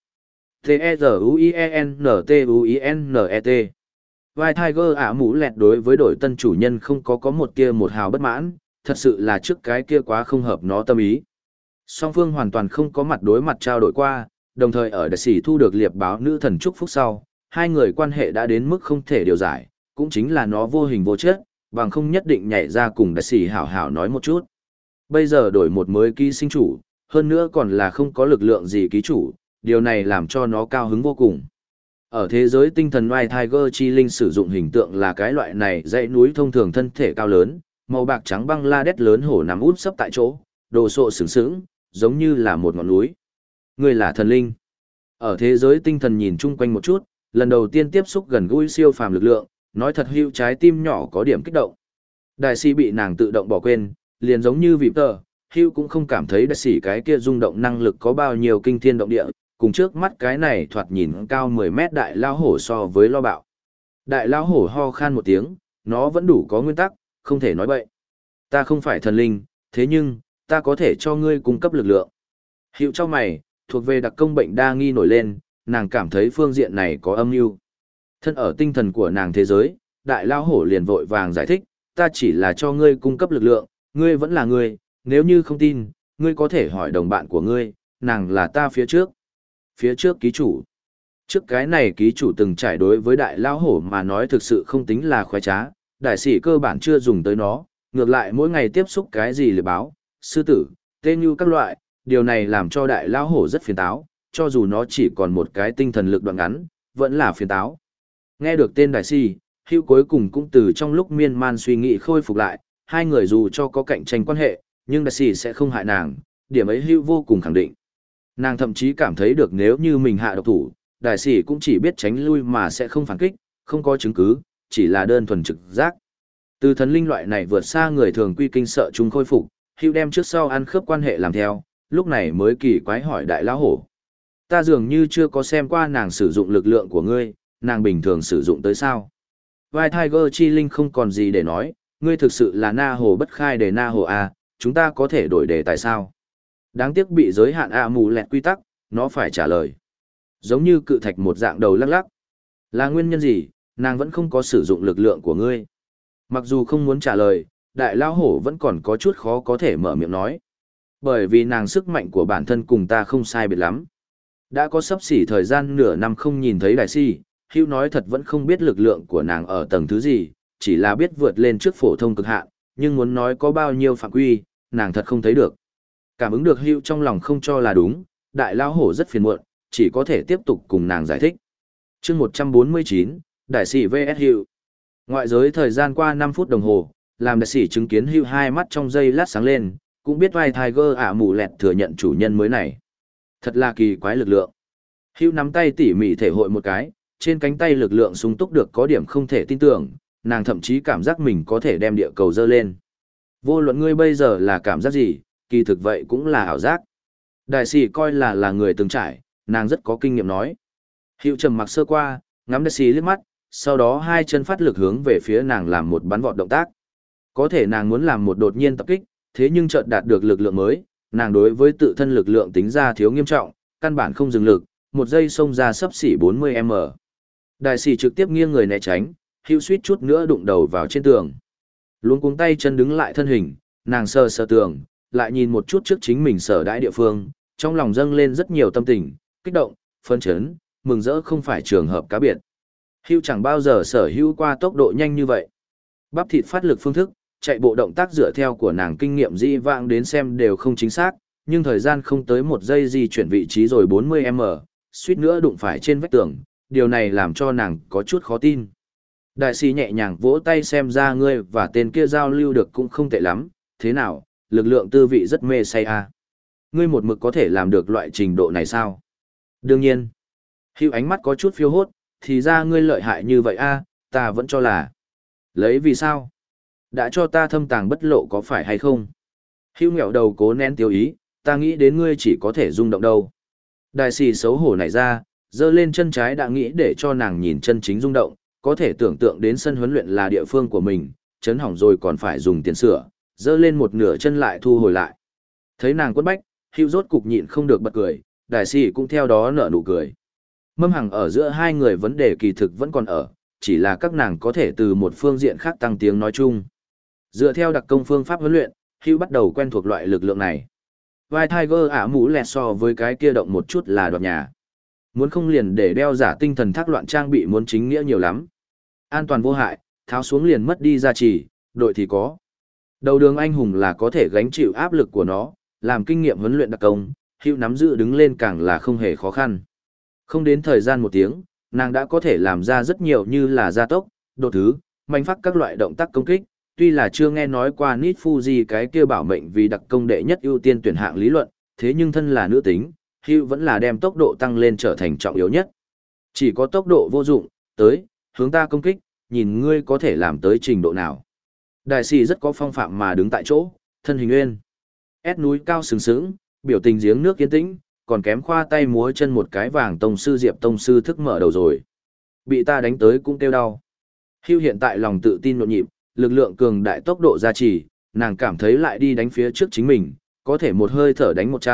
T-E-Z-U-I-E-N-T-U-I-N-E-T Vai Tiger Amulet đối với đổi tân chủ nhân không có có một kia một hào bất mãn, thật sự là trước cái kia quá không hợp nó tâm ý. Song phương hoàn toàn không có mặt đối mặt trao đổi qua, đồng thời ở đại sĩ thu được liệp báo nữ thần chúc phúc sau, hai người quan hệ đã đến mức không thể điều giải, cũng chính là nó vô hình vô chất, bằng không nhất định nhảy ra cùng đại sĩ hảo hảo nói một chút. Bây giờ đổi một mới ký sinh chủ, hơn nữa còn là không có lực lượng gì ký chủ, điều này làm cho nó cao hứng vô cùng. Ở thế giới tinh thần White Tiger chi linh sử dụng hình tượng là cái loại này dãy núi thông thường thân thể cao lớn, màu bạc trắng băng la đét lớn hổ nằm út sấp tại chỗ, đồ sộ sừng sững, giống như là một ngọn núi. Người là thần linh. Ở thế giới tinh thần nhìn chung quanh một chút, lần đầu tiên tiếp xúc gần gũi siêu phàm lực lượng, nói thật Hugh trái tim nhỏ có điểm kích động. Đại sĩ bị nàng tự động bỏ quên, liền giống như vịp tờ, Hugh cũng không cảm thấy đại sĩ cái kia rung động năng lực có bao nhiêu kinh thiên động địa, cùng trước mắt cái này thoạt nhìn cao mười mét đại lao hổ so với lo bạo. Đại lao hổ ho khan một tiếng, nó vẫn đủ có nguyên tắc, không thể nói bậy. Ta không phải thần linh, thế nhưng, ta có thể cho ngươi cung cấp lực lượng. Hugh cho mày, thuộc về đặc công bệnh đa nghi nổi lên, nàng cảm thấy phương diện này có âm mưu. Thân ở tinh thần của nàng thế giới, đại lao hổ liền vội vàng giải thích, ta chỉ là cho ngươi cung cấp lực lượng, ngươi vẫn là ngươi, nếu như không tin, ngươi có thể hỏi đồng bạn của ngươi, nàng là ta phía trước. Phía trước ký chủ. Trước cái này ký chủ từng trải đối với đại lao hổ mà nói thực sự không tính là khoái trá, đại sĩ cơ bản chưa dùng tới nó, ngược lại mỗi ngày tiếp xúc cái gì lừa báo, sư tử, tên như các loại, điều này làm cho đại lao hổ rất phiền táo, cho dù nó chỉ còn một cái tinh thần lực đoạn ngắn, vẫn là phiền táo. Nghe được tên đại sĩ, Hữu cuối cùng cũng từ trong lúc miên man suy nghĩ khôi phục lại, hai người dù cho có cạnh tranh quan hệ, nhưng đại sĩ sẽ không hại nàng, điểm ấy Hữu vô cùng khẳng định. Nàng thậm chí cảm thấy được nếu như mình hạ độc thủ, đại sĩ cũng chỉ biết tránh lui mà sẽ không phản kích, không có chứng cứ, chỉ là đơn thuần trực giác. Từ thần linh loại này vượt xa người thường quy kinh sợ chúng khôi phục, Hữu đem trước sau ăn khớp quan hệ làm theo, lúc này mới kỳ quái hỏi đại lão hổ. Ta dường như chưa có xem qua nàng sử dụng lực lượng của ngươi, nàng bình thường sử dụng tới sao? Vai Tiger chi linh không còn gì để nói, ngươi thực sự là na hồ bất khai để na hồ A, chúng ta có thể đổi đề tại sao? Đáng tiếc bị giới hạn A mù lẹt quy tắc, nó phải trả lời. Giống như cự thạch một dạng đầu lắc lắc. Là nguyên nhân gì, nàng vẫn không có sử dụng lực lượng của ngươi? Mặc dù không muốn trả lời, đại lão hổ vẫn còn có chút khó có thể mở miệng nói. Bởi vì nàng sức mạnh của bản thân cùng ta không sai biệt lắm. Đã có sắp xỉ thời gian nửa năm không nhìn thấy đại si, Hữu nói thật vẫn không biết lực lượng của nàng ở tầng thứ gì, chỉ là biết vượt lên trước phổ thông cực hạn, nhưng muốn nói có bao nhiêu phạm quy, nàng thật không thấy được. Cảm ứng được Hữu trong lòng không cho là đúng, đại lão hổ rất phiền muộn, chỉ có thể tiếp tục cùng nàng giải thích. Chương một trăm bốn mươi chín, đại sĩ vs Hữu. Ngoại giới thời gian qua năm phút đồng hồ, làm đại sĩ chứng kiến Hữu hai mắt trong giây lát sáng lên, cũng biết vai Tiger ả mù lẹt thừa nhận chủ nhân mới này. Thật là kỳ quái lực lượng. Hữu nắm tay tỉ mỉ thể hội một cái, trên cánh tay lực lượng sung túc được có điểm không thể tin tưởng, nàng thậm chí cảm giác mình có thể đem địa cầu dơ lên. Vô luận ngươi bây giờ là cảm giác gì, kỳ thực vậy cũng là ảo giác. Đại sĩ coi là là người từng trải, nàng rất có kinh nghiệm nói. Hữu trầm mặc sơ qua, ngắm đại sĩ liếc mắt, sau đó hai chân phát lực hướng về phía nàng làm một bắn vọt động tác. Có thể nàng muốn làm một đột nhiên tập kích, thế nhưng chợt đạt được lực lượng mới, nàng đối với tự thân lực lượng tính ra thiếu nghiêm trọng, căn bản không dừng lực, một giây xông ra sấp xỉ bốn mươi mét. Đại sĩ trực tiếp nghiêng người né tránh, Hữu suýt chút nữa đụng đầu vào trên tường. Luống cuống tay chân đứng lại thân hình, nàng sờ sờ tường, lại nhìn một chút trước chính mình sở đãi địa phương, trong lòng dâng lên rất nhiều tâm tình, kích động, phấn chấn, mừng rỡ không phải trường hợp cá biệt. Hữu chẳng bao giờ sở hữu qua tốc độ nhanh như vậy. Bắp thịt phát lực phương thức, chạy bộ động tác dựa theo của nàng kinh nghiệm di vãng đến xem đều không chính xác, nhưng thời gian không tới một giây di chuyển vị trí rồi bốn mươi mét, suýt nữa đụng phải trên vách tường, điều này làm cho nàng có chút khó tin. Đại sĩ nhẹ nhàng vỗ tay xem ra ngươi và tên kia giao lưu được cũng không tệ lắm, thế nào, lực lượng tư vị rất mê say à. Ngươi một mực có thể làm được loại trình độ này sao? Đương nhiên. Hữu ánh mắt có chút phiêu hốt, thì ra ngươi lợi hại như vậy a, à, ta vẫn cho là. Lấy vì sao? Đã cho ta thâm tàng bất lộ có phải hay không? Hữu nghẹo đầu cố nén tiêu ý, ta nghĩ đến ngươi chỉ có thể rung động đâu. Đại sĩ xấu hổ nảy ra, giơ lên chân trái đã nghĩ để cho nàng nhìn chân chính rung động, có thể tưởng tượng đến sân huấn luyện là địa phương của mình, chấn hỏng rồi còn phải dùng tiền sửa, giơ lên một nửa chân lại thu hồi lại. Thấy nàng quất bách, Hữu rốt cục nhịn không được bật cười, đại sĩ cũng theo đó nở nụ cười. Mâm hằng ở giữa hai người vấn đề kỳ thực vẫn còn ở, chỉ là các nàng có thể từ một phương diện khác tăng tiếng nói chung. Dựa theo đặc công phương pháp huấn luyện, Hữu bắt đầu quen thuộc loại lực lượng này. Vai Tiger ả mũ lẹt so với cái kia động một chút là đoạt nhà. Muốn không liền để đeo giả tinh thần thác loạn trang bị muốn chính nghĩa nhiều lắm. An toàn vô hại, tháo xuống liền mất đi giá trị, đội thì có. Đầu đường anh hùng là có thể gánh chịu áp lực của nó, làm kinh nghiệm huấn luyện đặc công, Hữu nắm giữ đứng lên càng là không hề khó khăn. Không đến thời gian một tiếng, nàng đã có thể làm ra rất nhiều như là gia tốc, đột thứ, manh phát các loại động tác công kích, tuy là chưa nghe nói qua Nit Fuji cái kia bảo mệnh vì đặc công đệ nhất ưu tiên tuyển hạng lý luận, thế nhưng thân là nữ tính, Hữu vẫn là đem tốc độ tăng lên trở thành trọng yếu nhất. Chỉ có tốc độ vô dụng, tới, hướng ta công kích, nhìn ngươi có thể làm tới trình độ nào. Đại sĩ rất có phong phạm mà đứng tại chỗ, thân hình nguyên. Ép núi cao sừng sững, biểu tình giếng nước yên tĩnh, còn kém khoa tay múa chân một cái vàng tông sư Diệp tông sư thức mở đầu rồi. Bị ta đánh tới cũng kêu đau. Hữu hiện tại lòng tự tin nhộn nhịp, lực lượng cường đại tốc độ gia trì, nàng cảm thấy lại đi đánh phía trước chính mình, có thể một hơi thở đánh một trăm,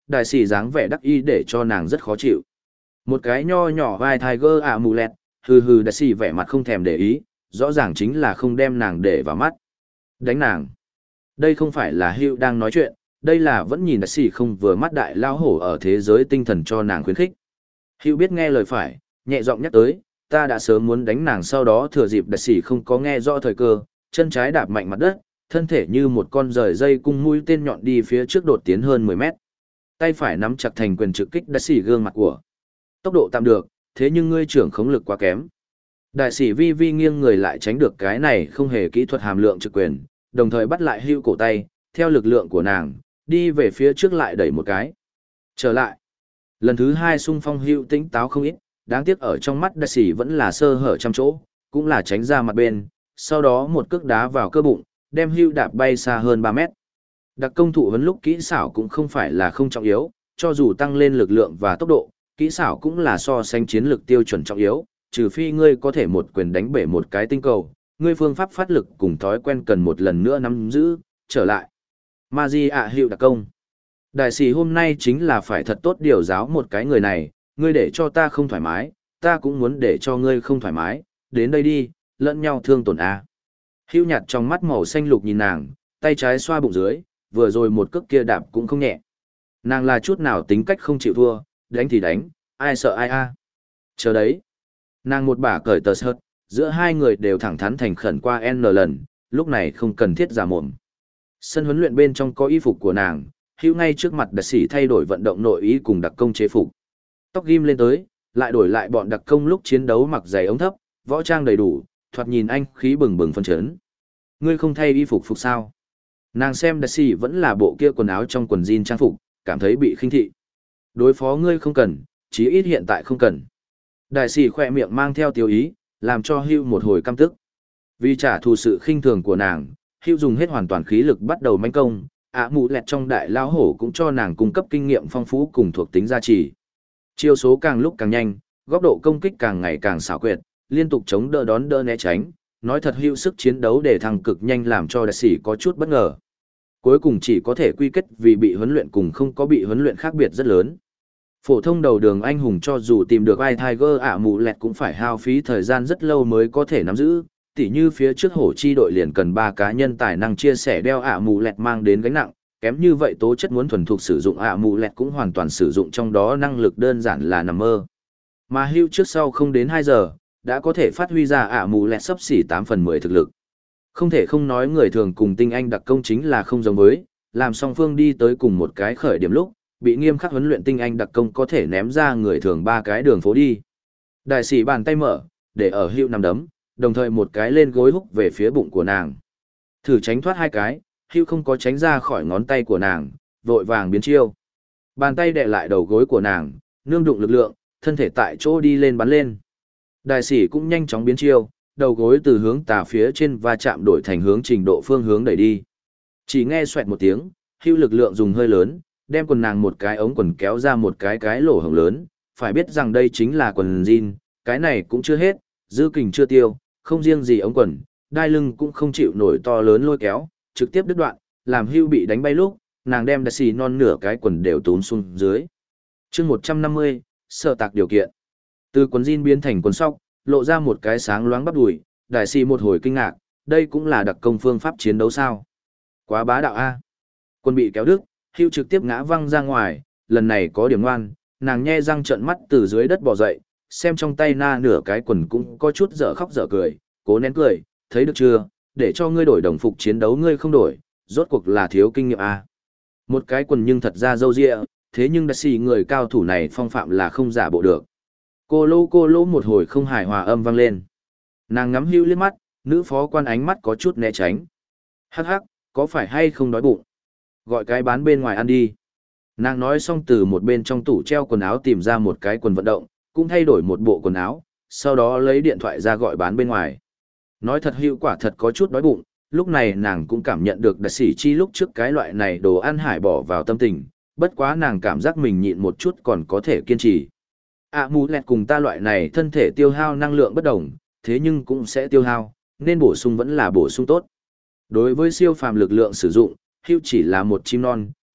đại sĩ dáng vẻ đắc ý để cho nàng rất khó chịu. Một cái nho nhỏ vai Tiger Amulet, hừ hừ đại sĩ vẻ mặt không thèm để ý, rõ ràng chính là không đem nàng để vào mắt. Đánh nàng. Đây không phải là Hugh đang nói chuyện, đây là vẫn nhìn đại sĩ không vừa mắt đại lao hổ ở thế giới tinh thần cho nàng khuyến khích. Hugh biết nghe lời phải, nhẹ giọng nhắc tới, ta đã sớm muốn đánh nàng, sau đó thừa dịp đại sĩ không có nghe rõ thời cơ, chân trái đạp mạnh mặt đất, thân thể như một con rời dây cung mũi tên nhọn đi phía trước đột tiến hơn mười mét. Tay phải nắm chặt thành quyền trực kích đại sĩ gương mặt của. Tốc độ tạm được, thế nhưng ngươi trưởng khống lực quá kém. Đại sĩ vi vi nghiêng người lại tránh được cái này không hề kỹ thuật hàm lượng trực quyền, đồng thời bắt lại Hugh cổ tay, theo lực lượng của nàng, đi về phía trước lại đẩy một cái. Trở lại. Lần thứ hai xung phong Hugh tỉnh táo không ít, đáng tiếc ở trong mắt đại sĩ vẫn là sơ hở trăm chỗ, cũng là tránh ra mặt bên, sau đó một cước đá vào cơ bụng, đem Hugh đạp bay xa hơn ba mét. Đặc công thụ vấn lúc kỹ xảo cũng không phải là không trọng yếu, cho dù tăng lên lực lượng và tốc độ, kỹ xảo cũng là so sánh chiến lược tiêu chuẩn trọng yếu, trừ phi ngươi có thể một quyền đánh bể một cái tinh cầu, ngươi phương pháp phát lực cùng thói quen cần một lần nữa nắm giữ, trở lại. Maji ạ hiệu đặc công. Đại sĩ hôm nay chính là phải thật tốt điều giáo một cái người này, ngươi để cho ta không thoải mái, ta cũng muốn để cho ngươi không thoải mái, đến đây đi, lẫn nhau thương tổn a. Hữu nhạt trong mắt màu xanh lục nhìn nàng, tay trái xoa bụng dưới, vừa rồi một cước kia đạp cũng không nhẹ. Nàng là chút nào tính cách không chịu thua, đánh thì đánh, ai sợ ai a. Chờ đấy. Nàng một bả cởi tờ sợt, giữa hai người đều thẳng thắn thành khẩn qua N lần, lúc này không cần thiết giả mồm. Sân huấn luyện bên trong có y phục của nàng, Hữu ngay trước mặt đặc sĩ thay đổi vận động nội y cùng đặc công chế phục. Tóc ghim lên tới, lại đổi lại bọn đặc công lúc chiến đấu mặc giày ống thấp, võ trang đầy đủ, thoạt nhìn anh khí bừng bừng phân chấn. Ngươi không thay y phục phục sao? Nàng xem đặc sĩ vẫn là bộ kia quần áo trong quần jean trang phục, cảm thấy bị khinh thị. Đối phó ngươi không cần, chí ít hiện tại không cần. Đại sĩ khỏe miệng mang theo tiêu ý, làm cho Hugh một hồi căm tức. Vì trả thù sự khinh thường của nàng, Hugh dùng hết hoàn toàn khí lực bắt đầu manh công, ạ mụ lẹt trong đại lao hổ cũng cho nàng cung cấp kinh nghiệm phong phú cùng thuộc tính gia trì. Chiêu số càng lúc càng nhanh, góc độ công kích càng ngày càng xảo quyệt, liên tục chống đỡ đón đỡ né tránh, nói thật Hugh sức chiến đấu để thăng cực nhanh làm cho đại sĩ có chút bất ngờ. Cuối cùng chỉ có thể quy kết vì bị huấn luyện cùng không có bị huấn luyện khác biệt rất lớn. Phổ thông đầu đường anh hùng cho dù tìm được ai Tiger ạ mụ lẹt cũng phải hao phí thời gian rất lâu mới có thể nắm giữ, tỉ như phía trước hổ chi đội liền cần ba cá nhân tài năng chia sẻ đeo ạ mụ lẹt mang đến gánh nặng, kém như vậy tố chất muốn thuần thục sử dụng ạ mụ lẹt cũng hoàn toàn sử dụng trong đó năng lực đơn giản là nằm mơ. Mà Hugh trước sau không đến hai giờ, đã có thể phát huy ra ạ mụ lẹt sấp xỉ tám phần mười thực lực. Không thể không nói người thường cùng tinh anh đặc công chính là không giống với, làm song phương đi tới cùng một cái khởi điểm lúc, bị nghiêm khắc huấn luyện tinh anh đặc công có thể ném ra người thường ba cái đường phố đi. Đại sĩ bàn tay mở, để ở Hugh nằm đấm, đồng thời một cái lên gối húc về phía bụng của nàng. Thử tránh thoát hai cái, Hugh không có tránh ra khỏi ngón tay của nàng, vội vàng biến chiêu. Bàn tay đè lại đầu gối của nàng, nương đụng lực lượng, thân thể tại chỗ đi lên bắn lên. Đại sĩ cũng nhanh chóng biến chiêu, đầu gối từ hướng tà phía trên va chạm đổi thành hướng trình độ phương hướng đẩy đi. Chỉ nghe xoẹt một tiếng, Hugh lực lượng dùng hơi lớn, đem quần nàng một cái ống quần kéo ra một cái cái lỗ hổng lớn, phải biết rằng đây chính là quần jean, cái này cũng chưa hết, dư kình chưa tiêu, không riêng gì ống quần, đai lưng cũng không chịu nổi to lớn lôi kéo, trực tiếp đứt đoạn, làm Hugh bị đánh bay lúc, nàng đem đại sĩ non nửa cái quần đều tốn xuống dưới. Chương một trăm năm mươi, sở tạc điều kiện. Từ quần jean biến thành quần sóc, lộ ra một cái sáng loáng bắp đùi, đại sĩ một hồi kinh ngạc, đây cũng là đặc công phương pháp chiến đấu sao? Quá bá đạo a. Quần bị kéo đứt, Hugh trực tiếp ngã văng ra ngoài, lần này có điểm ngoan, nàng nhe răng trợn mắt từ dưới đất bò dậy, xem trong tay na nửa cái quần cũng có chút dở khóc dở cười, cố nén cười, thấy được chưa, để cho ngươi đổi đồng phục chiến đấu ngươi không đổi, rốt cuộc là thiếu kinh nghiệm à. Một cái quần nhưng thật ra dâu dịa, thế nhưng đã xì người cao thủ này phong phạm là không giả bộ được. Cô lô cô lô một hồi không hài hòa âm vang lên. Nàng ngắm Hugh liếc mắt, nữ phó quan ánh mắt có chút né tránh. Hắc hắc, có phải hay không đói bụng? Gọi cái bán bên ngoài ăn đi. Nàng nói xong từ một bên trong tủ treo quần áo tìm ra một cái quần vận động, cũng thay đổi một bộ quần áo, sau đó lấy điện thoại ra gọi bán bên ngoài. Nói thật Hugh quả thật có chút đói bụng, lúc này nàng cũng cảm nhận được đặc sĩ chi lúc trước cái loại này đồ ăn hải bỏ vào tâm tình, bất quá nàng cảm giác mình nhịn một chút còn có thể kiên trì. À mù lẹt cùng ta loại này thân thể tiêu hao năng lượng bất đồng, thế nhưng cũng sẽ tiêu hao, nên bổ sung vẫn là bổ sung tốt. Đối với siêu phàm lực lượng sử dụng, Hugh chỉ là một chim non,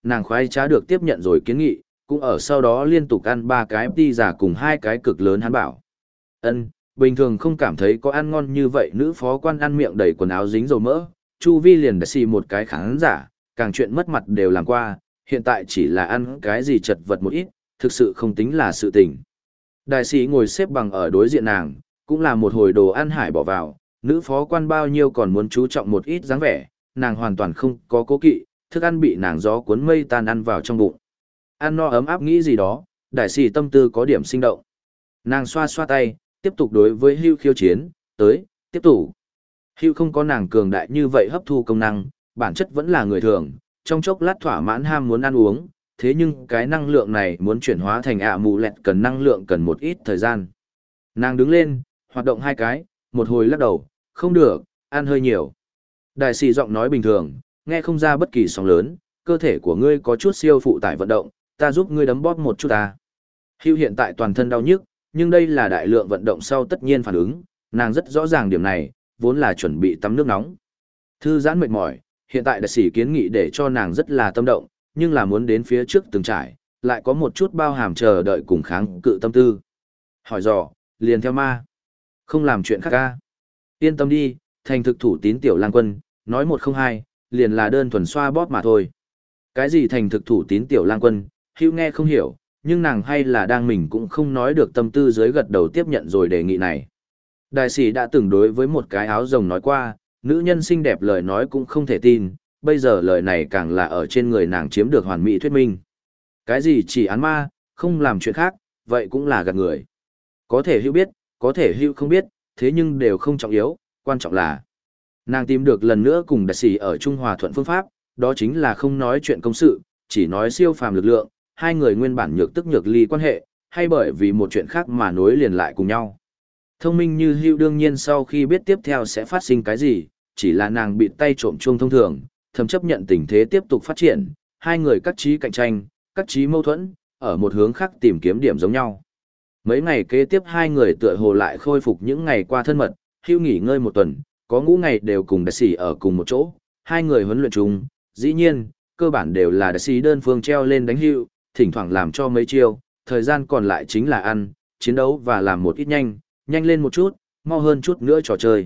nàng khoái trá được tiếp nhận rồi kiến nghị, cũng ở sau đó liên tục ăn ba cái pizza cùng hai cái cực lớn hắn bảo. Ân, bình thường không cảm thấy có ăn ngon như vậy, nữ phó quan ăn miệng đầy quần áo dính dầu mỡ, Chu Vi liền đã xì một cái khán giả, càng chuyện mất mặt đều làm qua, hiện tại chỉ là ăn cái gì chật vật một ít, thực sự không tính là sự tình. Đại sĩ ngồi xếp bằng ở đối diện nàng, cũng là một hồi đồ ăn hải bỏ vào, nữ phó quan bao nhiêu còn muốn chú trọng một ít dáng vẻ, nàng hoàn toàn không có cố kỵ, thức ăn bị nàng gió cuốn mây tan ăn vào trong bụng. Ăn no ấm áp nghĩ gì đó, đại sĩ tâm tư có điểm sinh động. Nàng xoa xoa tay, tiếp tục đối với Hưu khiêu chiến, tới, tiếp tục. Hưu không có nàng cường đại như vậy hấp thu công năng, bản chất vẫn là người thường, trong chốc lát thỏa mãn ham muốn ăn uống, thế nhưng cái năng lượng này muốn chuyển hóa thành ạ mù lẹt cần năng lượng cần một ít thời gian. Nàng đứng lên, hoạt động hai cái, một hồi lắc đầu, không được, ăn hơi nhiều. Đại sĩ giọng nói bình thường, nghe không ra bất kỳ sóng lớn, cơ thể của ngươi có chút siêu phụ tải vận động, ta giúp ngươi đấm bóp một chút ta. Hưu hiện tại toàn thân đau nhức, nhưng đây là đại lượng vận động sau tất nhiên phản ứng, nàng rất rõ ràng điểm này, vốn là chuẩn bị tắm nước nóng. Thư giãn mệt mỏi, hiện tại đại sĩ kiến nghị để cho nàng rất là tâm động, nhưng là muốn đến phía trước từng trải, lại có một chút bao hàm chờ đợi cùng kháng cự tâm tư. Hỏi dò, liền theo ma. Không làm chuyện khác ca. Yên tâm đi, thành thực thủ tín tiểu lang quân, nói một không hai, liền là đơn thuần xoa bóp mà thôi. Cái gì thành thực thủ tín tiểu lang quân, Hữu nghe không hiểu, nhưng nàng hay là đang mình cũng không nói được tâm tư dưới gật đầu tiếp nhận rồi đề nghị này. Đại sĩ đã từng đối với một cái áo rồng nói qua, nữ nhân xinh đẹp lời nói cũng không thể tin, bây giờ lời này càng là ở trên người nàng chiếm được hoàn mỹ thuyết minh. Cái gì chỉ án ma, không làm chuyện khác, vậy cũng là gạt người. Có thể Hữu biết, có thể Hữu không biết, thế nhưng đều không trọng yếu, quan trọng là nàng tìm được lần nữa cùng đại sĩ ở Trung Hòa thuận phương pháp, đó chính là không nói chuyện công sự, chỉ nói siêu phàm lực lượng, hai người nguyên bản nhược tức nhược ly quan hệ, hay bởi vì một chuyện khác mà nối liền lại cùng nhau. Thông minh như Hữu đương nhiên sau khi biết tiếp theo sẽ phát sinh cái gì, chỉ là nàng bị tay trộm chuông thông thường, thầm chấp nhận tình thế tiếp tục phát triển, hai người cắt trí cạnh tranh, cắt trí mâu thuẫn, ở một hướng khác tìm kiếm điểm giống nhau. Mấy ngày kế tiếp hai người tựa hồ lại khôi phục những ngày qua thân mật, Hữu nghỉ ngơi một tuần, có ngũ ngày đều cùng đại sĩ ở cùng một chỗ, hai người huấn luyện chung, dĩ nhiên, cơ bản đều là đại sĩ đơn phương treo lên đánh Hữu, thỉnh thoảng làm cho mấy chiêu, thời gian còn lại chính là ăn, chiến đấu và làm một ít nhanh, nhanh lên một chút, mau hơn chút nữa trò chơi.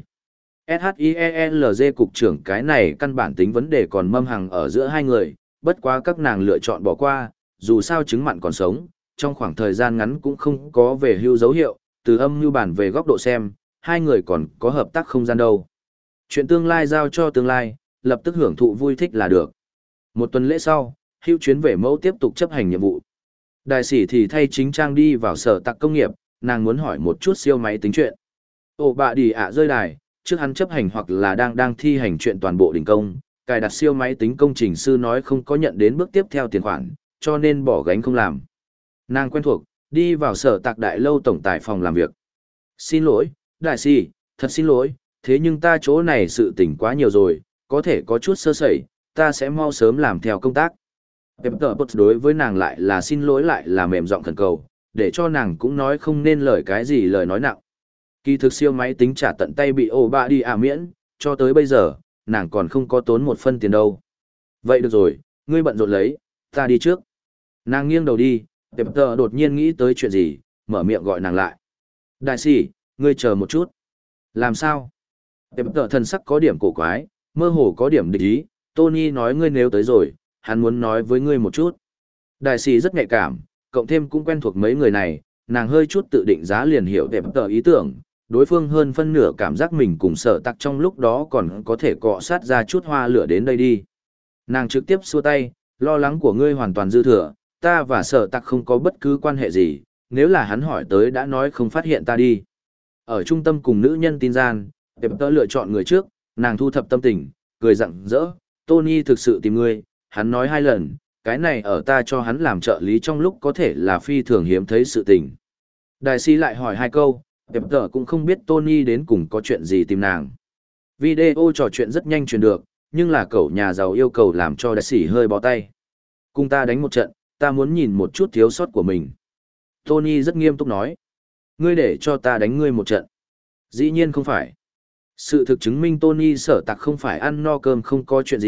SHIELZ cục trưởng cái này căn bản tính vấn đề còn mâm hằng ở giữa hai người, bất quá các nàng lựa chọn bỏ qua, dù sao chứng mặn còn sống, trong khoảng thời gian ngắn cũng không có về hưu dấu hiệu, từ âm mưu bản về góc độ xem, hai người còn có hợp tác không gian đâu. Chuyện tương lai giao cho tương lai, lập tức hưởng thụ vui thích là được. Một tuần lễ sau, Hưu chuyến về mẫu tiếp tục chấp hành nhiệm vụ. Đại sĩ thì thay chính trang đi vào sở tạc công nghiệp, nàng muốn hỏi một chút siêu máy tính chuyện. Ồ bạ đi ạ rơi đài, trước hắn chấp hành hoặc là đang đang thi hành chuyện toàn bộ đình công, cài đặt siêu máy tính công trình sư nói không có nhận đến bước tiếp theo tiền khoản, cho nên bỏ gánh không làm. Nàng quen thuộc, đi vào sở tạc đại lâu tổng tài phòng làm việc. Xin lỗi, đại sĩ, thật xin lỗi, thế nhưng ta chỗ này sự tình quá nhiều rồi, có thể có chút sơ sẩy, ta sẽ mau sớm làm theo công tác. Pepper Potts đối với nàng lại là xin lỗi lại là mềm giọng khẩn cầu, để cho nàng cũng nói không nên lời cái gì lời nói nặng. Kỳ thực siêu máy tính trả tận tay bị ổ bạ đi à miễn, cho tới bây giờ, nàng còn không có tốn một phân tiền đâu. Vậy được rồi, ngươi bận rộn lấy, ta đi trước. Nàng nghiêng đầu đi, Pepper đột nhiên nghĩ tới chuyện gì, mở miệng gọi nàng lại. Đại sĩ, ngươi chờ một chút. Làm sao? Pepper thần sắc có điểm cổ quái, mơ hồ có điểm địch ý, Tony nói ngươi nếu tới rồi, hắn muốn nói với ngươi một chút. Đại sĩ rất nhạy cảm, cộng thêm cũng quen thuộc mấy người này, nàng hơi chút tự định giá liền hiểu đẹp tờ ý tưởng, đối phương hơn phân nửa cảm giác mình cùng sở tặc trong lúc đó còn có thể cọ sát ra chút hoa lửa đến đây đi. Nàng trực tiếp xua tay, lo lắng của ngươi hoàn toàn dư thừa, ta và sở tặc không có bất cứ quan hệ gì, nếu là hắn hỏi tới đã nói không phát hiện ta đi. Ở trung tâm cùng nữ nhân tin gian, đẹp tờ lựa chọn người trước, nàng thu thập tâm tình, cười rặng rỡ, Tony thực sự tìm ngươi, hắn nói hai lần, cái này ở ta cho hắn làm trợ lý trong lúc có thể là phi thường hiếm thấy sự tình. Đại sĩ lại hỏi hai câu, Pepper cũng không biết Tony đến cùng có chuyện gì tìm nàng. Video trò chuyện rất nhanh truyền được, nhưng là cậu nhà giàu yêu cầu làm cho đại sĩ hơi bó tay. Cùng ta đánh một trận, ta muốn nhìn một chút thiếu sót của mình. Tony rất nghiêm túc nói. Ngươi để cho ta đánh ngươi một trận. Dĩ nhiên không phải. Sự thực chứng minh Tony sở tặc không phải ăn no cơm không có chuyện gì,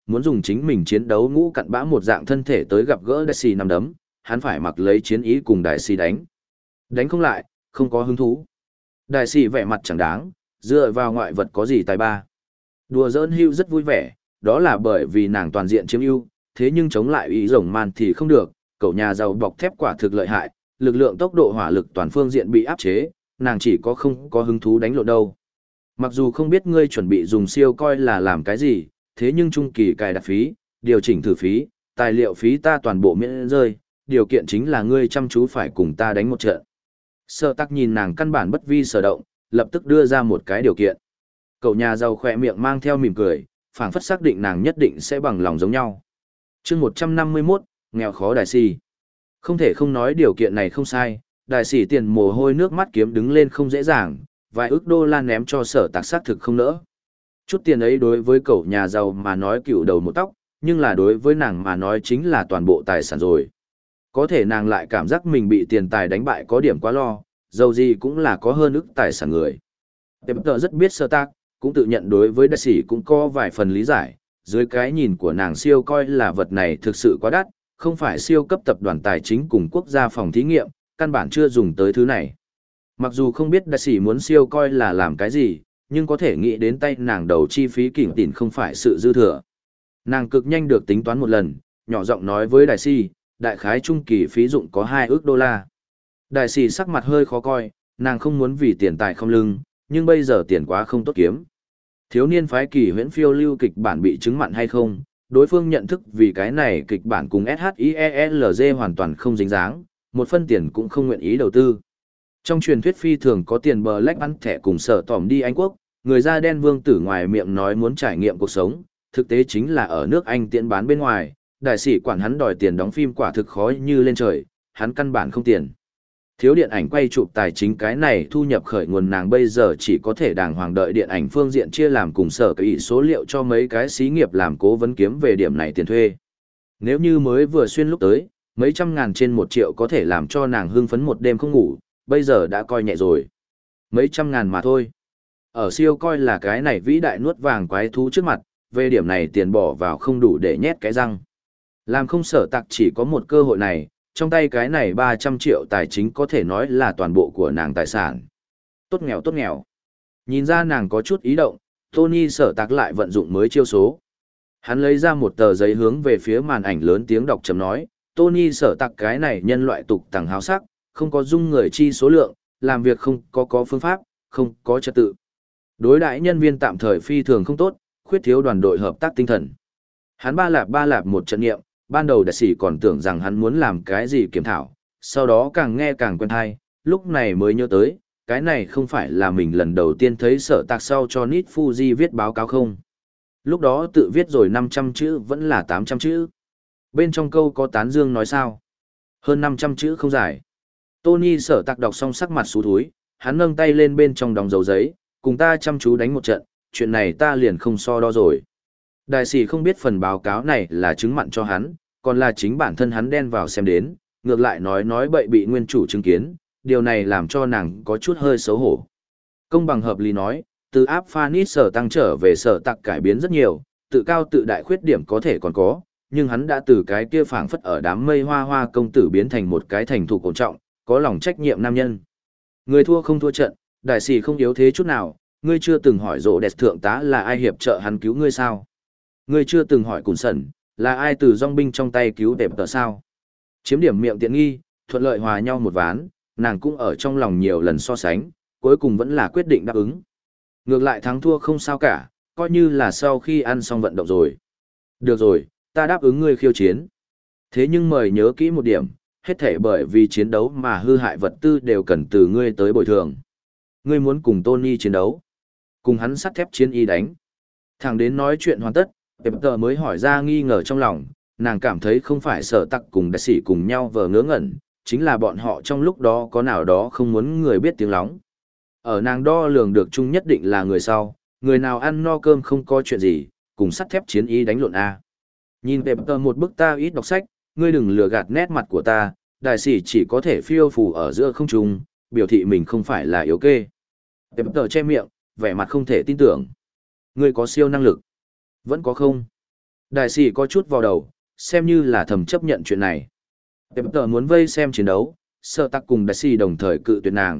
muốn dùng chính mình chiến đấu ngũ cặn bã một dạng thân thể tới gặp gỡ đại sĩ nằm đấm, hắn phải mặc lấy chiến ý cùng đại sĩ đánh. Đánh không lại, không có hứng thú. Đại sĩ vẻ mặt chẳng đáng, dựa vào ngoại vật có gì tài ba. Đùa giỡn Hugh rất vui vẻ, đó là bởi vì nàng toàn diện chiếm ưu, thế nhưng chống lại ý rồng man thì không được, cậu nhà giàu bọc thép quả thực lợi hại, lực lượng tốc độ hỏa lực toàn phương diện bị áp chế, nàng chỉ có không có hứng thú đánh lộn đâu. Mặc dù không biết ngươi chuẩn bị dùng siêu coi là làm cái gì, thế nhưng trung kỳ cài đặt phí, điều chỉnh thử phí, tài liệu phí ta toàn bộ miễn rơi, điều kiện chính là ngươi chăm chú phải cùng ta đánh một trận. Sở Tắc nhìn nàng căn bản bất vi sở động, lập tức đưa ra một cái điều kiện. Cậu nhà giàu khỏe miệng mang theo mỉm cười, phảng phất xác định nàng nhất định sẽ bằng lòng giống nhau. Chương một trăm năm mươi mốt, nghèo khó đại sĩ. Không thể không nói điều kiện này không sai, đại sĩ tiền mồ hôi nước mắt kiếm đứng lên không dễ dàng, vài ức đô la ném cho Sở Tạc xác thực không nỡ. Chút tiền ấy đối với cậu nhà giàu mà nói cựu đầu một tóc, nhưng là đối với nàng mà nói chính là toàn bộ tài sản rồi. Có thể nàng lại cảm giác mình bị tiền tài đánh bại có điểm quá lo, dầu gì cũng là có hơn ức tài sản người. Tệp tờ rất biết Sở Tạc, cũng tự nhận đối với đại sĩ cũng có vài phần lý giải, dưới cái nhìn của nàng siêu coi là vật này thực sự quá đắt, không phải siêu cấp tập đoàn tài chính cùng quốc gia phòng thí nghiệm, căn bản chưa dùng tới thứ này. Mặc dù không biết đại sĩ muốn siêu coi là làm cái gì, nhưng có thể nghĩ đến tay nàng đầu chi phí kỉnh tỉn không phải sự dư thừa. Nàng cực nhanh được tính toán một lần, nhỏ giọng nói với đại sĩ, đại khái trung kỳ phí dụng có hai ước đô la. Đại sĩ sắc mặt hơi khó coi, nàng không muốn vì tiền tài không lưng, nhưng bây giờ tiền quá không tốt kiếm. Thiếu niên phái kỳ huyễn phiêu lưu kịch bản bị chứng mặn hay không, đối phương nhận thức vì cái này kịch bản cùng ét hát i e lờ giê hoàn toàn không dính dáng, một phân tiền cũng không nguyện ý đầu tư. Trong truyền thuyết phi thường có tiền bờ lách ăn thẻ cùng Sở tỏm đi Anh Quốc, người da đen vương tử ngoài miệng nói muốn trải nghiệm cuộc sống, thực tế chính là ở nước Anh tiện bán bên ngoài, đại sĩ quản hắn đòi tiền đóng phim quả thực khó như lên trời, hắn căn bản không tiền. Thiếu điện ảnh quay chụp tài chính cái này thu nhập khởi nguồn nàng bây giờ chỉ có thể đàng hoàng đợi điện ảnh phương diện chia làm cùng Sở cái số liệu cho mấy cái xí nghiệp làm cố vấn kiếm về điểm này tiền thuê. Nếu như mới vừa xuyên lúc tới, mấy trăm ngàn trên một triệu có thể làm cho nàng hưng phấn một đêm không ngủ, bây giờ đã coi nhẹ rồi. Mấy trăm ngàn mà thôi. Ở siêu coi là cái này vĩ đại nuốt vàng quái thú trước mặt, về điểm này tiền bỏ vào không đủ để nhét cái răng. Làm không Sở Tạc chỉ có một cơ hội này, trong tay cái này ba trăm triệu tài chính có thể nói là toàn bộ của nàng tài sản. Tốt nghèo tốt nghèo. Nhìn ra nàng có chút ý động, Tony Sở Tạc lại vận dụng mới chiêu số. Hắn lấy ra một tờ giấy hướng về phía màn ảnh lớn tiếng đọc chấm nói, Tony Sở Tạc cái này nhân loại tục tằng háo sắc, không có dung người chi số lượng, làm việc không có có phương pháp, không có trật tự. Đối đãi nhân viên tạm thời phi thường không tốt, khuyết thiếu đoàn đội hợp tác tinh thần. Hắn ba lạp ba lạp một trận nghiệm, ban đầu đại sĩ còn tưởng rằng hắn muốn làm cái gì kiểm thảo, sau đó càng nghe càng quen thai, lúc này mới nhớ tới, cái này không phải là mình lần đầu tiên thấy Sở Tạc sau cho Nit Fuji viết báo cáo không. Lúc đó tự viết rồi năm trăm chữ vẫn là tám trăm chữ. Bên trong câu có tán dương nói sao? Hơn năm trăm chữ không giải. Tony Sở Tạc đọc xong sắc mặt xú thúi, hắn nâng tay lên bên trong đóng dấu giấy, cùng ta chăm chú đánh một trận, chuyện này ta liền không so đo rồi. Đại sĩ không biết phần báo cáo này là chứng mặn cho hắn, còn là chính bản thân hắn đen vào xem đến, ngược lại nói nói bậy bị nguyên chủ chứng kiến, điều này làm cho nàng có chút hơi xấu hổ. Công bằng hợp lý nói, từ áp Phanis Sở tăng trở về Sở Tạc cải biến rất nhiều, tự cao tự đại khuyết điểm có thể còn có, nhưng hắn đã từ cái kia phảng phất ở đám mây hoa hoa công tử biến thành một cái thành thục ổn trọng, có lòng trách nhiệm nam nhân. Người thua không thua trận, đại sĩ không yếu thế chút nào, ngươi chưa từng hỏi rộ đẹp thượng tá là ai hiệp trợ hắn cứu ngươi sao? Ngươi chưa từng hỏi Cùn Sẩn, là ai từ dòng binh trong tay cứu đẹp tờ sao? Chiếm điểm miệng tiện nghi, thuận lợi hòa nhau một ván, nàng cũng ở trong lòng nhiều lần so sánh, cuối cùng vẫn là quyết định đáp ứng. Ngược lại thắng thua không sao cả, coi như là sau khi ăn xong vận động rồi. Được rồi, ta đáp ứng ngươi khiêu chiến. Thế nhưng mời nhớ kỹ một điểm, hết thể bởi vì chiến đấu mà hư hại vật tư đều cần từ ngươi tới bồi thường. Ngươi muốn cùng Tony chiến đấu, cùng hắn sắt thép chiến y đánh. Thằng đến nói chuyện hoàn tất, Pepper mới hỏi ra nghi ngờ trong lòng, nàng cảm thấy không phải Sở Tạc cùng đại sĩ cùng nhau vờ ngớ ngẩn, chính là bọn họ trong lúc đó có nào đó không muốn người biết tiếng lóng. Ở nàng đo lường được chung nhất định là người sau, người nào ăn no cơm không có chuyện gì, cùng sắt thép chiến y đánh lộn A. Nhìn Pepper một bức ta ít đọc sách, ngươi đừng lừa gạt nét mặt của ta, đại sĩ chỉ có thể phiêu phù ở giữa không trung, biểu thị mình không phải là yếu kê. Pepper che miệng, vẻ mặt không thể tin tưởng. Ngươi có siêu năng lực. Vẫn có không? Đại sĩ có chút vào đầu, xem như là thầm chấp nhận chuyện này. Tệp tờ muốn vây xem chiến đấu, Sở Tạc cùng đại sĩ đồng thời cự tuyệt nàng.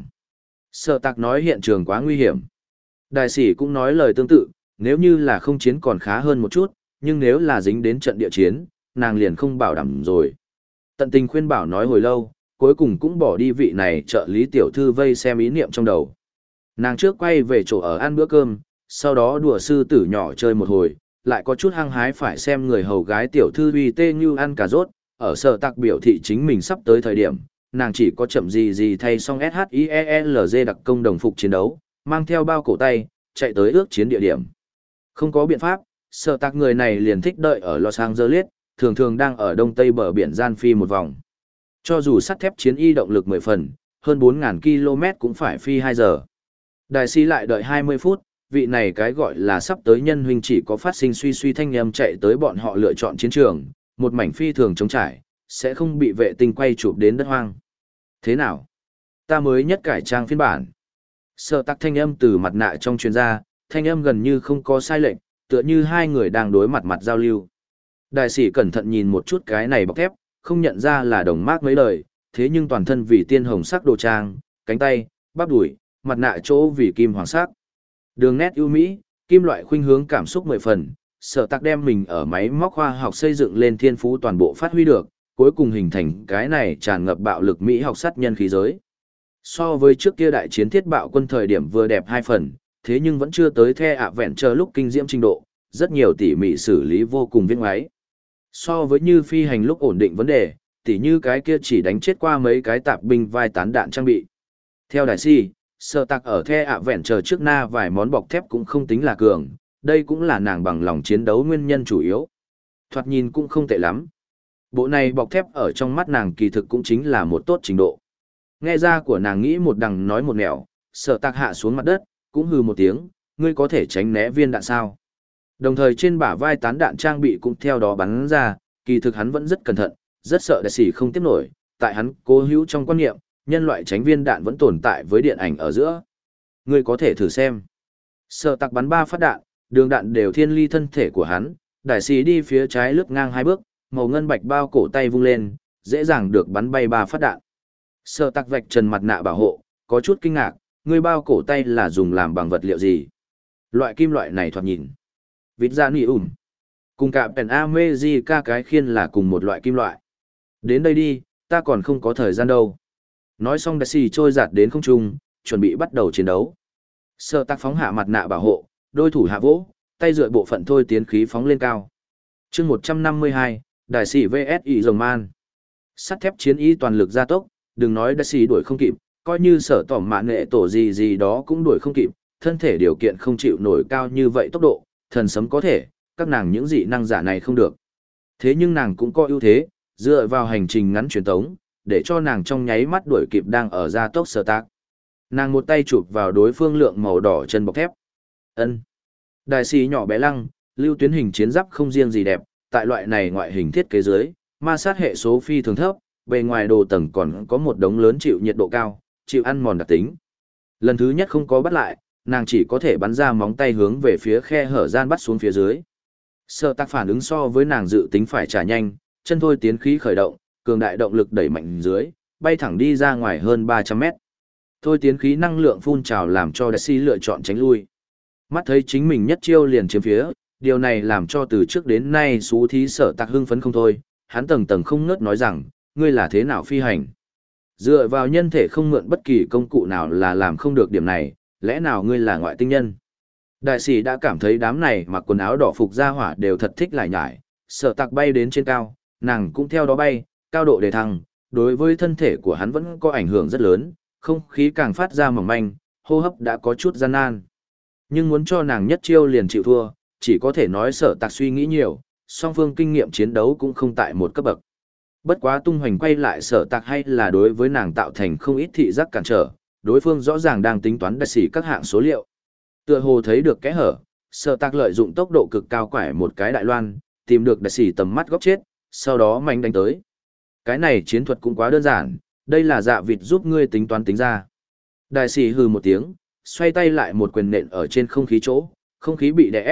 Sở Tạc nói hiện trường quá nguy hiểm. Đại sĩ cũng nói lời tương tự, nếu như là không chiến còn khá hơn một chút, nhưng nếu là dính đến trận địa chiến, nàng liền không bảo đảm rồi. Tận tình khuyên bảo nói hồi lâu, cuối cùng cũng bỏ đi vị này trợ lý tiểu thư vây xem ý niệm trong đầu. Nàng trước quay về chỗ ở ăn bữa cơm, sau đó đùa sư tử nhỏ chơi một hồi, lại có chút hăng hái phải xem người hầu gái tiểu thư uy tê như ăn cà rốt, ở Sở Tạc biểu thị chính mình sắp tới thời điểm, nàng chỉ có chậm gì gì thay xong ét hát i e lờ giê đặc công đồng phục chiến đấu, mang theo bao cổ tay, chạy tới ước chiến địa điểm. Không có biện pháp, Sở Tạc người này liền thích đợi ở Los Angeles, thường thường đang ở đông tây bờ biển gian phi một vòng. Cho dù sắt thép chiến y động lực mười phần, hơn bốn nghìn ki lô mét cũng phải phi hai giờ. Đại sĩ lại đợi hai mươi phút, vị này cái gọi là sắp tới nhân huynh chỉ có phát sinh suy suy thanh âm chạy tới bọn họ lựa chọn chiến trường, một mảnh phi thường trống trải, sẽ không bị vệ tinh quay chụp đến đất hoang. Thế nào? Ta mới nhất cải trang phiên bản. Sở Tạc thanh âm từ mặt nạ trong truyền ra, thanh âm gần như không có sai lệch, tựa như hai người đang đối mặt mặt giao lưu. Đại sĩ cẩn thận nhìn một chút cái này bọc thép, không nhận ra là đồng mác mấy lời, thế nhưng toàn thân vì tiên hồng sắc đồ trang, cánh tay, bắp đùi, mặt nạ chỗ vì kim hoàng sắc. Đường nét ưu mỹ, kim loại khuynh hướng cảm xúc mười phần, Sở Tạc đem mình ở máy móc khoa học xây dựng lên thiên phú toàn bộ phát huy được, cuối cùng hình thành cái này tràn ngập bạo lực mỹ học sát nhân khí giới. So với trước kia đại chiến thiết bạo quân thời điểm vừa đẹp hai phần, thế nhưng vẫn chưa tới The Adventure lúc kinh diễm trình độ, rất nhiều tỉ mỉ xử lý vô cùng viên ngoái. So với như phi hành lúc ổn định vấn đề, tỉ như cái kia chỉ đánh chết qua mấy cái tạp binh vai tán đạn trang bị. Theo đại si, Sở Tạc ở The Adventure trước na vài món bọc thép cũng không tính là cường, đây cũng là nàng bằng lòng chiến đấu nguyên nhân chủ yếu. Thoạt nhìn cũng không tệ lắm. Bộ này bọc thép ở trong mắt nàng kỳ thực cũng chính là một tốt trình độ. Nghe ra của nàng nghĩ một đằng nói một nẻo, Sở Tạc hạ xuống mặt đất, cũng hừ một tiếng, ngươi có thể tránh né viên đạn sao. Đồng thời trên bả vai tán đạn trang bị cũng theo đó bắn ra, kỳ thực hắn vẫn rất cẩn thận, rất sợ đại sĩ không tiếp nổi, tại hắn cố hữu trong quan niệm, nhân loại tránh viên đạn vẫn tồn tại với điện ảnh ở giữa. Ngươi có thể thử xem. Sở Tạc bắn ba phát đạn, đường đạn đều thiên ly thân thể của hắn, đại sĩ đi phía trái lướt ngang hai bước, màu ngân bạch bao cổ tay vung lên, dễ dàng được bắn bay ba phát đạn. Sở Tạc vạch trần mặt nạ bảo hộ, có chút kinh ngạc, ngươi bao cổ tay là dùng làm bằng vật liệu gì? Loại kim loại này thoạt nhìn. Vịt ra nỉ ủm. Cùng cả Pen America cái khiên là cùng một loại kim loại. Đến đây đi, ta còn không có thời gian đâu. Nói xong đại sĩ trôi giạt đến không trung, chuẩn bị bắt đầu chiến đấu. Sở Tạc phóng hạ mặt nạ bảo hộ, đôi thủ hạ vỗ, tay dựa bộ phận thôi tiến khí phóng lên cao. chương một trăm năm mươi hai, đại sĩ vs ỉ rồng man. Sắt thép chiến y toàn lực gia tốc, đừng nói đại sĩ đuổi không kịp, coi như sở tỏm mạn nghệ tổ gì gì đó cũng đuổi không kịp, thân thể điều kiện không chịu nổi cao như vậy tốc độ, thần sấm có thể, các nàng những dị năng giả này không được. Thế nhưng nàng cũng có ưu thế, dựa vào hành trình ngắn truyền tống, để cho nàng trong nháy mắt đuổi kịp đang ở gia tốc Sở Tạc. Nàng một tay chụp vào đối phương lượng màu đỏ chân bọc thép. Ân. Đại sĩ nhỏ bé lăng, lưu tuyến hình chiến giáp không riêng gì đẹp, tại loại này ngoại hình thiết kế dưới, ma sát hệ số phi thường thấp, bề ngoài đồ tầng còn có một đống lớn chịu nhiệt độ cao, chịu ăn mòn đặc tính. Lần thứ nhất không có bắt lại, nàng chỉ có thể bắn ra móng tay hướng về phía khe hở gian bắt xuống phía dưới. Sở Tạc phản ứng so với nàng dự tính phải trả nhanh, chân thôi tiến khí khởi động, cường đại động lực đẩy mạnh dưới, bay thẳng đi ra ngoài hơn ba trăm mét. Thôi tiến khí năng lượng phun trào làm cho đại sĩ lựa chọn tránh lui. Mắt thấy chính mình nhất chiêu liền chiếm phía, điều này làm cho từ trước đến nay xú thí Sở Tạc hưng phấn không thôi, hắn tầng tầng không ngớt nói rằng, ngươi là thế nào phi hành? Dựa vào nhân thể không mượn bất kỳ công cụ nào là làm không được điểm này, lẽ nào ngươi là ngoại tinh nhân? Đại sĩ đã cảm thấy đám này mặc quần áo đỏ phục ra hỏa đều thật thích lải nhải, Sở Tạc bay đến trên cao, nàng cũng theo đó bay, cao độ đề thăng, đối với thân thể của hắn vẫn có ảnh hưởng rất lớn, không khí càng phát ra mỏng manh, hô hấp đã có chút gian nan. Nhưng muốn cho nàng nhất chiêu liền chịu thua, chỉ có thể nói Sở Tạc suy nghĩ nhiều, song phương kinh nghiệm chiến đấu cũng không tại một cấp bậc. Bất quá tung hoành quay lại Sở Tạc hay là đối với nàng tạo thành không ít thị giác cản trở, đối phương rõ ràng đang tính toán đại sĩ các hạng số liệu. Tựa hồ thấy được kẽ hở, Sở Tạc lợi dụng tốc độ cực cao quải một cái đại loan, tìm được đại sĩ tầm mắt góc chết, sau đó mạnh đánh tới. Cái này chiến thuật cũng quá đơn giản, đây là dạ vịt giúp ngươi tính toán tính ra. Đại sĩ hừ một tiếng, xoay tay lại một quyền nện ở trên không khí chỗ, không khí bị đè ép,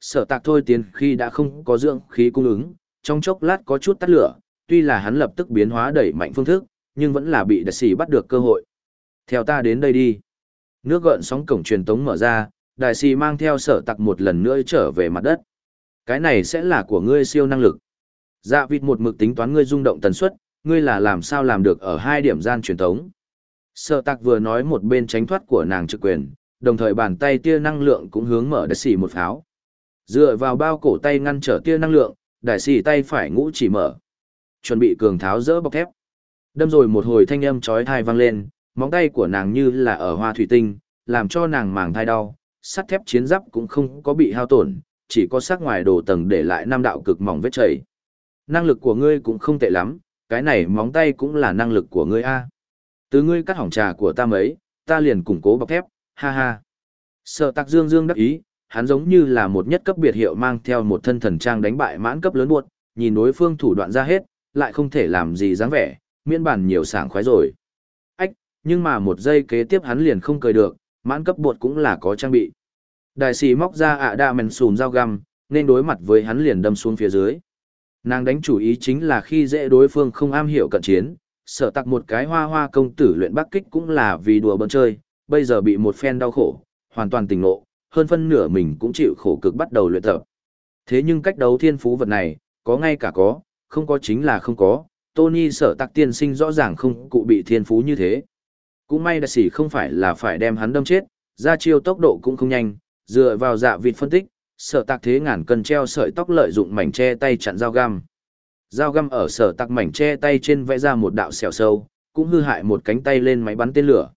Sở tạc thôi tiến khi đã không có dưỡng khí cung ứng, trong chốc lát có chút tắt lửa, tuy là hắn lập tức biến hóa đẩy mạnh phương thức, nhưng vẫn là bị đại sĩ bắt được cơ hội. Theo ta đến đây đi. Nước gợn sóng cổng truyền tống mở ra, đại sĩ mang theo sở tạc một lần nữa trở về mặt đất. Cái này sẽ là của ngươi siêu năng lực. Dạ vịt một mực tính toán ngươi rung động tần suất, ngươi là làm sao làm được ở hai điểm gian truyền tống. Sở tạc vừa nói một bên tránh thoát của nàng trực quyền, đồng thời bàn tay tia năng lượng cũng hướng mở đại sĩ một pháo. Dựa vào bao cổ tay ngăn trở tia năng lượng, đại sĩ tay phải ngũ chỉ mở. Chuẩn bị cường tháo dỡ bọc thép. Đâm rồi một hồi thanh âm chói tai vang lên, móng tay của nàng như là ở hoa thủy tinh, làm cho nàng màng thai đau, sắt thép chiến giáp cũng không có bị hao tổn, chỉ có sắc ngoài đồ tầng để lại năm đạo cực mỏng vết chảy. Năng lực của ngươi cũng không tệ lắm, cái này móng tay cũng là năng lực của ngươi a. Từ ngươi cắt hỏng trà của ta mấy, ta liền củng cố bọc thép, ha ha. Sở Tạc dương dương đắc ý, hắn giống như là một nhất cấp biệt hiệu mang theo một thân thần trang đánh bại mãn cấp lớn buột, nhìn đối phương thủ đoạn ra hết, lại không thể làm gì dáng vẻ, miễn bản nhiều sảng khoái rồi. Ách, nhưng mà một giây kế tiếp hắn liền không cười được, mãn cấp bột cũng là có trang bị. Đại sĩ móc ra ạ đa mèn sùn dao găm, nên đối mặt với hắn liền đâm xuống phía dưới. Nàng đánh chủ ý chính là khi dễ đối phương không am hiểu cận chiến, Sở Tạc một cái hoa hoa công tử luyện bắc kích cũng là vì đùa bỡn chơi, bây giờ bị một phen đau khổ, hoàn toàn tỉnh ngộ, hơn phân nửa mình cũng chịu khổ cực bắt đầu luyện tập. Thế nhưng cách đấu thiên phú vật này, có ngay cả có, không có chính là không có, Tony Sở Tạc tiên sinh rõ ràng không cụ bị thiên phú như thế. Cũng may đại sĩ không phải là phải đem hắn đâm chết, ra chiêu tốc độ cũng không nhanh, dựa vào dạ vịt phân tích, Sở Tạc thế ngàn cân treo sợi tóc lợi dụng mảnh che tay chặn dao găm. Dao găm ở Sở Tạc mảnh che tay trên vẽ ra một đạo sẹo sâu, cũng hư hại một cánh tay lên máy bắn tên lửa.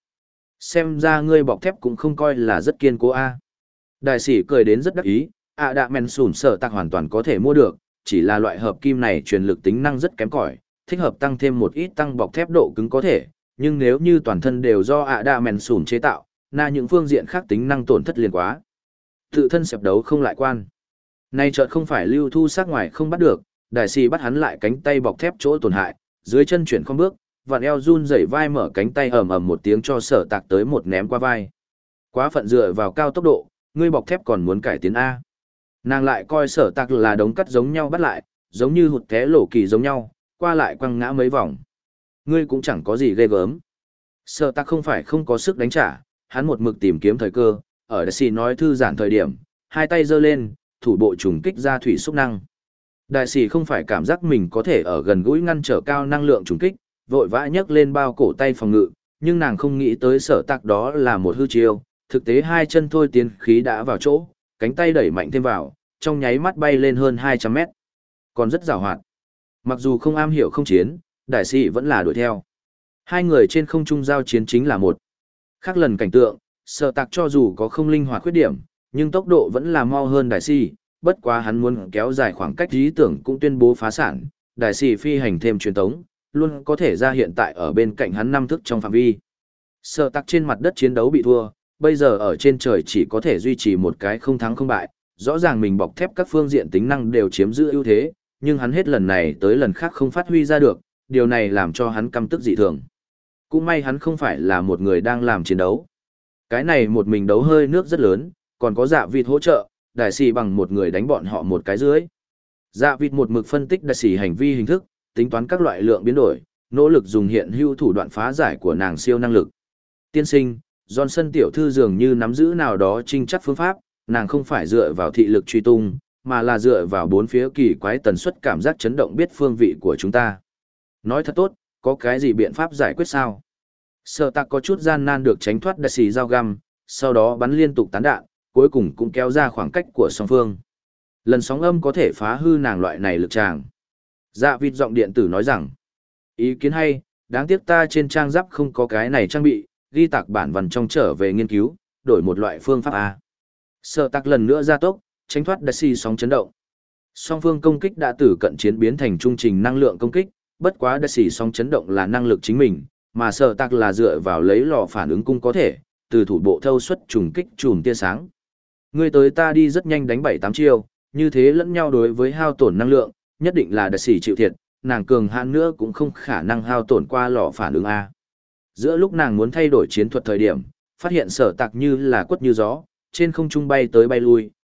Xem ra ngươi bọc thép cũng không coi là rất kiên cố a. Đại sĩ cười đến rất đắc ý, ạ đạ men sùn Sở Tạc hoàn toàn có thể mua được, chỉ là loại hợp kim này truyền lực tính năng rất kém cỏi, thích hợp tăng thêm một ít tăng bọc thép độ cứng có thể, nhưng nếu như toàn thân đều do ạ đạ men sùn chế tạo, na những phương diện khác tính năng tổn thất liền quá. Tự thân xẹp đấu không lại quan. Nay chợt không phải lưu thu sát ngoài không bắt được, đại sĩ bắt hắn lại cánh tay bọc thép chỗ tổn hại, dưới chân chuyển không bước, vặn eo run rẩy vai mở cánh tay ầm ầm một tiếng cho Sở Tạc tới một ném qua vai. Quá phận dựa vào cao tốc độ, ngươi bọc thép còn muốn cải tiến a. Nàng lại coi Sở Tạc là đống cắt giống nhau bắt lại, giống như hụt té lỗ kỳ giống nhau, qua lại quăng ngã mấy vòng. Ngươi cũng chẳng có gì ghê gớm. Sở Tạc không phải không có sức đánh trả, hắn một mực tìm kiếm thời cơ, ở đại sĩ nói thư giãn thời điểm, hai tay giơ lên, thủ bộ trùng kích ra thủy xúc năng. Đại sĩ không phải cảm giác mình có thể ở gần gũi ngăn trở cao năng lượng trùng kích, vội vã nhấc lên bao cổ tay phòng ngự, nhưng nàng không nghĩ tới Sở Tạc đó là một hư chiêu, thực tế hai chân thôi tiến khí đã vào chỗ, cánh tay đẩy mạnh thêm vào, trong nháy mắt bay lên hơn hai trăm mét. Còn rất giàu hoạt. Mặc dù không am hiểu không chiến, đại sĩ vẫn là đuổi theo. Hai người trên không trung giao chiến chính là một. Khác lần cảnh tượng, Sở Tạc cho dù có không linh hoạt khuyết điểm, nhưng tốc độ vẫn là mau hơn đại sĩ, bất quá hắn muốn kéo dài khoảng cách lý tưởng cũng tuyên bố phá sản, đại sĩ phi hành thêm truyền tống, luôn có thể ra hiện tại ở bên cạnh hắn năm thức trong phạm vi. Sở Tạc trên mặt đất chiến đấu bị thua, bây giờ ở trên trời chỉ có thể duy trì một cái không thắng không bại, rõ ràng mình bọc thép các phương diện tính năng đều chiếm giữ ưu thế, nhưng hắn hết lần này tới lần khác không phát huy ra được, điều này làm cho hắn căm tức dị thường. Cũng may hắn không phải là một người đang làm chiến đấu. Cái này một mình đấu hơi nước rất lớn, còn có dạ vịt hỗ trợ, đại sĩ bằng một người đánh bọn họ một cái dưới. Dạ vịt một mực phân tích đại sĩ hành vi hình thức, tính toán các loại lượng biến đổi, nỗ lực dùng hiện hữu thủ đoạn phá giải của nàng siêu năng lực. Tiên sinh, Johnson tiểu thư dường như nắm giữ nào đó trinh chắc phương pháp, nàng không phải dựa vào thị lực truy tung, mà là dựa vào bốn phía kỳ quái tần suất cảm giác chấn động biết phương vị của chúng ta. Nói thật tốt, có cái gì biện pháp giải quyết sao? Sở Tạc có chút gian nan được tránh thoát đại sĩ dao găm, sau đó bắn liên tục tán đạn, cuối cùng cũng kéo ra khoảng cách của song phương. Lần sóng âm có thể phá hư nàng loại này lực tràng. Dạ vịt giọng điện tử nói rằng, ý kiến hay, đáng tiếc ta trên trang giáp không có cái này trang bị, ghi tạc bản văn trong trở về nghiên cứu, đổi một loại phương pháp A. Sở Tạc lần nữa ra tốc, tránh thoát đại sĩ sóng chấn động. Song phương công kích đã từ cận chiến biến thành trung trình năng lượng công kích, bất quá đại sĩ sóng chấn động là năng lực chính mình, mà Sở Tạc là dựa vào lấy lò phản ứng cung có thể, từ thủ bộ thâu xuất trùng kích chùm tia sáng. Ngươi tới ta đi rất nhanh đánh bảy tám chiêu, như thế lẫn nhau đối với hao tổn năng lượng, nhất định là đại sĩ chịu thiệt, nàng cường hãn nữa cũng không khả năng hao tổn qua lò phản ứng A. Giữa lúc nàng muốn thay đổi chiến thuật thời điểm, phát hiện Sở Tạc như là quất như gió, trên không trung bay tới bay lui,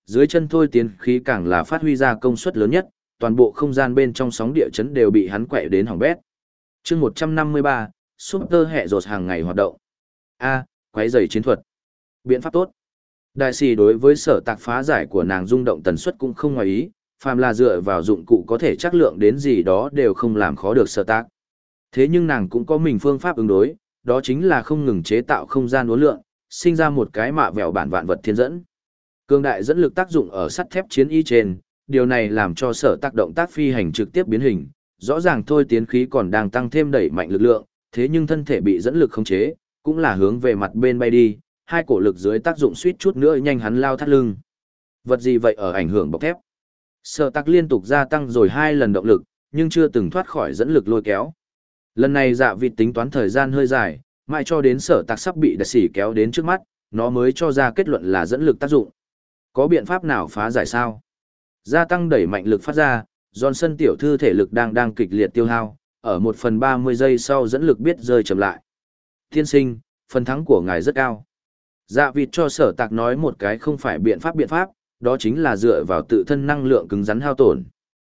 dưới chân thôi tiến khí càng là phát huy ra công suất lớn nhất, toàn bộ không gian bên trong sóng địa chấn đều bị hắn quậy đến hỏng bét. chương một trăm năm mươi ba, Super hệ rột hàng ngày hoạt động. A, quấy giày chiến thuật. Biện pháp tốt. Đại sĩ đối với sở tạc phá giải của nàng rung động tần suất cũng không ngoài ý, phàm là dựa vào dụng cụ có thể chắc lượng đến gì đó đều không làm khó được sở tạc. Thế nhưng nàng cũng có mình phương pháp ứng đối, đó chính là không ngừng chế tạo không gian uốn lượn, sinh ra một cái mạ vẹo bản vạn vật thiên dẫn. Cường đại dẫn lực tác dụng ở sắt thép chiến y trên, điều này làm cho sở tác động tác phi hành trực tiếp biến hình, rõ ràng thôi tiến khí còn đang tăng thêm đẩy mạnh lực lượng, thế nhưng thân thể bị dẫn lực khống chế, cũng là hướng về mặt bên bay đi, hai cổ lực dưới tác dụng suýt chút nữa nhanh hắn lao thắt lưng. Vật gì vậy ở ảnh hưởng bọc thép? Sở tác liên tục gia tăng rồi hai lần động lực, nhưng chưa từng thoát khỏi dẫn lực lôi kéo. Lần này dạ vịt tính toán thời gian hơi dài, mãi cho đến sở tạc sắp bị đặc sĩ kéo đến trước mắt, nó mới cho ra kết luận là dẫn lực tác dụng. Có biện pháp nào phá giải sao? Gia tăng đẩy mạnh lực phát ra, Johnson tiểu thư thể lực đang đang kịch liệt tiêu hao, ở một phần ba mươi giây sau dẫn lực biết rơi chậm lại. Tiên sinh, phần thắng của ngài rất cao. Dạ vịt cho sở tạc nói một cái không phải biện pháp biện pháp, đó chính là dựa vào tự thân năng lượng cứng rắn hao tổn.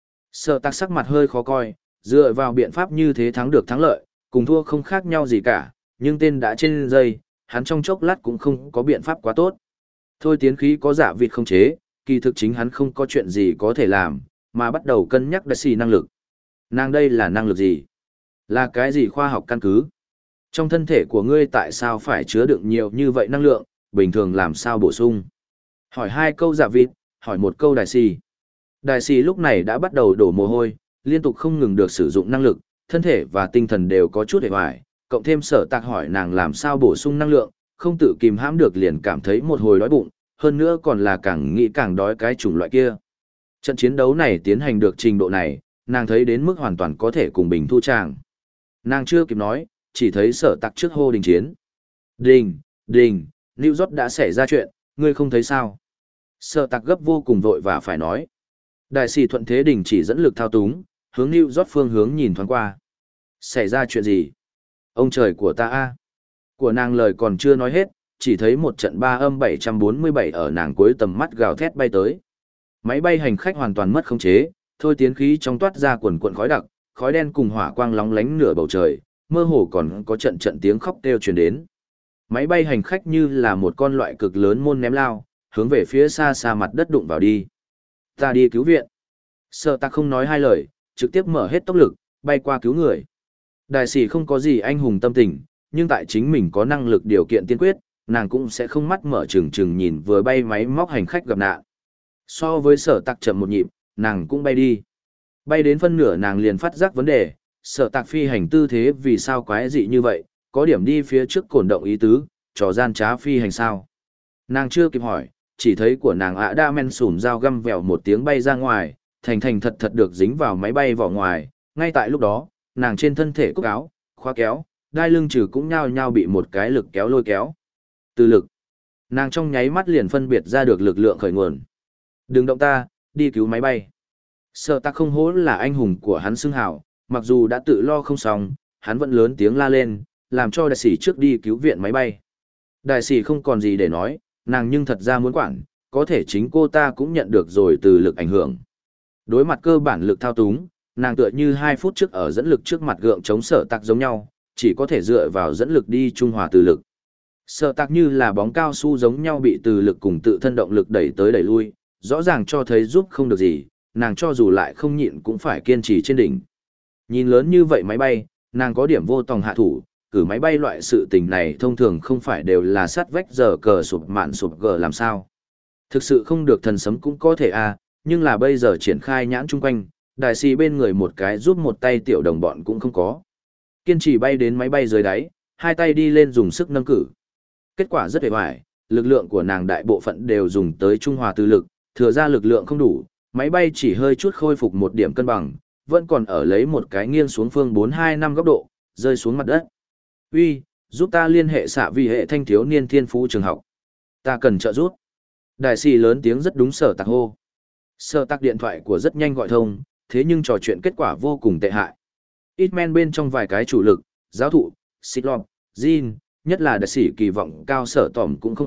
Sở tạc sắc mặt hơi khó coi, dựa vào biện pháp như thế thắng được thắng lợi, cùng thua không khác nhau gì cả, nhưng tên đã trên dây, hắn trong chốc lát cũng không có biện pháp quá tốt. Thôi tiến khí có dạ vịt không chế, kỳ thực chính hắn không có chuyện gì có thể làm, mà bắt đầu cân nhắc đại sĩ năng lực. Nàng đây là năng lực gì? Là cái gì khoa học căn cứ? Trong thân thể của ngươi tại sao phải chứa đựng nhiều như vậy năng lượng, bình thường làm sao bổ sung? Hỏi hai câu dạ vịt, hỏi một câu đại sĩ. Đại sĩ lúc này đã bắt đầu đổ mồ hôi, liên tục không ngừng được sử dụng năng lực, thân thể và tinh thần đều có chút hề hoài, cộng thêm sở tạc hỏi nàng làm sao bổ sung năng lượng, không tự kìm hãm được liền cảm thấy một hồi đói bụng, hơn nữa còn là càng nghĩ càng đói cái chủng loại kia. Trận chiến đấu này tiến hành được trình độ này, nàng thấy đến mức hoàn toàn có thể cùng bình thu tràng. Nàng chưa kịp nói, chỉ thấy sở tạc trước hô đình chiến. Đình, đình, New York đã xảy ra chuyện, ngươi không thấy sao? Sở tạc gấp vô cùng vội và phải nói. Đại sĩ thuận thế đình chỉ dẫn lực thao túng, hướng New York phương hướng nhìn thoáng qua. Xảy ra chuyện gì? Ông trời của ta a! Của nàng lời còn chưa nói hết, chỉ thấy một trận ba âm bảy trăm bốn mươi bảy ở nàng cuối tầm mắt gào thét bay tới. Máy bay hành khách hoàn toàn mất khống chế, thôi tiến khí trong toát ra quần cuộn khói đặc, khói đen cùng hỏa quang lóng lánh nửa bầu trời, mơ hồ còn có trận trận tiếng khóc kêu truyền đến. Máy bay hành khách như là một con loại cực lớn môn ném lao, hướng về phía xa xa mặt đất đụng vào đi. Ta đi cứu viện. Sợ ta không nói hai lời, trực tiếp mở hết tốc lực, bay qua cứu người. Đại sĩ không có gì anh hùng tâm tình, nhưng tại chính mình có năng lực điều kiện tiên quyết, nàng cũng sẽ không mắt mở trừng trừng nhìn vừa bay máy móc hành khách gặp nạn. So với sở tạc chậm một nhịp, nàng cũng bay đi. Bay đến phân nửa nàng liền phát giác vấn đề, sở tạc phi hành tư thế vì sao quái dị như vậy, có điểm đi phía trước cổn động ý tứ, trò gian trá phi hành sao. Nàng chưa kịp hỏi, chỉ thấy của nàng ạ đa men sùn dao găm vèo một tiếng bay ra ngoài, thành thành thật thật được dính vào máy bay vỏ ngoài, ngay tại lúc đó, nàng trên thân thể cúc áo, khóa kéo, đai lưng trừ cũng nhao nhao bị một cái lực kéo lôi kéo. Từ lực, nàng trong nháy mắt liền phân biệt ra được lực lượng khởi nguồn. Đừng động ta, đi cứu máy bay. Sợ ta không hố là anh hùng của hắn xưng hào, mặc dù đã tự lo không xong, hắn vẫn lớn tiếng la lên, làm cho đại sĩ trước đi cứu viện máy bay. Đại sĩ không còn gì để nói, nàng nhưng thật ra muốn quản, có thể chính cô ta cũng nhận được rồi từ lực ảnh hưởng. Đối mặt cơ bản lực thao túng, nàng tựa như hai phút trước ở dẫn lực trước mặt gượng chống sở tạc giống nhau, chỉ có thể dựa vào dẫn lực đi trung hòa từ lực. Sở tạc như là bóng cao su giống nhau bị từ lực cùng tự thân động lực đẩy tới đẩy lui, rõ ràng cho thấy giúp không được gì, nàng cho dù lại không nhịn cũng phải kiên trì trên đỉnh. Nhìn lớn như vậy máy bay, nàng có điểm vô tòng hạ thủ, cử máy bay loại sự tình này thông thường không phải đều là sát vách giờ cờ sụp mạn sụp gờ làm sao. Thực sự không được thần sấm cũng có thể à, nhưng là bây giờ triển khai nhãn chung quanh, đại sĩ bên người một cái giúp một tay tiểu đồng bọn cũng không có. Kiên trì bay đến máy bay dưới đáy, hai tay đi lên dùng sức nâng cử. Kết quả rất hề hoài, lực lượng của nàng đại bộ phận đều dùng tới trung hòa từ lực, thừa ra lực lượng không đủ, máy bay chỉ hơi chút khôi phục một điểm cân bằng, vẫn còn ở lấy một cái nghiêng xuống phương bốn hai năm góc độ, rơi xuống mặt đất. Uy, giúp ta liên hệ xạ vì hệ thanh thiếu niên thiên phú trường học. Ta cần trợ giúp. Đại sĩ lớn tiếng rất đúng sở tạc hô. Sở tạc điện thoại của rất nhanh gọi thông, thế nhưng trò chuyện kết quả vô cùng tệ hại. Ít men bên trong vài cái chủ lực, giáo thụ, xích lọp, Jin, nhất là đại sĩ kỳ vọng cao sở tỏm cũng không ở,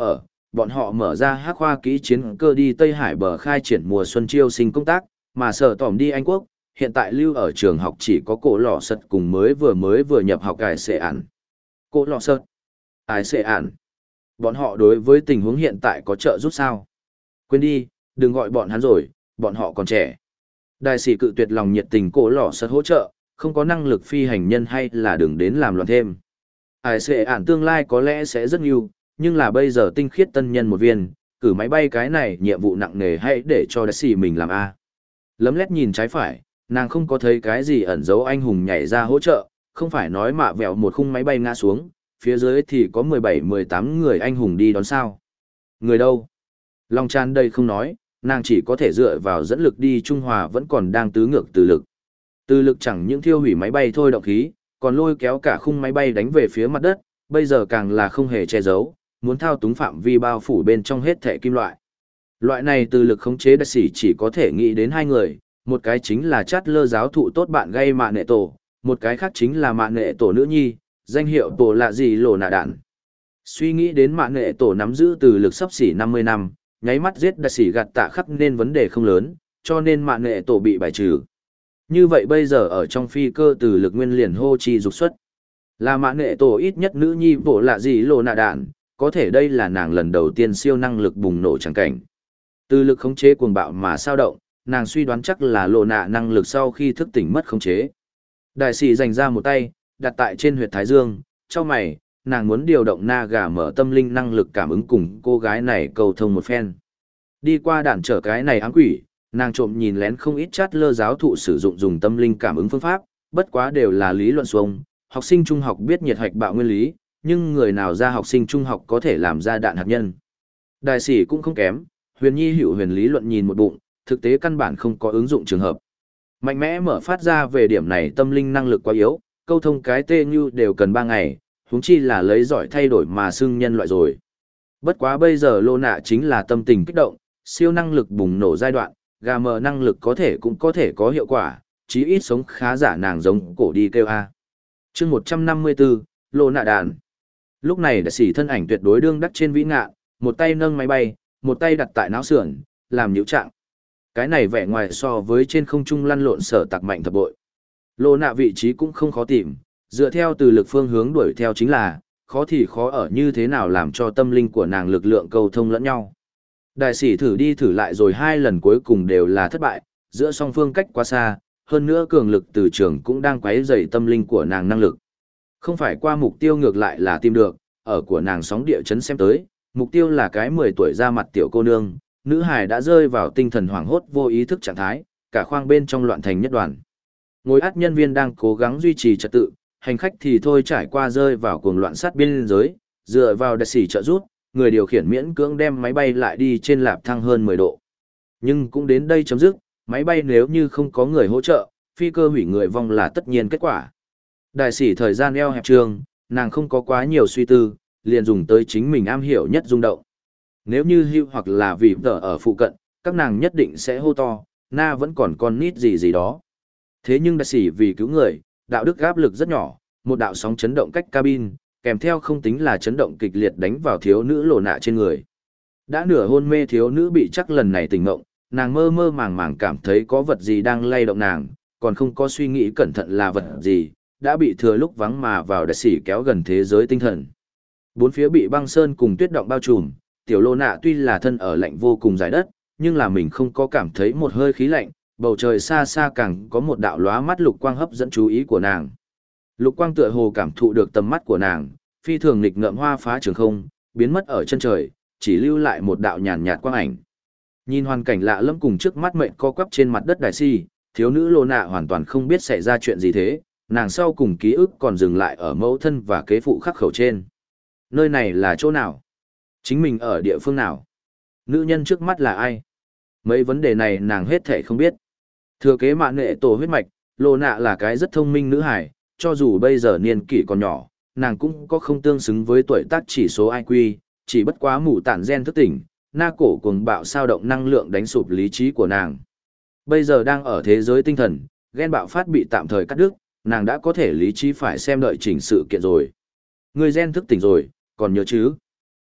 bọn họ mở ra hắc khoa kỹ chiến cơ đi Tây Hải bờ khai triển mùa xuân chiêu sinh công tác, mà sở tỏm đi Anh Quốc, hiện tại lưu ở trường học chỉ có cổ lọ sật cùng mới vừa mới vừa nhập học cải xệ ản. Cổ lọ sật, ải xệ ản. Bọn họ đối với tình huống hiện tại có trợ giúp sao? Quên đi, đừng gọi bọn hắn rồi, bọn họ còn trẻ. Đại sĩ cự tuyệt lòng nhiệt tình cổ lọ sật hỗ trợ, không có năng lực phi hành nhân hay là đừng đến làm loạn thêm. Ải xệ ản tương lai có lẽ sẽ rất nhiều, nhưng là bây giờ tinh khiết tân nhân một viên, cử máy bay cái này nhiệm vụ nặng nề hãy để cho đại sĩ mình làm A. Lấm lét nhìn trái phải, nàng không có thấy cái gì ẩn dấu anh hùng nhảy ra hỗ trợ, không phải nói mạ vẹo một khung máy bay ngã xuống, phía dưới thì có mười bảy mười tám người anh hùng đi đón sao. Người đâu? Long tràn đây không nói, nàng chỉ có thể dựa vào dẫn lực đi Trung Hòa vẫn còn đang tứ ngược từ lực. Từ lực chẳng những thiêu hủy máy bay thôi động khí, còn lôi kéo cả khung máy bay đánh về phía mặt đất, bây giờ càng là không hề che giấu, muốn thao túng phạm vi bao phủ bên trong hết thể kim loại. Loại này từ lực khống chế đặc sĩ chỉ có thể nghĩ đến hai người, một cái chính là chát lơ giáo thụ tốt bạn gây mạ nệ tổ, một cái khác chính là mạ nệ tổ nữ nhi, danh hiệu tổ là gì lồ nạ đạn. Suy nghĩ đến mạ nệ tổ nắm giữ từ lực sắp xỉ năm mươi năm, nháy mắt giết đặc sĩ gạt tạ khắc nên vấn đề không lớn, cho nên mạ nệ tổ bị bài trừ. Như vậy bây giờ ở trong phi cơ từ lực nguyên liền hô chi dục xuất. Là mạ nệ tổ ít nhất nữ nhi bộ lạ gì lồ nạ đạn, có thể đây là nàng lần đầu tiên siêu năng lực bùng nổ chẳng cảnh. Từ lực khống chế cuồng bạo mà sao động, nàng suy đoán chắc là lộ nạ năng lực sau khi thức tỉnh mất khống chế. Đại sĩ dành ra một tay, đặt tại trên huyệt thái dương, cho mày, nàng muốn điều động na gà mở tâm linh năng lực cảm ứng cùng cô gái này cầu thông một phen. Đi qua đản trở cái này ám quỷ, nàng trộm nhìn lén không ít chát lơ giáo thụ sử dụng dùng tâm linh cảm ứng phương pháp, bất quá đều là lý luận xuông, học sinh trung học biết nhiệt hạch bạo nguyên lý, nhưng người nào ra học sinh trung học có thể làm ra đạn hạt nhân. Đại sĩ cũng không kém, huyền nhi hữu huyền lý luận nhìn một bụng, thực tế căn bản không có ứng dụng trường hợp. Mạnh mẽ mở phát ra về điểm này tâm linh năng lực quá yếu, câu thông cái tê như đều cần ba ngày, huống chi là lấy giỏi thay đổi mà xưng nhân loại rồi. Bất quá bây giờ lô nạ chính là tâm tình kích động, siêu năng lực bùng nổ giai đoạn, gà mờ năng lực có thể cũng có thể có hiệu quả, chí ít sống khá giả nàng giống cổ đi kêu A. chương một trăm năm mươi bốn, lô nạ đàn. Lúc này đại sĩ thân ảnh tuyệt đối đương đắc trên vĩ ngạ, một tay nâng máy bay, một tay đặt tại não sườn, làm nhiễu trạng. Cái này vẻ ngoài so với trên không trung lăn lộn sở tạc mạnh thập bội. Lô nạ vị trí cũng không khó tìm, dựa theo từ lực phương hướng đuổi theo chính là, khó thì khó ở như thế nào làm cho tâm linh của nàng lực lượng cầu thông lẫn nhau. Đại sĩ thử đi thử lại rồi hai lần cuối cùng đều là thất bại, giữa song phương cách quá xa, hơn nữa cường lực từ trường cũng đang quấy rầy tâm linh của nàng năng lực. Không phải qua mục tiêu ngược lại là tìm được, ở của nàng sóng địa chấn xem tới, mục tiêu là cái mười tuổi ra mặt tiểu cô nương, nữ hài đã rơi vào tinh thần hoảng hốt vô ý thức trạng thái, cả khoang bên trong loạn thành nhất đoàn. Ngồi át nhân viên đang cố gắng duy trì trật tự, hành khách thì thôi trải qua rơi vào cuồng loạn sát biên giới, dựa vào đại sĩ trợ giúp, người điều khiển miễn cưỡng đem máy bay lại đi trên lạp thăng hơn mười độ. Nhưng cũng đến đây chấm dứt, máy bay nếu như không có người hỗ trợ, phi cơ hủy người vong là tất nhiên kết quả. Đại sĩ thời gian eo hẹp trường, nàng không có quá nhiều suy tư, liền dùng tới chính mình am hiểu nhất rung động. Nếu như hưu hoặc là vì tờ ở phụ cận, các nàng nhất định sẽ hô to, na vẫn còn con nít gì gì đó. Thế nhưng đại sĩ vì cứu người, đạo đức áp lực rất nhỏ, một đạo sóng chấn động cách cabin, kèm theo không tính là chấn động kịch liệt đánh vào thiếu nữ lộ nạ trên người. Đã nửa hôn mê thiếu nữ bị chắc lần này tỉnh ngộng, nàng mơ mơ màng màng cảm thấy có vật gì đang lay động nàng, còn không có suy nghĩ cẩn thận là vật gì, đã bị thừa lúc vắng mà vào đại sĩ kéo gần thế giới tinh thần. Bốn phía bị băng sơn cùng tuyết động bao trùm, tiểu lô nạ tuy là thân ở lạnh vô cùng dài đất, nhưng là mình không có cảm thấy một hơi khí lạnh, bầu trời xa xa càng có một đạo lóa mắt lục quang hấp dẫn chú ý của nàng. Lục quang tựa hồ cảm thụ được tầm mắt của nàng, phi thường nghịch ngợm hoa phá trường không, biến mất ở chân trời, chỉ lưu lại một đạo nhàn nhạt quang ảnh. Nhìn hoàn cảnh lạ lẫm cùng trước mắt mệnh co quắp trên mặt đất đại si, thiếu nữ lô nạ hoàn toàn không biết xảy ra chuyện gì thế, nàng sau cùng ký ức còn dừng lại ở mẫu thân và kế phụ khắc khẩu trên. Nơi này là chỗ nào? Chính mình ở địa phương nào? Nữ nhân trước mắt là ai? Mấy vấn đề này nàng hết thể không biết. Thừa kế mạng nghệ tổ huyết mạch, lô nạ là cái rất thông minh nữ hải, cho dù bây giờ niên kỷ còn nhỏ, nàng cũng có không tương xứng với tuổi tác chỉ số i kiu, chỉ bất quá mù tản gen thức tỉnh, na cổ cuồng bạo sao động năng lượng đánh sụp lý trí của nàng. Bây giờ đang ở thế giới tinh thần, gen bạo phát bị tạm thời cắt đứt, nàng đã có thể lý trí phải xem đợi chỉnh sự kiện rồi. Người gen thức tỉnh rồi, còn nhớ chứ?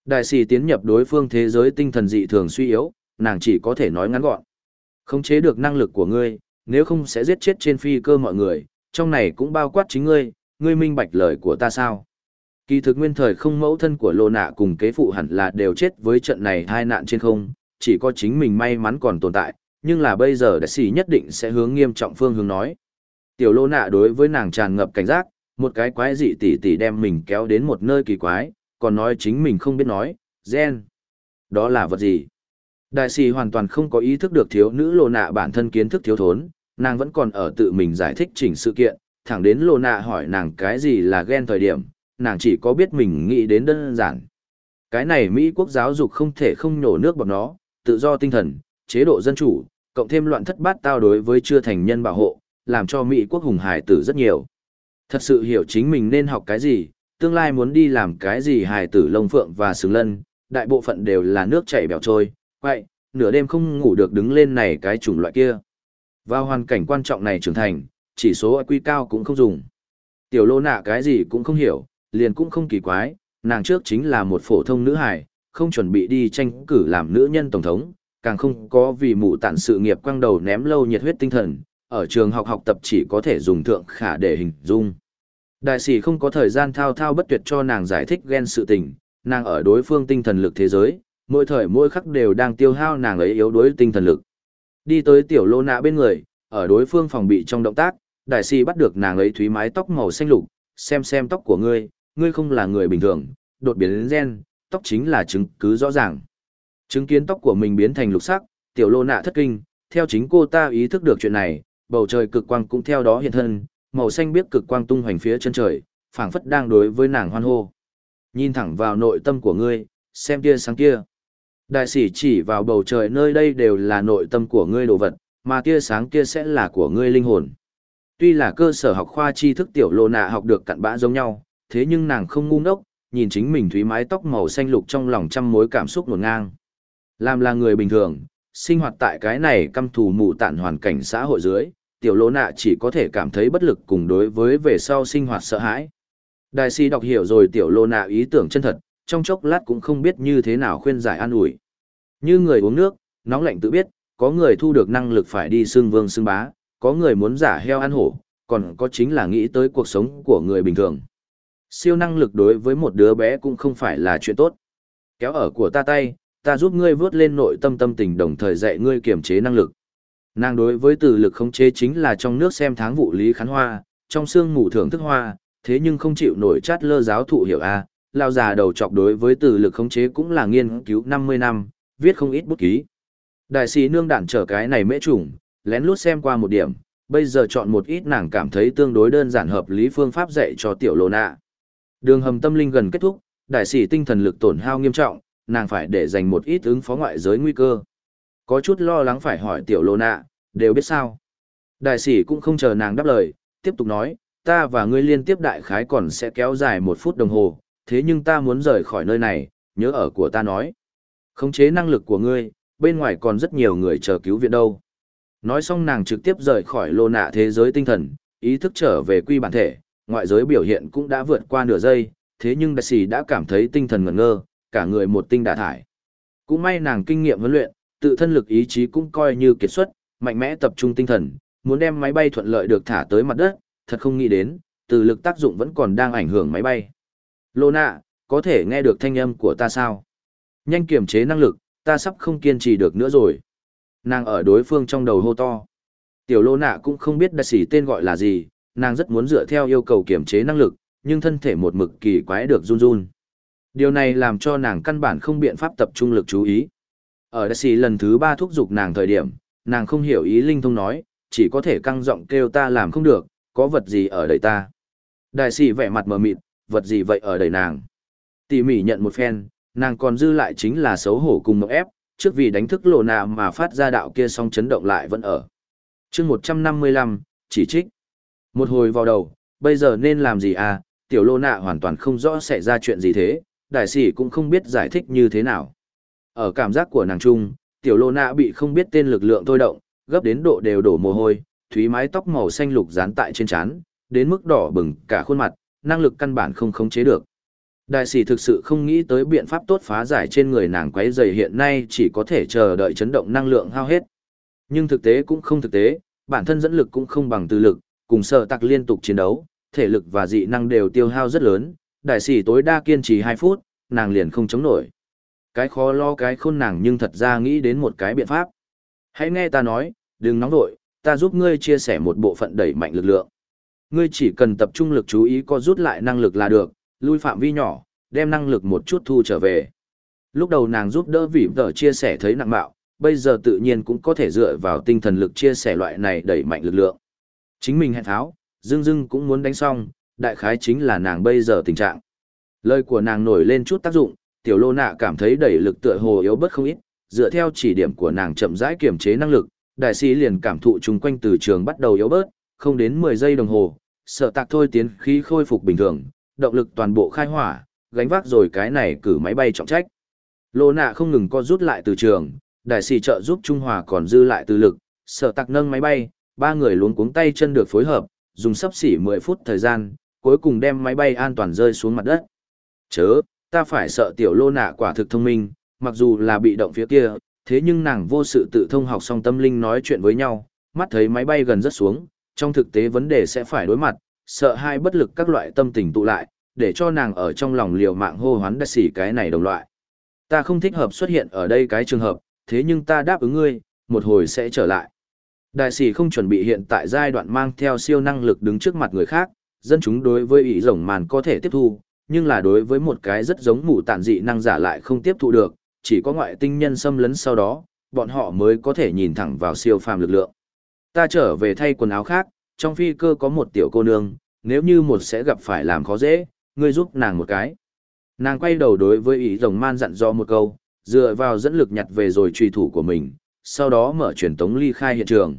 Đại sĩ tiến nhập đối phương thế giới tinh thần dị thường suy yếu, nàng chỉ có thể nói ngắn gọn. Khống chế được năng lực của ngươi, nếu không sẽ giết chết trên phi cơ mọi người, trong này cũng bao quát chính ngươi, ngươi minh bạch lời của ta sao? Kỳ thực nguyên thời không mẫu thân của Lô Nạ cùng kế phụ hẳn là đều chết với trận này hai nạn trên không, chỉ có chính mình may mắn còn tồn tại, nhưng là bây giờ đại sĩ nhất định sẽ hướng nghiêm trọng phương hướng nói. Tiểu Lô Nạ đối với nàng tràn ngập cảnh giác, một cái quái dị tỷ tỷ đem mình kéo đến một nơi kỳ quái, còn nói chính mình không biết nói, gen. Đó là vật gì? Đại sĩ hoàn toàn không có ý thức được thiếu nữ Lô Nạ bản thân kiến thức thiếu thốn, nàng vẫn còn ở tự mình giải thích chỉnh sự kiện, thẳng đến Lô Nạ hỏi nàng cái gì là gen thời điểm, nàng chỉ có biết mình nghĩ đến đơn giản. Cái này Mỹ quốc giáo dục không thể không nhổ nước bọt nó, tự do tinh thần, chế độ dân chủ, cộng thêm loạn thất bát tao đối với chưa thành nhân bảo hộ, làm cho Mỹ quốc hùng hài tử rất nhiều. Thật sự hiểu chính mình nên học cái gì, tương lai muốn đi làm cái gì hài tử lông phượng và sừng lân, đại bộ phận đều là nước chảy bèo trôi, vậy, nửa đêm không ngủ được đứng lên này cái chủng loại kia. Vào hoàn cảnh quan trọng này trưởng thành, chỉ số i kiu cao cũng không dùng. Tiểu Lô Nạ cái gì cũng không hiểu, liền cũng không kỳ quái, nàng trước chính là một phổ thông nữ hài, không chuẩn bị đi tranh cử làm nữ nhân tổng thống, càng không có vì mụ tản sự nghiệp quăng đầu ném lâu nhiệt huyết tinh thần, ở trường học học tập chỉ có thể dùng thượng khả để hình dung. Đại sĩ không có thời gian thao thao bất tuyệt cho nàng giải thích ghen sự tình, nàng ở đối phương tinh thần lực thế giới, mỗi thời mỗi khắc đều đang tiêu hao nàng ấy yếu đuối tinh thần lực. Đi tới tiểu Lô Nạ bên người, ở đối phương phòng bị trong động tác, đại sĩ bắt được nàng ấy thúy mái tóc màu xanh lục, xem xem tóc của ngươi, ngươi không là người bình thường, đột biến đến gen, tóc chính là chứng cứ rõ ràng. Chứng kiến tóc của mình biến thành lục sắc, tiểu Lô Nạ thất kinh, theo chính cô ta ý thức được chuyện này, bầu trời cực quang cũng theo đó hiện thân, màu xanh biếc cực quang tung hoành phía chân trời, phảng phất đang đối với nàng hoan hô. Nhìn thẳng vào nội tâm của ngươi, xem tia sáng kia. Đại sĩ chỉ vào bầu trời nơi đây đều là nội tâm của ngươi đồ vật, mà tia sáng kia sẽ là của ngươi linh hồn. Tuy là cơ sở học khoa tri thức tiểu Lô Nạ học được cặn bã giống nhau, thế nhưng nàng không ngu ngốc, nhìn chính mình thúy mái tóc màu xanh lục trong lòng trăm mối cảm xúc ngổn ngang. Làm là người bình thường, sinh hoạt tại cái này căm thù mù tản hoàn cảnh xã hội dưới, tiểu Lô Nạ chỉ có thể cảm thấy bất lực cùng đối với về sau sinh hoạt sợ hãi. Đại sĩ đọc hiểu rồi tiểu Lô Nạ ý tưởng chân thật, trong chốc lát cũng không biết như thế nào khuyên giải an ủi. Như người uống nước, nóng lạnh tự biết, có người thu được năng lực phải đi xưng vương xưng bá, có người muốn giả heo ăn hổ, còn có chính là nghĩ tới cuộc sống của người bình thường. Siêu năng lực đối với một đứa bé cũng không phải là chuyện tốt. Kéo ở của ta tay, ta giúp ngươi vớt lên nội tâm tâm tình đồng thời dạy ngươi kiềm chế năng lực. Nàng đối với từ lực khống chế chính là trong nước xem tháng vụ lý khán hoa, trong xương mù thưởng thức hoa, thế nhưng không chịu nổi chát lơ giáo thụ hiểu a, lao già đầu chọc đối với từ lực khống chế cũng là nghiên cứu năm mươi năm, viết không ít bút ký. Đại sĩ nương đản trở cái này mễ trùng, lén lút xem qua một điểm, bây giờ chọn một ít nàng cảm thấy tương đối đơn giản hợp lý phương pháp dạy cho tiểu Lô Nạ. Đường hầm tâm linh gần kết thúc, đại sĩ tinh thần lực tổn hao nghiêm trọng, nàng phải để dành một ít ứng phó ngoại giới nguy cơ. Có chút lo lắng phải hỏi tiểu Lô Nạ, đều biết sao. Đại sĩ cũng không chờ nàng đáp lời, tiếp tục nói, ta và ngươi liên tiếp đại khái còn sẽ kéo dài một phút đồng hồ, thế nhưng ta muốn rời khỏi nơi này, nhớ ở của ta nói. Khống chế năng lực của ngươi, bên ngoài còn rất nhiều người chờ cứu viện đâu. Nói xong nàng trực tiếp rời khỏi Lô Nạ thế giới tinh thần, ý thức trở về quy bản thể, ngoại giới biểu hiện cũng đã vượt qua nửa giây, thế nhưng đại sĩ đã cảm thấy tinh thần ngẩn ngơ, cả người một tinh đả thải. Cũng may nàng kinh nghiệm huấn luyện, tự thân lực ý chí cũng coi như kiệt xuất, mạnh mẽ tập trung tinh thần, muốn đem máy bay thuận lợi được thả tới mặt đất, thật không nghĩ đến, từ lực tác dụng vẫn còn đang ảnh hưởng máy bay. Lô Nạ, có thể nghe được thanh âm của ta sao? Nhanh kiểm chế năng lực, ta sắp không kiên trì được nữa rồi. Nàng ở đối phương trong đầu hô to. Tiểu Lô Nạ cũng không biết đại sĩ tên gọi là gì, nàng rất muốn dựa theo yêu cầu kiểm chế năng lực, nhưng thân thể một mực kỳ quái được run run. Điều này làm cho nàng căn bản không biện pháp tập trung lực chú ý. Ở đại sĩ lần thứ ba thúc giục nàng thời điểm, nàng không hiểu ý linh thông nói, chỉ có thể căng giọng kêu ta làm không được, có vật gì ở đẩy ta. Đại sĩ vẻ mặt mờ mịt, vật gì vậy ở đẩy nàng. Tỉ mỉ nhận một phen, nàng còn dư lại chính là xấu hổ cùng mộng ép, trước vì đánh thức Lô Nạ mà phát ra đạo kia song chấn động lại vẫn ở. chương một trăm năm mươi lăm, chỉ trích. Một hồi vào đầu, bây giờ nên làm gì à, tiểu Lô Nạ hoàn toàn không rõ xảy ra chuyện gì thế, đại sĩ cũng không biết giải thích như thế nào. Ở cảm giác của nàng trung, tiểu Lô Nạ bị không biết tên lực lượng thôi động, gấp đến độ đều đổ mồ hôi, thúy mái tóc màu xanh lục dán tại trên trán, đến mức đỏ bừng cả khuôn mặt, năng lực căn bản không khống chế được. Đại sĩ thực sự không nghĩ tới biện pháp tốt phá giải trên người nàng quấy rầy hiện nay chỉ có thể chờ đợi chấn động năng lượng hao hết. Nhưng thực tế cũng không thực tế, bản thân dẫn lực cũng không bằng từ lực, cùng sở tạc liên tục chiến đấu, thể lực và dị năng đều tiêu hao rất lớn, đại sĩ tối đa kiên trì hai phút, nàng liền không chống nổi. Cái khó lo cái khôn nàng nhưng thật ra nghĩ đến một cái biện pháp. Hãy nghe ta nói, đừng nóng vội, ta giúp ngươi chia sẻ một bộ phận đẩy mạnh lực lượng. Ngươi chỉ cần tập trung lực chú ý co rút lại năng lực là được, lui phạm vi nhỏ, đem năng lực một chút thu trở về. Lúc đầu nàng giúp đỡ vì vợ chia sẻ thấy nặng bạo, bây giờ tự nhiên cũng có thể dựa vào tinh thần lực chia sẻ loại này đẩy mạnh lực lượng. Chính mình hẹn tháo, dưng dưng cũng muốn đánh xong, đại khái chính là nàng bây giờ tình trạng. Lời của nàng nổi lên chút tác dụng, tiểu lô nạ cảm thấy đẩy lực tựa hồ yếu bớt không ít, dựa theo chỉ điểm của nàng chậm rãi kiểm chế năng lực, đại sĩ liền cảm thụ chung quanh từ trường bắt đầu yếu bớt, không đến mười giây đồng hồ, sợ tạc thôi tiến khí khôi phục bình thường, động lực toàn bộ khai hỏa, gánh vác rồi cái này cử máy bay trọng trách. Lô nạ không ngừng co rút lại từ trường, đại sĩ trợ giúp Trung Hòa còn dư lại từ lực, sợ tạc nâng máy bay, ba người luống cuống tay chân được phối hợp, dùng sắp xỉ mười phút thời gian, cuối cùng đem máy bay an toàn rơi xuống mặt đất. Chớ, ta phải sợ tiểu lô nạ quả thực thông minh, mặc dù là bị động phía kia, thế nhưng nàng vô sự tự thông học xong tâm linh nói chuyện với nhau, mắt thấy máy bay gần rất xuống, trong thực tế vấn đề sẽ phải đối mặt, sợ hai bất lực các loại tâm tình tụ lại, để cho nàng ở trong lòng liều mạng hô hoán đắc xỉ cái này đồng loại. Ta không thích hợp xuất hiện ở đây cái trường hợp, thế nhưng ta đáp ứng ngươi, một hồi sẽ trở lại. Đại sĩ không chuẩn bị hiện tại giai đoạn mang theo siêu năng lực đứng trước mặt người khác, dân chúng đối với ý rồng màn có thể tiếp thu, nhưng là đối với một cái rất giống mù tản dị năng giả lại không tiếp thu được, chỉ có ngoại tinh nhân xâm lấn sau đó, bọn họ mới có thể nhìn thẳng vào siêu phàm lực lượng. Ta trở về thay quần áo khác, trong phi cơ có một tiểu cô nương, nếu như một sẽ gặp phải làm khó dễ, ngươi giúp nàng một cái. Nàng quay đầu đối với ý rồng man dặn dò một câu, dựa vào dẫn lực nhặt về rồi truy thủ của mình, sau đó mở truyền tống ly khai hiện trường.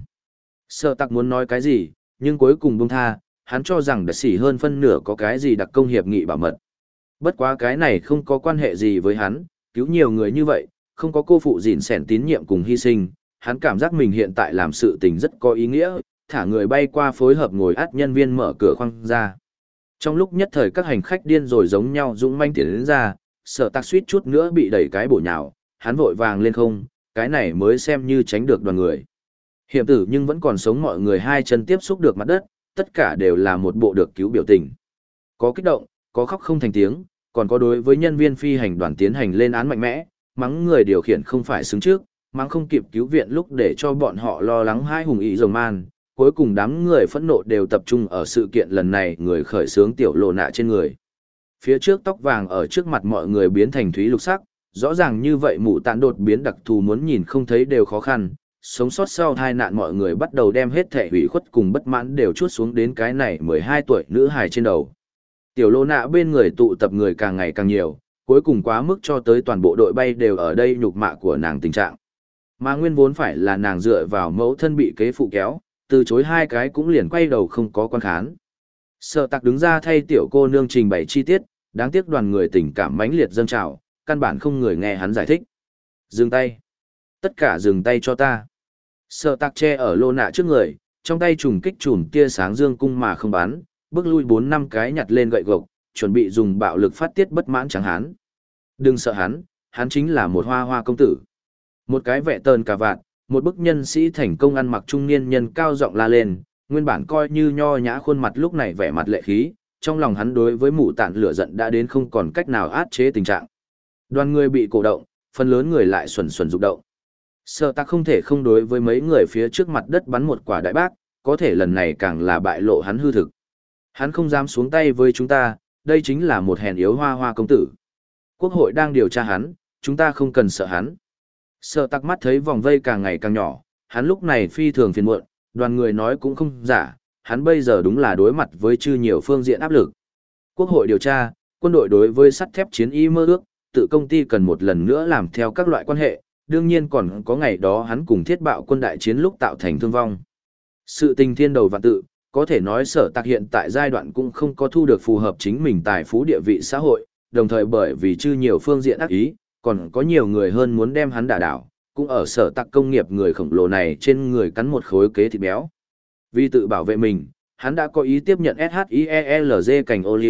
Sợ tặc muốn nói cái gì, nhưng cuối cùng buông tha, hắn cho rằng đặc sĩ hơn phân nửa có cái gì đặc công hiệp nghị bảo mật. Bất quá cái này không có quan hệ gì với hắn, cứu nhiều người như vậy, không có cô phụ gìn sẻn tín nhiệm cùng hy sinh, hắn cảm giác mình hiện tại làm sự tình rất có ý nghĩa, thả người bay qua phối hợp ngồi át nhân viên mở cửa khoang ra. Trong lúc nhất thời các hành khách điên rồi giống nhau dũng manh tiến đến ra, sợ tạc suýt chút nữa bị đẩy cái bổ nhào, hắn vội vàng lên không, cái này mới xem như tránh được đoàn người. Hiểm tử nhưng vẫn còn sống mọi người hai chân tiếp xúc được mặt đất, tất cả đều là một bộ được cứu biểu tình. Có kích động, có khóc không thành tiếng, còn có đối với nhân viên phi hành đoàn tiến hành lên án mạnh mẽ, mắng người điều khiển không phải xứng trước, mắng không kịp cứu viện lúc để cho bọn họ lo lắng hai hùng ý rồng man. Cuối cùng đám người phẫn nộ đều tập trung ở sự kiện lần này người khởi xướng tiểu lộ nạ trên người. Phía trước tóc vàng ở trước mặt mọi người biến thành thúy lục sắc, rõ ràng như vậy mụ tạn đột biến đặc thù muốn nhìn không thấy đều khó khăn. Sống sót sau tai nạn mọi người bắt đầu đem hết thể hủy khuất cùng bất mãn đều chuốt xuống đến cái này mười hai tuổi nữ hài trên đầu. Tiểu lô nạ bên người tụ tập người càng ngày càng nhiều, cuối cùng quá mức cho tới toàn bộ đội bay đều ở đây nhục mạ của nàng tình trạng. Mà nguyên vốn phải là nàng dựa vào mẫu thân bị kế phụ kéo, từ chối hai cái cũng liền quay đầu không có quan khán. Sợ tặc đứng ra thay tiểu cô nương trình bày chi tiết, đáng tiếc đoàn người tình cảm mãnh liệt dâng trào, căn bản không người nghe hắn giải thích. Dừng tay. Tất cả dừng tay cho ta. Sợ tặc che ở lô nạ trước người, trong tay trùng kích trùm tia sáng dương cung mà không bắn, bước lui bốn năm cái nhặt lên gậy gộc, chuẩn bị dùng bạo lực phát tiết bất mãn trắng hắn. Đừng sợ hắn, hắn chính là một hoa hoa công tử. Một cái vẹ tờn cà vạt, một bức nhân sĩ thành công ăn mặc trung niên nhân cao giọng la lên, nguyên bản coi như nho nhã khuôn mặt lúc này vẻ mặt lệ khí, trong lòng hắn đối với mụ tạn lửa giận đã đến không còn cách nào át chế tình trạng. Đoàn người bị cổ động, phần lớn người lại xuẩn xuẩn rụng động. Sợ ta không thể không đối với mấy người phía trước mặt đất bắn một quả đại bác, có thể lần này càng là bại lộ hắn hư thực. Hắn không dám xuống tay với chúng ta, đây chính là một hèn yếu hoa hoa công tử. Quốc hội đang điều tra hắn, chúng ta không cần sợ hắn. Sợ tặc mắt thấy vòng vây càng ngày càng nhỏ, hắn lúc này phi thường phiền muộn, đoàn người nói cũng không giả, hắn bây giờ đúng là đối mặt với chư nhiều phương diện áp lực. Quốc hội điều tra, quân đội đối với sắt thép chiến y mơ ước, tự công ty cần một lần nữa làm theo các loại quan hệ, đương nhiên còn có ngày đó hắn cùng thiết bạo quân đại chiến lúc tạo thành thương vong. Sự tình thiên đầu vạn tự, có thể nói sở tạc hiện tại giai đoạn cũng không có thu được phù hợp chính mình tài phú địa vị xã hội, đồng thời bởi vì chư nhiều phương diện ác ý, còn có nhiều người hơn muốn đem hắn đả đảo, cũng ở sở tạc công nghiệp người khổng lồ này trên người cắn một khối kế thịt béo. Vì tự bảo vệ mình, hắn đã có ý tiếp nhận ét hát i e lờ giê cành ô liu,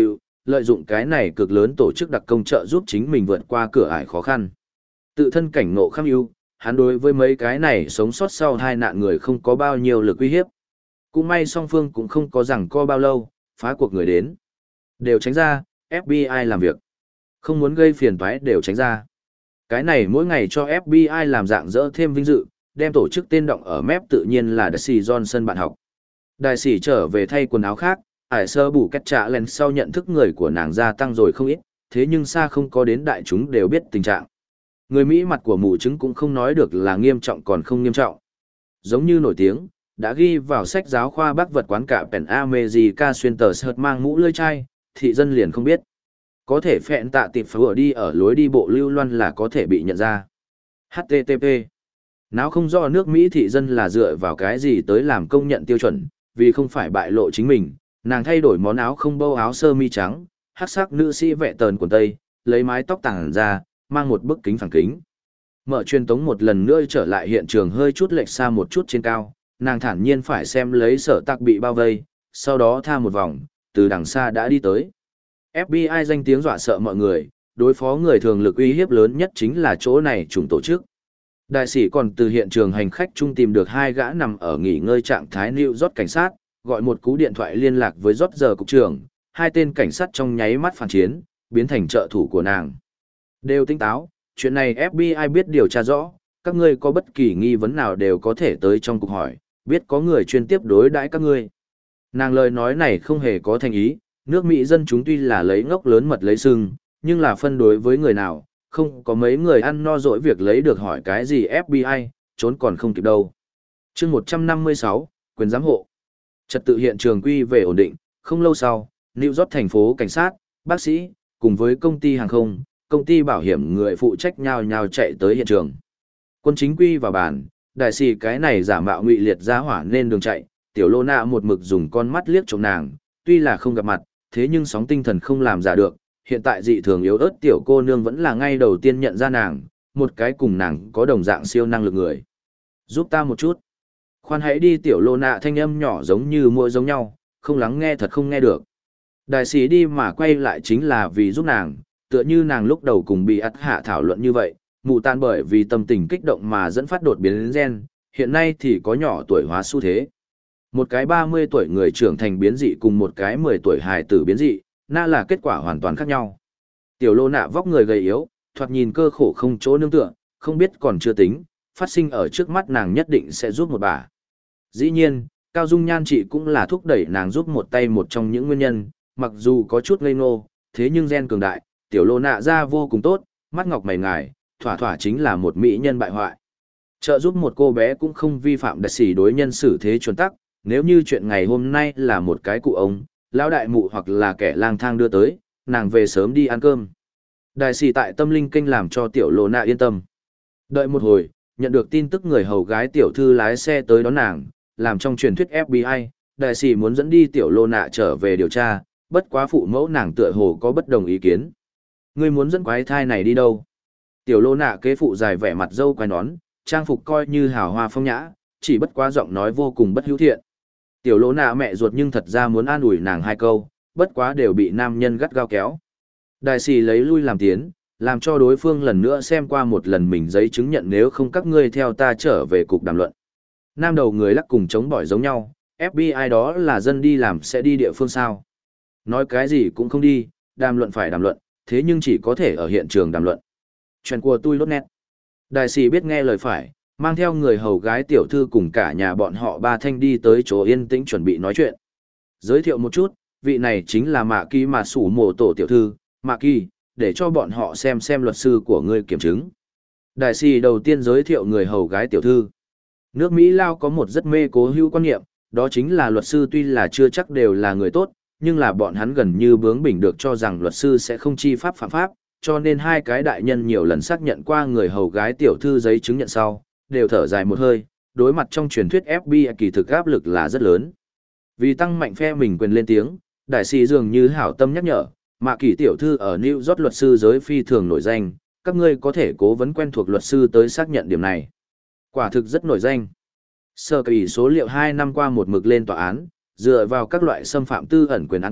lợi dụng cái này cực lớn tổ chức đặc công trợ giúp chính mình vượt qua cửa ải khó khăn. Tự thân cảnh ngộ kham ưu, hắn đối với mấy cái này sống sót sau hai nạn người không có bao nhiêu lực uy hiếp. Cũng may song phương cũng không có rằng co bao lâu, phá cuộc người đến. Đều tránh ra, ép bê i làm việc. Không muốn gây phiền toái đều tránh ra. Cái này mỗi ngày cho ép bê i làm dạng dỡ thêm vinh dự, đem tổ chức tên động ở mép tự nhiên là Đại sĩ Johnson bạn học. Đại sĩ trở về thay quần áo khác, ải sơ bù cách trả lên sau nhận thức người của nàng gia tăng rồi không ít, thế nhưng xa không có đến đại chúng đều biết tình trạng. Người Mỹ mặt của mù chứng cũng không nói được là nghiêm trọng còn không nghiêm trọng. Giống như nổi tiếng, đã ghi vào sách giáo khoa bác vật quán cả Pen America xuyên tờ sợt mang mũ lưỡi chai, thị dân liền không biết. Có thể phẹn tạ tiệp vừa đi ở lối đi bộ lưu loan là có thể bị nhận ra. hát tê tê pê. Nào không rõ nước Mỹ thị dân là dựa vào cái gì tới làm công nhận tiêu chuẩn, vì không phải bại lộ chính mình, nàng thay đổi món áo không bâu áo sơ mi trắng, hắc sắc nữ sĩ vẹ tờn quần tây, lấy mái tóc tàng ra, mang một bức kính phản kính. Mở truyền tống một lần nữa trở lại hiện trường hơi chút lệch xa một chút trên cao, nàng thản nhiên phải xem lấy sở tạc bị bao vây, sau đó tha một vòng, từ đằng xa đã đi tới. ép bê i danh tiếng dọa sợ mọi người, đối phó người thường lực uy hiếp lớn nhất chính là chỗ này chủng tổ chức. Đại sĩ còn từ hiện trường hành khách chung tìm được hai gã nằm ở nghỉ ngơi trạng thái New York cảnh sát, gọi một cú điện thoại liên lạc với rót giờ cục trưởng, hai tên cảnh sát trong nháy mắt phản chiến, biến thành trợ thủ của nàng. Đều tinh táo, chuyện này ép bê i biết điều tra rõ, các ngươi có bất kỳ nghi vấn nào đều có thể tới trong cục hỏi, biết có người chuyên tiếp đối đãi các ngươi. Nàng lời nói này không hề có thành ý, nước Mỹ dân chúng tuy là lấy ngốc lớn mật lấy sưng, nhưng là phân đối với người nào, không có mấy người ăn no dỗi việc lấy được hỏi cái gì ép bê i, trốn còn không kịp đâu. chương một trăm năm mươi sáu, quyền giám hộ. Trật tự hiện trường quy về ổn định, không lâu sau, New York thành phố cảnh sát, bác sĩ, cùng với công ty hàng không, công ty bảo hiểm người phụ trách nhau nhau chạy tới hiện trường. Quân chính quy vào bàn, đại sĩ cái này giả mạo ngụy liệt ra hỏa nên đường chạy, tiểu lô nạ một mực dùng con mắt liếc trộm nàng, tuy là không gặp mặt, thế nhưng sóng tinh thần không làm giả được, hiện tại dị thường yếu ớt tiểu cô nương vẫn là ngay đầu tiên nhận ra nàng, một cái cùng nàng có đồng dạng siêu năng lực người. Giúp ta một chút. Khoan hãy đi tiểu lô nạ thanh âm nhỏ giống như mỗi giống nhau, không lắng nghe thật không nghe được. Đại sĩ đi mà quay lại chính là vì giúp nàng, tựa như nàng lúc đầu cùng bị ắt hạ thảo luận như vậy, mù tan bởi vì tâm tình kích động mà dẫn phát đột biến gen, hiện nay thì có nhỏ tuổi hóa xu thế. Một cái ba mươi tuổi người trưởng thành biến dị cùng một cái mười tuổi hài tử biến dị, na là kết quả hoàn toàn khác nhau. Tiểu lô nạ vóc người gầy yếu, thoạt nhìn cơ khổ không chỗ nương tựa, không biết còn chưa tính, phát sinh ở trước mắt nàng nhất định sẽ giúp một bà. Dĩ nhiên, cao dung nhan trị cũng là thúc đẩy nàng giúp một tay một trong những nguyên nhân, mặc dù có chút ngây ngô, thế nhưng gen cường đại, tiểu lô nạ ra vô cùng tốt, mắt ngọc mày ngài, thỏa thỏa chính là một mỹ nhân bại hoại. Trợ giúp một cô bé cũng không vi phạm đặc sĩ đối nhân xử thế chuẩn tắc, nếu như chuyện ngày hôm nay là một cái cụ ông, lão đại mụ hoặc là kẻ lang thang đưa tới, nàng về sớm đi ăn cơm. Đại sĩ tại tâm linh kênh làm cho tiểu lô nạ yên tâm. Đợi một hồi, nhận được tin tức người hầu gái tiểu thư lái xe tới đón nàng, làm trong truyền thuyết ép bê i, đại sĩ muốn dẫn đi tiểu lô nạ trở về điều tra, bất quá phụ mẫu nàng tựa hồ có bất đồng ý kiến. Ngươi muốn dẫn quái thai này đi đâu? Tiểu lô nạ kế phụ dài vẻ mặt dâu quai nón, trang phục coi như hào hoa phong nhã, chỉ bất quá giọng nói vô cùng bất hữu thiện. Tiểu lô nạ mẹ ruột nhưng thật ra muốn an ủi nàng hai câu, bất quá đều bị nam nhân gắt gao kéo. Đại sĩ lấy lui làm tiến, làm cho đối phương lần nữa xem qua một lần mình giấy chứng nhận nếu không các ngươi theo ta trở về cục đàm luận. Nam đầu người lắc cùng chống bỏi giống nhau, ép bê i đó là dân đi làm sẽ đi địa phương sao. Nói cái gì cũng không đi, đàm luận phải đàm luận, thế nhưng chỉ có thể ở hiện trường đàm luận. Chuyện của tôi lốt nét. Đại sĩ biết nghe lời phải, mang theo người hầu gái tiểu thư cùng cả nhà bọn họ ba thanh đi tới chỗ yên tĩnh chuẩn bị nói chuyện. Giới thiệu một chút, vị này chính là Mạ Kỳ mà sủ mồ tổ tiểu thư, Mạ Kỳ, để cho bọn họ xem xem luật sư của ngươi kiểm chứng. Đại sĩ đầu tiên giới thiệu người hầu gái tiểu thư. Nước Mỹ Lao có một rất mê cố hữu quan niệm, đó chính là luật sư tuy là chưa chắc đều là người tốt, nhưng là bọn hắn gần như bướng bỉnh được cho rằng luật sư sẽ không chi pháp phạm pháp, cho nên hai cái đại nhân nhiều lần xác nhận qua người hầu gái tiểu thư giấy chứng nhận sau, đều thở dài một hơi, đối mặt trong truyền thuyết ép bê i kỳ thực áp lực là rất lớn. Vì tăng mạnh phe mình quyền lên tiếng, đại sĩ dường như hảo tâm nhắc nhở, Mạ Kỳ tiểu thư ở New York luật sư giới phi thường nổi danh, các ngươi có thể cố vấn quen thuộc luật sư tới xác nhận điểm này. Quả thực rất nổi danh. Sơ kỳ số liệu hai năm qua một mực lên tòa án, dựa vào các loại xâm phạm tư ẩn quyền án kiện,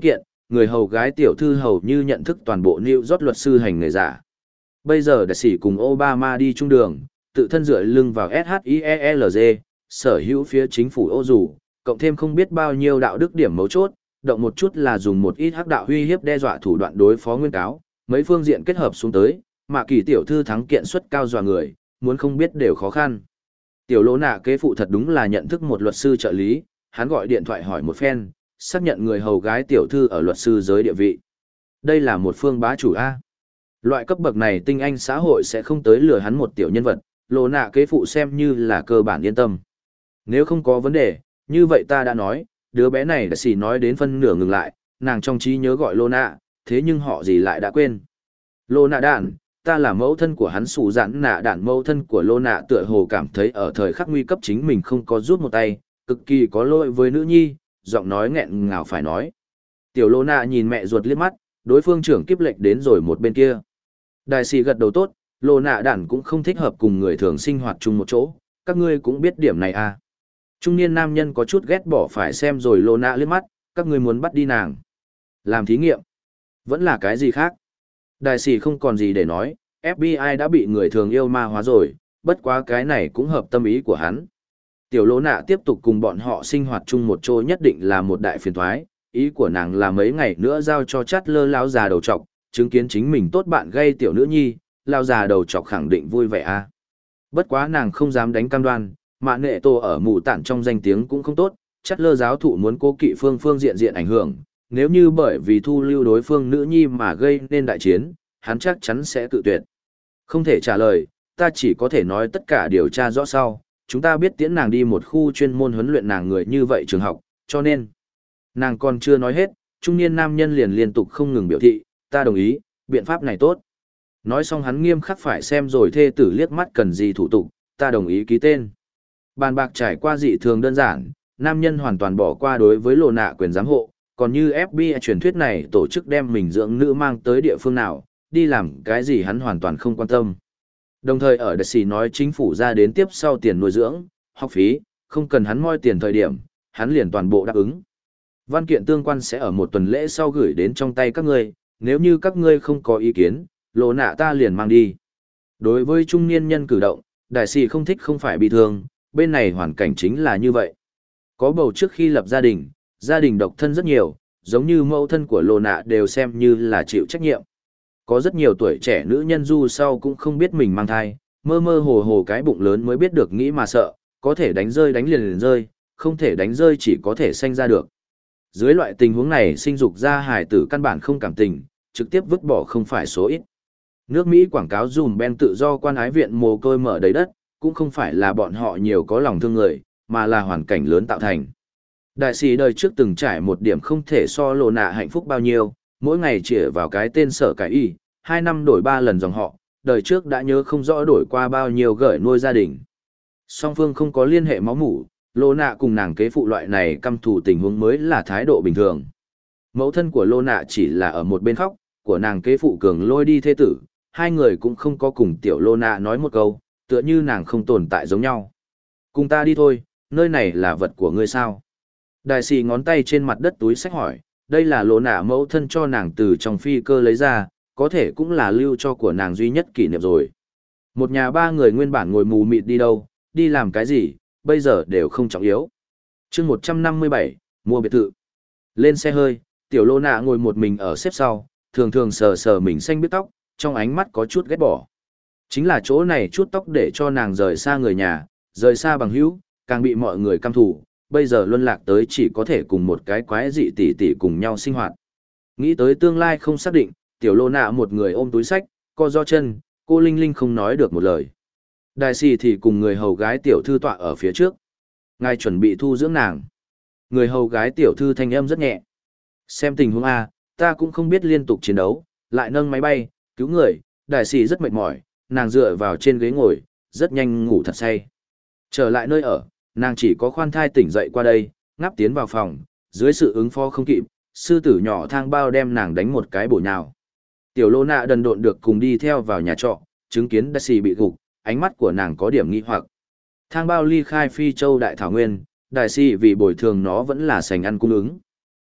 người hầu gái tiểu thư hầu như nhận thức toàn bộ New York luật sư hành nghề giả. Bây giờ đại sĩ cùng Obama đi chung đường, tự thân dựa lưng vào SHIELZ, sở hữu phía chính phủ ô dù, cộng thêm không biết bao nhiêu đạo đức điểm mấu chốt, động một chút là dùng một ít hắc đạo uy hiếp đe dọa thủ đoạn đối phó nguyên cáo, mấy phương diện kết hợp xuống tới, mà kỳ tiểu thư thắng kiện suất cao dọa người, muốn không biết đều khó khăn. Tiểu lỗ nạ kế phụ thật đúng là nhận thức một luật sư trợ lý, hắn gọi điện thoại hỏi một phen, xác nhận người hầu gái tiểu thư ở luật sư giới địa vị. Đây là một phương bá chủ A. Loại cấp bậc này tinh anh xã hội sẽ không tới lừa hắn một tiểu nhân vật, lỗ nạ kế phụ xem như là cơ bản yên tâm. Nếu không có vấn đề, như vậy ta đã nói, đứa bé này đã xỉ nói đến phân nửa ngừng lại, nàng trong trí nhớ gọi lô nạ, thế nhưng họ gì lại đã quên. Lô nạ đạn, ta là mẫu thân của hắn sủ giãn nạ đạn mẫu thân của lô nạ tựa hồ cảm thấy ở thời khắc nguy cấp chính mình không có rút một tay, cực kỳ có lỗi với nữ nhi, giọng nói nghẹn ngào phải nói. Tiểu lô nạ nhìn mẹ ruột liếc mắt, đối phương trưởng kiếp lệch đến rồi một bên kia. Đại sĩ gật đầu tốt, lô nạ đạn cũng không thích hợp cùng người thường sinh hoạt chung một chỗ, các ngươi cũng biết điểm này à. Trung niên nam nhân có chút ghét bỏ phải xem rồi lô nạ liếc mắt, các ngươi muốn bắt đi nàng. Làm thí nghiệm. Vẫn là cái gì khác. Đại sĩ không còn gì để nói, ép bê i đã bị người thường yêu ma hóa rồi, bất quá cái này cũng hợp tâm ý của hắn. Tiểu lô nạ tiếp tục cùng bọn họ sinh hoạt chung một chỗ nhất định là một đại phiền thoái, ý của nàng là mấy ngày nữa giao cho chát lơ lão già đầu trọc, chứng kiến chính mình tốt bạn gây tiểu nữ nhi, lão già đầu trọc khẳng định vui vẻ a. Bất quá nàng không dám đánh cam đoan, mạ nệ tổ ở mù tản trong danh tiếng cũng không tốt, chát lơ giáo thụ muốn cố kỵ phương phương diện diện ảnh hưởng, nếu như bởi vì thu lưu đối phương nữ nhi mà gây nên đại chiến, hắn chắc chắn sẽ tự tuyệt. Không thể trả lời, ta chỉ có thể nói tất cả điều tra rõ sau, chúng ta biết tiễn nàng đi một khu chuyên môn huấn luyện nàng người như vậy trường học, cho nên, nàng còn chưa nói hết, trung niên nam nhân liền liên tục không ngừng biểu thị, ta đồng ý, biện pháp này tốt. Nói xong hắn nghiêm khắc phải xem rồi thê tử liếc mắt cần gì thủ tục, ta đồng ý ký tên. Bàn bạc trải qua dị thường đơn giản, nam nhân hoàn toàn bỏ qua đối với lộ nạ quyền giám hộ, còn như ép bê i truyền thuyết này tổ chức đem mình dưỡng nữ mang tới địa phương nào, đi làm cái gì hắn hoàn toàn không quan tâm. Đồng thời ở đại sĩ nói chính phủ ra đến tiếp sau tiền nuôi dưỡng, học phí, không cần hắn moi tiền thời điểm, hắn liền toàn bộ đáp ứng. Văn kiện tương quan sẽ ở một tuần lễ sau gửi đến trong tay các ngươi, nếu như các ngươi không có ý kiến, lộ nạ ta liền mang đi. Đối với trung niên nhân cử động, đại sĩ không thích không phải bị thương, bên này hoàn cảnh chính là như vậy. Có bầu trước khi lập gia đình, gia đình độc thân rất nhiều, giống như mẫu thân của lộ nạ đều xem như là chịu trách nhiệm. Có rất nhiều tuổi trẻ nữ nhân du sau cũng không biết mình mang thai, mơ mơ hồ hồ cái bụng lớn mới biết được nghĩ mà sợ, có thể đánh rơi đánh liền liền rơi, không thể đánh rơi chỉ có thể sanh ra được. Dưới loại tình huống này sinh dục ra hài tử căn bản không cảm tình, trực tiếp vứt bỏ không phải số ít. Nước Mỹ quảng cáo dùm Ben tự do quan ái viện mồ côi mở đầy đất, cũng không phải là bọn họ nhiều có lòng thương người, mà là hoàn cảnh lớn tạo thành. Đại sĩ đời trước từng trải một điểm không thể so lộ nạ hạnh phúc bao nhiêu, mỗi ngày chỉ vào cái tên sở cải y, hai năm đổi ba lần dòng họ, đời trước đã nhớ không rõ đổi qua bao nhiêu gửi nuôi gia đình. Song phương không có liên hệ máu mủ, Lô Nạ cùng nàng kế phụ loại này căm thù tình huống mới là thái độ bình thường. Mẫu thân của Lô Nạ chỉ là ở một bên khóc, của nàng kế phụ cường lôi đi thế tử, hai người cũng không có cùng tiểu Lô Nạ nói một câu, tựa như nàng không tồn tại giống nhau. Cùng ta đi thôi, nơi này là vật của ngươi sao? Đại sĩ ngón tay trên mặt đất túi sách hỏi, đây là Lô Nạ mẫu thân cho nàng từ trong phi cơ lấy ra, có thể cũng là lưu cho của nàng duy nhất kỷ niệm rồi. Một nhà ba người nguyên bản ngồi mù mịt đi đâu, đi làm cái gì, bây giờ đều không trọng yếu. chương một trăm năm mươi bảy, mua biệt thự. Lên xe hơi, tiểu Lô Nạ ngồi một mình ở xếp sau, thường thường sờ sờ mình xanh biết tóc, trong ánh mắt có chút ghét bỏ. Chính là chỗ này chút tóc để cho nàng rời xa người nhà, rời xa bằng hữu, càng bị mọi người căm thù, bây giờ luân lạc tới chỉ có thể cùng một cái quái dị tỷ tỷ cùng nhau sinh hoạt. Nghĩ tới tương lai không xác định, tiểu Lô Nạ một người ôm túi sách, co do chân, cô Linh Linh không nói được một lời. Đại sĩ thì cùng người hầu gái tiểu thư tọa ở phía trước. Ngài chuẩn bị thu dưỡng nàng. Người hầu gái tiểu thư thanh âm rất nhẹ. Xem tình huống A, ta cũng không biết liên tục chiến đấu, lại nâng máy bay, cứu người, đại sĩ rất mệt mỏi, nàng dựa vào trên ghế ngồi, rất nhanh ngủ thật say. Trở lại nơi ở, nàng chỉ có khoan thai tỉnh dậy qua đây, ngáp tiến vào phòng, dưới sự ứng phó không kịp, sư tử nhỏ thang bao đem nàng đánh một cái bổ nhào. Tiểu Lô Nạ đần độn được cùng đi theo vào nhà trọ, chứng kiến đại sĩ bị gục, ánh mắt của nàng có điểm nghi hoặc. Thang bao ly khai Phi Châu Đại Thảo Nguyên, đại sĩ vì bồi thường nó vẫn là sành ăn cung ứng.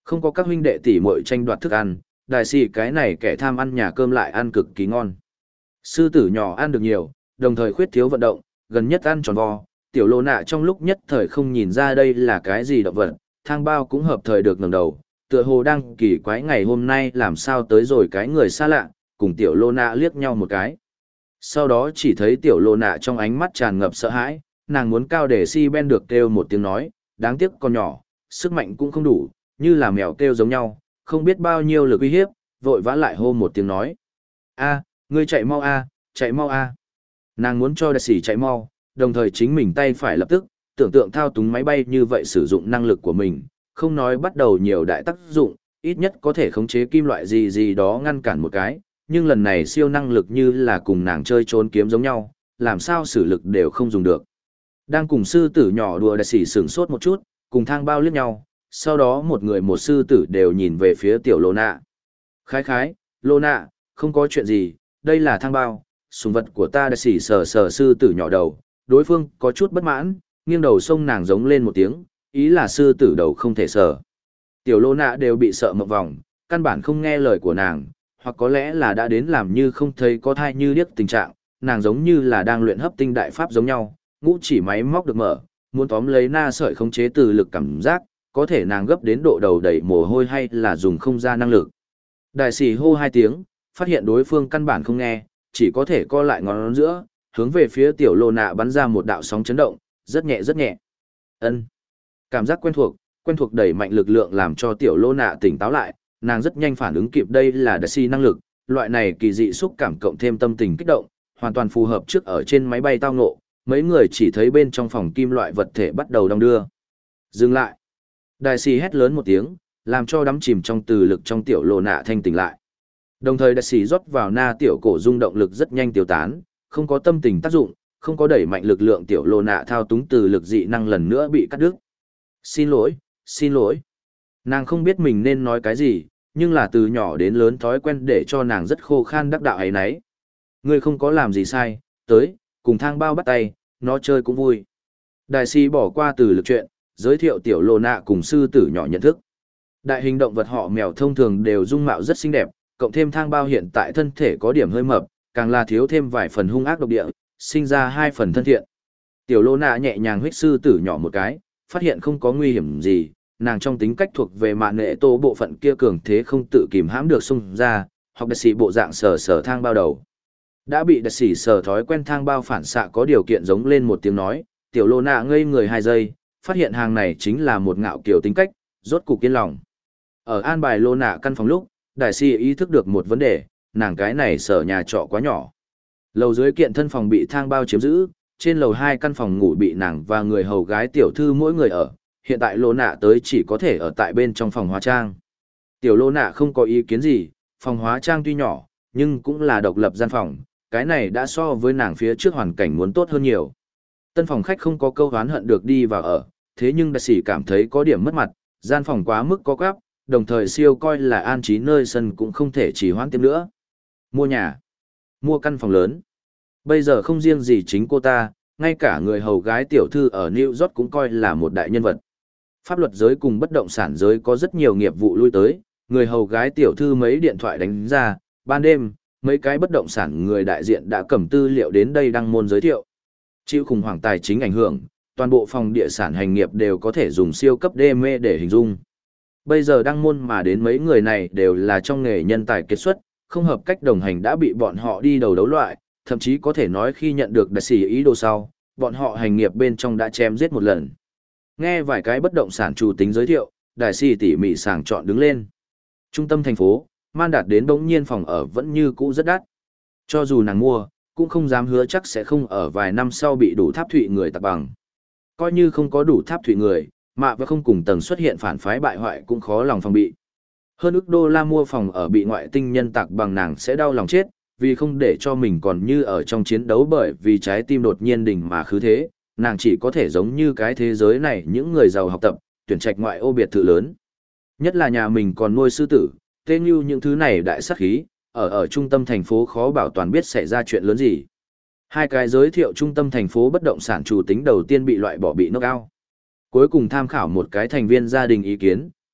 Không có các huynh đệ tỷ muội tranh đoạt thức ăn, đại sĩ cái này kẻ tham ăn nhà cơm lại ăn cực kỳ ngon. Sư tử nhỏ ăn được nhiều, đồng thời khuyết thiếu vận động, gần nhất ăn tròn vo, tiểu lô nạ trong lúc nhất thời không nhìn ra đây là cái gì động vật, thang bao cũng hợp thời được ngẩng đầu, tựa hồ đang kỳ quái ngày hôm nay làm sao tới rồi cái người xa lạ, cùng tiểu lô nạ liếc nhau một cái. Sau đó chỉ thấy tiểu lô nạ trong ánh mắt tràn ngập sợ hãi, nàng muốn cao để si ben được kêu một tiếng nói, đáng tiếc con nhỏ, sức mạnh cũng không đủ, như là mèo kêu giống nhau, không biết bao nhiêu lực uy hiếp, vội vã lại hô một tiếng nói. A, ngươi chạy mau a, chạy mau a. Nàng muốn cho đại sĩ chạy mau, đồng thời chính mình tay phải lập tức, tưởng tượng thao túng máy bay như vậy sử dụng năng lực của mình, không nói bắt đầu nhiều đại tác dụng, ít nhất có thể khống chế kim loại gì gì đó ngăn cản một cái, nhưng lần này siêu năng lực như là cùng nàng chơi trốn kiếm giống nhau, làm sao sử lực đều không dùng được. Đang cùng sư tử nhỏ đùa đại sĩ sửng sốt một chút, cùng thang bao liếc nhau, sau đó một người một sư tử đều nhìn về phía tiểu lô nạ. Khái khái, lô nạ, không có chuyện gì, đây là thang bao, sùng vật của ta đại sĩ sờ sờ sư tử nhỏ đầu, đối phương có chút bất mãn, nghiêng đầu xông nàng giống lên một tiếng, ý là sư tử đầu không thể sờ. Tiểu lô nạ đều bị sợ mộng vòng, căn bản không nghe lời của nàng, hoặc có lẽ là đã đến làm như không thấy có thai như điếc tình trạng, nàng giống như là đang luyện hấp tinh đại pháp giống nhau, ngũ chỉ máy móc được mở, muốn tóm lấy na sợi khống chế từ lực cảm giác, có thể nàng gấp đến độ đầu đầy mồ hôi hay là dùng không ra năng lực. Đại sĩ hô hai tiếng, phát hiện đối phương căn bản không nghe, chỉ có thể co lại ngón giữa, hướng về phía tiểu lô nạ bắn ra một đạo sóng chấn động, rất nhẹ rất nhẹ. Ân. Cảm giác quen thuộc, quen thuộc đẩy mạnh lực lượng làm cho tiểu lô nạ tỉnh táo lại, nàng rất nhanh phản ứng kịp đây là đại sĩ năng lực, loại này kỳ dị xúc cảm cộng thêm tâm tình kích động, hoàn toàn phù hợp trước ở trên máy bay tao ngộ, mấy người chỉ thấy bên trong phòng kim loại vật thể bắt đầu đong đưa. Dừng lại. Đại sĩ hét lớn một tiếng, làm cho đắm chìm trong từ lực trong tiểu lô nạ thanh tỉnh lại. Đồng thời đại sĩ rót vào na tiểu cổ rung động lực rất nhanh tiêu tán, không có tâm tình tác dụng, không có đẩy mạnh lực lượng tiểu lô nạ thao túng từ lực dị năng lần nữa bị cắt đứt. Xin lỗi, xin lỗi. Nàng không biết mình nên nói cái gì, nhưng là từ nhỏ đến lớn thói quen để cho nàng rất khô khan đắc đạo ấy nấy. Ngươi không có làm gì sai, tới, cùng thang bao bắt tay, nó chơi cũng vui. Đại sĩ bỏ qua từ lực chuyện, giới thiệu tiểu lô nạ cùng sư tử nhỏ nhận thức. Đại hình động vật họ mèo thông thường đều dung mạo rất xinh đẹp, cộng thêm thang bao hiện tại thân thể có điểm hơi mập, càng là thiếu thêm vài phần hung ác độc địa, sinh ra hai phần thân thiện. Tiểu lô nạ nhẹ nhàng huých sư tử nhỏ một cái, phát hiện không có nguy hiểm gì, nàng trong tính cách thuộc về mạn nghệ tô bộ phận kia cường thế không tự kìm hãm được xung ra, học đại sĩ bộ dạng sờ sờ thang bao đầu. Đã bị đại sĩ sờ thói quen thang bao phản xạ có điều kiện giống lên một tiếng nói, tiểu lô nạ ngây người hai giây, phát hiện hàng này chính là một ngạo kiều tính cách, rốt cục yên lòng. Ở an bài lô nạ căn phòng lúc, đại sĩ ý thức được một vấn đề, nàng cái này sở nhà trọ quá nhỏ. Lầu dưới kiện thân phòng bị thang bao chiếm giữ, trên lầu hai căn phòng ngủ bị nàng và người hầu gái tiểu thư mỗi người ở, hiện tại lô nạ tới chỉ có thể ở tại bên trong phòng hóa trang. Tiểu lô nạ không có ý kiến gì, phòng hóa trang tuy nhỏ, nhưng cũng là độc lập gian phòng, cái này đã so với nàng phía trước hoàn cảnh muốn tốt hơn nhiều. Tân phòng khách không có câu oán hận được đi vào ở, thế nhưng đại sĩ cảm thấy có điểm mất mặt, gian phòng quá mức có quáp, đồng thời siêu coi là an trí nơi sân cũng không thể chỉ hoãn tiếp nữa. Mua nhà, mua căn phòng lớn. Bây giờ không riêng gì chính cô ta, ngay cả người hầu gái tiểu thư ở New York cũng coi là một đại nhân vật. Pháp luật giới cùng bất động sản giới có rất nhiều nghiệp vụ lui tới, người hầu gái tiểu thư mấy điện thoại đánh ra, ban đêm, mấy cái bất động sản người đại diện đã cầm tư liệu đến đây đăng môn giới thiệu. Chịu khủng hoảng tài chính ảnh hưởng, toàn bộ phòng địa sản hành nghiệp đều có thể dùng siêu cấp đê mê để hình dung. Bây giờ đăng môn mà đến mấy người này đều là trong nghề nhân tài kết xuất, không hợp cách đồng hành đã bị bọn họ đi đầu đấu loại, thậm chí có thể nói khi nhận được đại sĩ ý đồ sau, bọn họ hành nghiệp bên trong đã chém giết một lần. Nghe vài cái bất động sản chủ tính giới thiệu, đại sĩ tỉ mỉ sàng chọn đứng lên. Trung tâm thành phố, man đạt đến bỗng nhiên phòng ở vẫn như cũ rất đắt. Cho dù nàng mua, cũng không dám hứa chắc sẽ không ở vài năm sau bị đủ tháp thụy người tạc bằng. Coi như không có đủ tháp thụy người, mạ và không cùng tầng xuất hiện phản phái bại hoại cũng khó lòng phòng bị. Hơn ức đô la mua phòng ở bị ngoại tinh nhân tạc bằng nàng sẽ đau lòng chết, vì không để cho mình còn như ở trong chiến đấu bởi vì trái tim đột nhiên đỉnh mà khứ thế, nàng chỉ có thể giống như cái thế giới này những người giàu học tập, tuyển trạch ngoại ô biệt thự lớn. Nhất là nhà mình còn nuôi sư tử, tên như những thứ này đại sát khí, ở ở trung tâm thành phố khó bảo toàn biết xảy ra chuyện lớn gì. Hai cái giới thiệu trung tâm thành phố bất động sản chủ tính đầu tiên bị loại bỏ bị knock out. Cuối cùng tham khảo một cái thành viên gia đình ý kiến,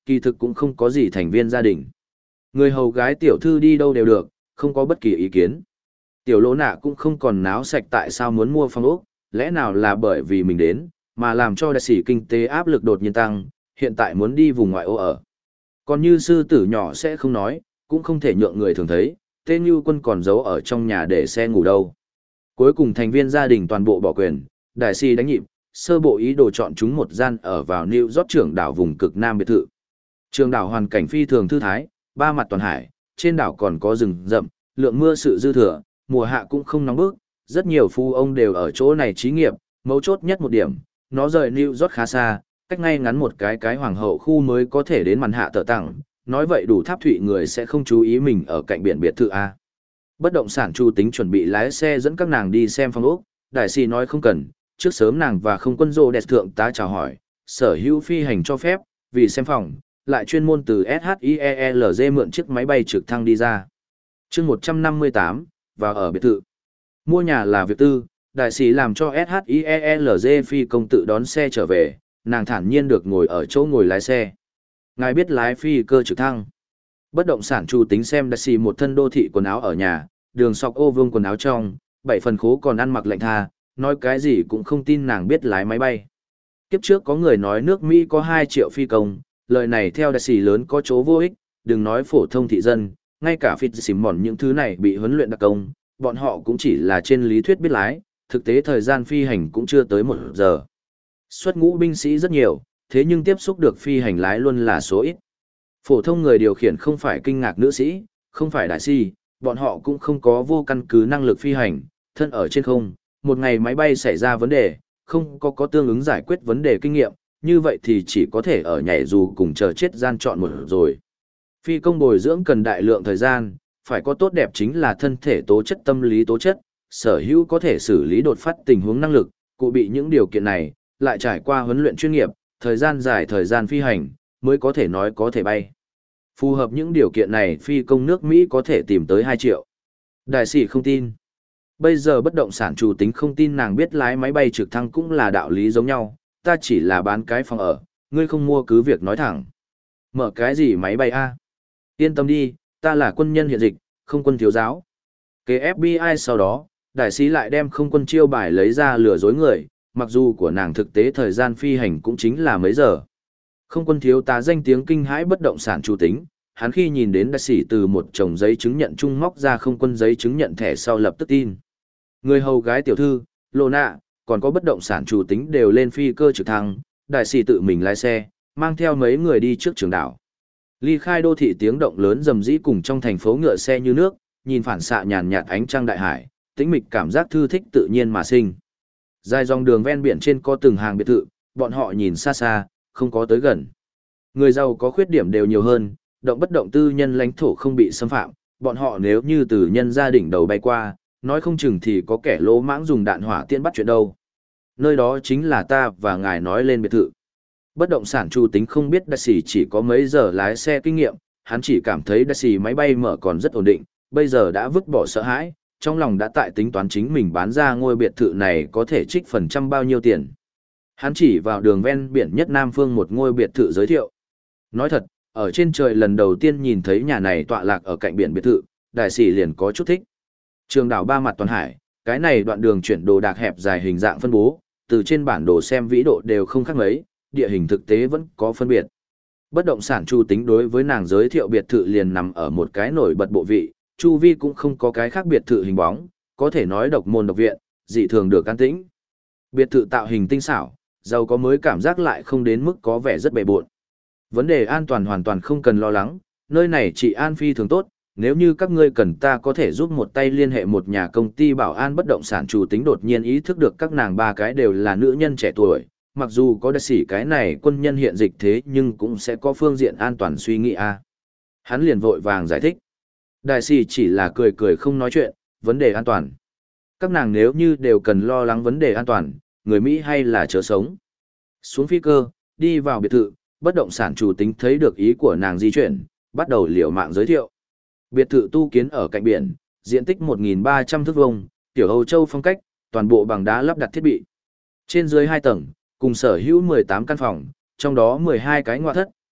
kỳ thực cũng không có gì thành viên gia đình. Người hầu gái tiểu thư đi đâu đều được, không có bất kỳ ý kiến. Tiểu lỗ nạ cũng không còn náo sạch tại sao muốn mua phòng ốc, lẽ nào là bởi vì mình đến, mà làm cho đại sĩ kinh tế áp lực đột nhiên tăng, hiện tại muốn đi vùng ngoại ô ở. Còn như sư tử nhỏ sẽ không nói, cũng không thể nhượng người thường thấy, tên Như Quân còn giấu ở trong nhà để xe ngủ đâu. Cuối cùng thành viên gia đình toàn bộ bỏ quyền, đại sĩ đánh nhịp, sơ bộ ý đồ chọn chúng một gian ở vào New York trưởng đảo vùng cực Nam biệt thự. Trường đảo hoàn cảnh phi thường thư thái, ba mặt toàn hải, trên đảo còn có rừng rậm, lượng mưa sự dư thừa, mùa hạ cũng không nóng bức, rất nhiều phu ông đều ở chỗ này trí nghiệp, mấu chốt nhất một điểm, nó rời New York khá xa, cách ngay ngắn một cái cái hoàng hậu khu mới có thể đến màn hạ tờ tặng, nói vậy đủ tháp thụy người sẽ không chú ý mình ở cạnh biển biệt thự A. Bất động sản chủ tính chuẩn bị lái xe dẫn các nàng đi xem phòng ốc, đại sĩ nói không cần, trước sớm nàng và không quân rô đẹp thượng tá chào hỏi, sở hữu phi hành cho phép, vì xem phòng, lại chuyên môn từ ét hát i e lờ giê mượn chiếc máy bay trực thăng đi ra. chương một trăm năm mươi tám, vào ở biệt thự. Mua nhà là việc tư, đại sĩ làm cho ét hát i e lờ giê phi công tự đón xe trở về, nàng thản nhiên được ngồi ở chỗ ngồi lái xe. Ngài biết lái phi cơ trực thăng. Bất động sản chủ tính xem đại sĩ một thân đô thị quần áo ở nhà, đường sọc ô vương quần áo trong, bảy phần khố còn ăn mặc lạnh tha, nói cái gì cũng không tin nàng biết lái máy bay. Kiếp trước có người nói nước Mỹ có hai triệu phi công, lời này theo đại sĩ lớn có chỗ vô ích, đừng nói phổ thông thị dân, ngay cả phịt xỉm mòn những thứ này bị huấn luyện đặc công, bọn họ cũng chỉ là trên lý thuyết biết lái, thực tế thời gian phi hành cũng chưa tới một giờ. Xuất ngũ binh sĩ rất nhiều, thế nhưng tiếp xúc được phi hành lái luôn là số ít. Phổ thông người điều khiển không phải kinh ngạc nữ sĩ, không phải đại sĩ, bọn họ cũng không có vô căn cứ năng lực phi hành, thân ở trên không, một ngày máy bay xảy ra vấn đề, không có có tương ứng giải quyết vấn đề kinh nghiệm, như vậy thì chỉ có thể ở nhảy dù cùng chờ chết gian chọn một rồi. Phi công bồi dưỡng cần đại lượng thời gian, phải có tốt đẹp chính là thân thể tố chất tâm lý tố chất, sở hữu có thể xử lý đột phát tình huống năng lực, cụ bị những điều kiện này, lại trải qua huấn luyện chuyên nghiệp, thời gian dài thời gian phi hành, mới có thể nói có thể bay. Phù hợp những điều kiện này phi công nước Mỹ có thể tìm tới hai triệu. Đại sĩ không tin. Bây giờ bất động sản chủ tính không tin nàng biết lái máy bay trực thăng cũng là đạo lý giống nhau, ta chỉ là bán cái phòng ở, ngươi không mua cứ việc nói thẳng. Mở cái gì máy bay a? Yên tâm đi, ta là quân nhân hiện dịch, không quân thiếu giáo. Kế ép bê i sau đó, đại sĩ lại đem không quân chiêu bài lấy ra lừa dối người, mặc dù của nàng thực tế thời gian phi hành cũng chính là mấy giờ. Không quân thiếu tá danh tiếng kinh hãi bất động sản chủ tính, hắn khi nhìn đến đại sĩ từ một chồng giấy chứng nhận trung móc ra không quân giấy chứng nhận thẻ sau lập tức tin. Người hầu gái tiểu thư, lô nạ, còn có bất động sản chủ tính đều lên phi cơ trực thăng, đại sĩ tự mình lái xe, mang theo mấy người đi trước trường đảo. Ly khai đô thị tiếng động lớn rầm rĩ cùng trong thành phố ngựa xe như nước, nhìn phản xạ nhàn nhạt ánh trăng đại hải, tĩnh mịch cảm giác thư thích tự nhiên mà sinh. Dài dòng đường ven biển trên có từng hàng biệt thự, bọn họ nhìn xa xa, không có tới gần. Người giàu có khuyết điểm đều nhiều hơn, động bất động tư nhân lãnh thổ không bị xâm phạm, bọn họ nếu như từ nhân gia đình đầu bay qua, nói không chừng thì có kẻ lỗ mãng dùng đạn hỏa tiễn bắt chuyện đâu. Nơi đó chính là ta và ngài nói lên biệt thự. Bất động sản chủ tính không biết đại sĩ chỉ có mấy giờ lái xe kinh nghiệm, hắn chỉ cảm thấy đại sĩ máy bay mở còn rất ổn định, bây giờ đã vứt bỏ sợ hãi, trong lòng đã tại tính toán chính mình bán ra ngôi biệt thự này có thể trích phần trăm bao nhiêu tiền. Hắn chỉ vào đường ven biển nhất Nam Phương một ngôi biệt thự giới thiệu. Nói thật, ở trên trời lần đầu tiên nhìn thấy nhà này tọa lạc ở cạnh biển biệt thự, đại sĩ liền có chút thích. Trường đảo ba mặt toàn hải, cái này đoạn đường chuyển đồ đạc hẹp dài hình dạng phân bố, từ trên bản đồ xem vĩ độ đều không khác mấy, địa hình thực tế vẫn có phân biệt. Bất động sản chu tính đối với nàng giới thiệu biệt thự liền nằm ở một cái nổi bật bộ vị, chu vi cũng không có cái khác biệt thự hình bóng, có thể nói độc môn độc viện, dị thường được an tĩnh. Biệt thự tạo hình tinh xảo, giàu có mới cảm giác lại không đến mức có vẻ rất bề bộn. Vấn đề an toàn hoàn toàn không cần lo lắng, nơi này trị an phi thường tốt, nếu như các ngươi cần ta có thể giúp một tay liên hệ một nhà công ty bảo an bất động sản chủ tính đột nhiên ý thức được các nàng ba cái đều là nữ nhân trẻ tuổi, mặc dù có đại sĩ cái này quân nhân hiện dịch thế nhưng cũng sẽ có phương diện an toàn suy nghĩ a. Hắn liền vội vàng giải thích. Đại sĩ chỉ là cười cười không nói chuyện, vấn đề an toàn. Các nàng nếu như đều cần lo lắng vấn đề an toàn, người Mỹ hay là chớ sống. Xuống phi cơ, đi vào biệt thự, bất động sản chủ tính thấy được ý của nàng di chuyển, bắt đầu liều mạng giới thiệu. Biệt thự tu kiến ở cạnh biển, diện tích một nghìn ba trăm thước vuông, tiểu Âu Châu phong cách, toàn bộ bằng đá lắp đặt thiết bị. Trên dưới hai tầng, cùng sở hữu mười tám căn phòng, trong đó mười hai cái ngoại thất,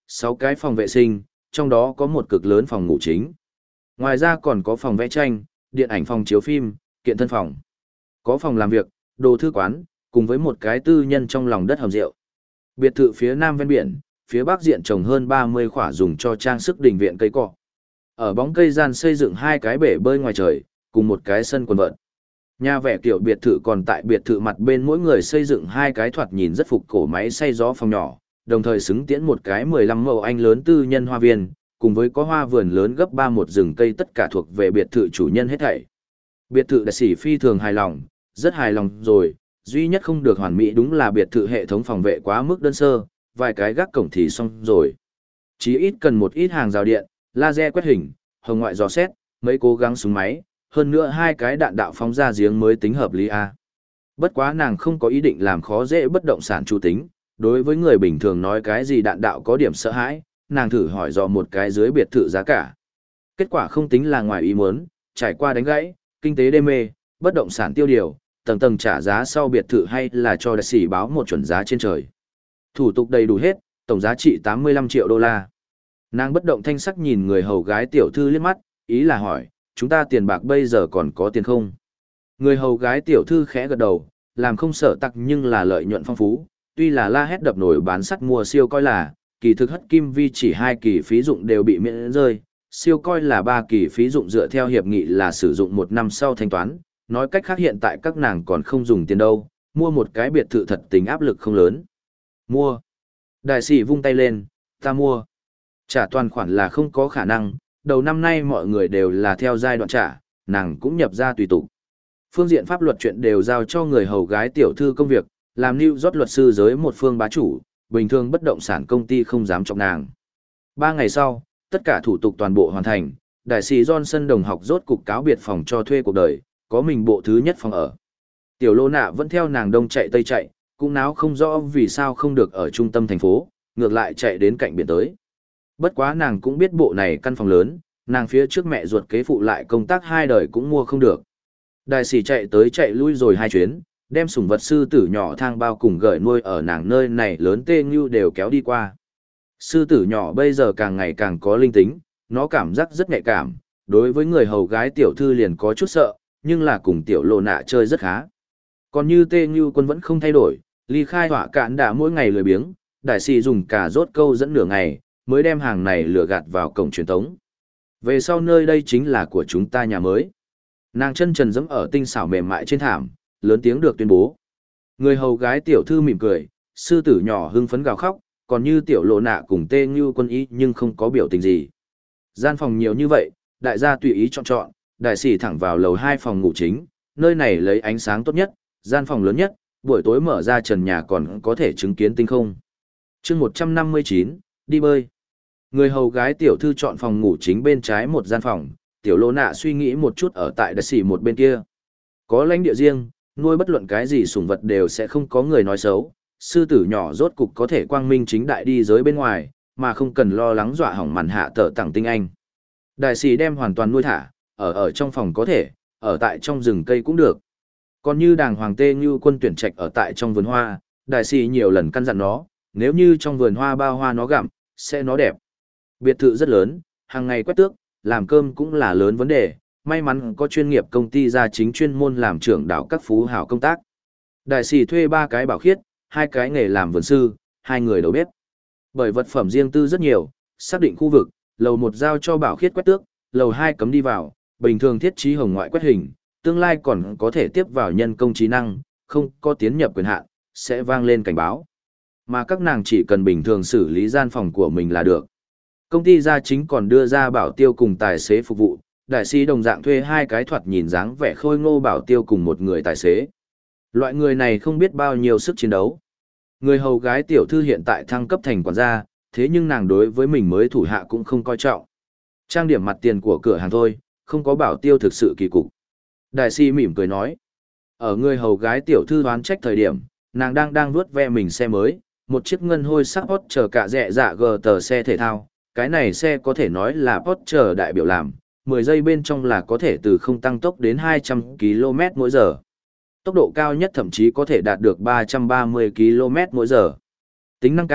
sáu cái phòng vệ sinh, trong đó có một cực lớn phòng ngủ chính. Ngoài ra còn có phòng vẽ tranh, điện ảnh phòng chiếu phim, kiện thân phòng. Có phòng làm việc, đồ thư quán, cùng với một cái tư nhân trong lòng đất hầm rượu. Biệt thự phía nam ven biển, phía bắc diện trồng hơn ba mươi khỏa dùng cho trang sức đình viện cây cọ. Ở bóng cây gian xây dựng hai cái bể bơi ngoài trời, cùng một cái sân quần vợt. Nhà vẻ kiểu biệt thự còn tại biệt thự mặt bên mỗi người xây dựng hai cái thoạt nhìn rất phục cổ máy xay gió phòng nhỏ, đồng thời xứng tiễn một cái mười lăm mẫu anh lớn tư nhân hoa viên, cùng với có hoa vườn lớn gấp ba một rừng cây tất cả thuộc về biệt thự chủ nhân hết thảy. Biệt thự đại sĩ phi thường hài lòng, rất hài lòng rồi, duy nhất không được hoàn mỹ đúng là biệt thự hệ thống phòng vệ quá mức đơn sơ, vài cái gác cổng thì xong rồi. Chỉ ít cần một ít hàng rào điện, laser quét hình, hồng ngoại dò xét, mấy cố gắng súng máy, hơn nữa hai cái đạn đạo phóng ra giếng mới tính hợp lý a. Bất quá nàng không có ý định làm khó dễ bất động sản chủ tính, đối với người bình thường nói cái gì đạn đạo có điểm sợ hãi, nàng thử hỏi dò một cái dưới biệt thự giá cả. Kết quả không tính là ngoài ý muốn, trải qua đánh gãy, kinh tế đê mê, bất động sản tiêu điều, tầng tầng trả giá sau biệt thự hay là cho đại sĩ báo một chuẩn giá trên trời. Thủ tục đầy đủ hết, tổng giá trị tám mươi lăm triệu đô la. Nàng bất động thanh sắc nhìn người hầu gái tiểu thư liếc mắt, ý là hỏi, chúng ta tiền bạc bây giờ còn có tiền không? Người hầu gái tiểu thư khẽ gật đầu, làm không sợ tặc nhưng là lợi nhuận phong phú, tuy là la hét đập nổi bán sắt mua siêu coi là, kỳ thực hất kim vi chỉ hai kỳ phí dụng đều bị miễn rơi, siêu coi là ba kỳ phí dụng dựa theo hiệp nghị là sử dụng một năm sau thanh toán, nói cách khác hiện tại các nàng còn không dùng tiền đâu, mua một cái biệt thự thật tính áp lực không lớn. Mua. Đại sĩ vung tay lên, ta mua. Trả toàn khoản là không có khả năng, đầu năm nay mọi người đều là theo giai đoạn trả, nàng cũng nhập ra tùy tục. Phương diện pháp luật chuyện đều giao cho người hầu gái tiểu thư công việc, làm New York luật sư giới một phương bá chủ, bình thường bất động sản công ty không dám chọc nàng. Ba ngày sau, tất cả thủ tục toàn bộ hoàn thành, đại sĩ Johnson đồng học rốt cục cáo biệt phòng cho thuê cuộc đời, có mình bộ thứ nhất phòng ở. Tiểu Lô Nạ vẫn theo nàng đông chạy tây chạy, cũng náo không rõ vì sao không được ở trung tâm thành phố, ngược lại chạy đến cạnh biển tới. Bất quá nàng cũng biết bộ này căn phòng lớn, nàng phía trước mẹ ruột kế phụ lại công tác hai đời cũng mua không được. Đại sĩ chạy tới chạy lui rồi hai chuyến, đem sủng vật sư tử nhỏ thang bao cùng gửi nuôi ở nàng nơi này lớn tê như đều kéo đi qua. Sư tử nhỏ bây giờ càng ngày càng có linh tính, nó cảm giác rất nhạy cảm, đối với người hầu gái tiểu thư liền có chút sợ, nhưng là cùng tiểu Lô Nạ chơi rất khá. Còn như tê như quân vẫn không thay đổi, ly khai họa cạn đã mỗi ngày lười biếng, đại sĩ dùng cả rốt câu dẫn nửa ngày, mới đem hàng này lừa gạt vào cổng truyền tống. Về sau nơi đây chính là của chúng ta nhà mới. Nàng chân trần dẫm ở tinh xảo mềm mại trên thảm, lớn tiếng được tuyên bố. Người hầu gái tiểu thư mỉm cười, sư tử nhỏ hưng phấn gào khóc, còn như tiểu Lô Nạ cùng tê như quân ý nhưng không có biểu tình gì. Gian phòng nhiều như vậy, đại gia tùy ý chọn chọn, đại sĩ thẳng vào lầu hai phòng ngủ chính, nơi này lấy ánh sáng tốt nhất, gian phòng lớn nhất, buổi tối mở ra trần nhà còn có thể chứng kiến tinh không. chương một trăm năm mươi chín, đi bơi. Người hầu gái tiểu thư chọn phòng ngủ chính bên trái một gian phòng, tiểu Lô Nạ suy nghĩ một chút ở tại đại sĩ một bên kia. Có lãnh địa riêng, nuôi bất luận cái gì sủng vật đều sẽ không có người nói xấu, sư tử nhỏ rốt cục có thể quang minh chính đại đi giới bên ngoài, mà không cần lo lắng dọa hỏng màn hạ tở tặng tinh anh. Đại sĩ đem hoàn toàn nuôi thả, ở ở trong phòng có thể, ở tại trong rừng cây cũng được. Còn như đàng hoàng tê như quân tuyển trạch ở tại trong vườn hoa, đại sĩ nhiều lần căn dặn nó, nếu như trong vườn hoa bao hoa nó gặm, sẽ nó đẹp. Biệt thự rất lớn, hàng ngày quét tước, làm cơm cũng là lớn vấn đề, may mắn có chuyên nghiệp công ty gia chính chuyên môn làm trưởng đảo các phú hào công tác. Đại sĩ thuê ba cái bảo khiết, hai cái nghề làm vườn sư, hai người đầu bếp. Bởi vật phẩm riêng tư rất nhiều, xác định khu vực, lầu một giao cho bảo khiết quét tước, lầu hai cấm đi vào, bình thường thiết trí hồng ngoại quét hình, tương lai còn có thể tiếp vào nhân công trí năng, không có tiến nhập quyền hạn, sẽ vang lên cảnh báo. Mà các nàng chỉ cần bình thường xử lý gian phòng của mình là được. Công ty gia chính còn đưa ra bảo tiêu cùng tài xế phục vụ, đại sĩ đồng dạng thuê hai cái thoạt nhìn dáng vẻ khôi ngô bảo tiêu cùng một người tài xế. Loại người này không biết bao nhiêu sức chiến đấu. Người hầu gái tiểu thư hiện tại thăng cấp thành quản gia, thế nhưng nàng đối với mình mới thủ hạ cũng không coi trọng. Trang điểm mặt tiền của cửa hàng thôi, không có bảo tiêu thực sự kỳ cục. Đại sĩ mỉm cười nói. Ở người hầu gái tiểu thư đoán trách thời điểm, nàng đang đang vuốt ve mình xe mới, một chiếc ngân hôi sắc Porsche cả rẻ dạ gờ tờ xe thể thao. Cái này xe có thể nói là Porsche đại biểu làm, mười giây bên trong là có thể từ không tăng tốc đến hai trăm ki lô mét mỗi giờ. Tốc độ cao nhất thậm chí có thể đạt được ba trăm ba mươi ki lô mét mỗi giờ. Tính năng cao,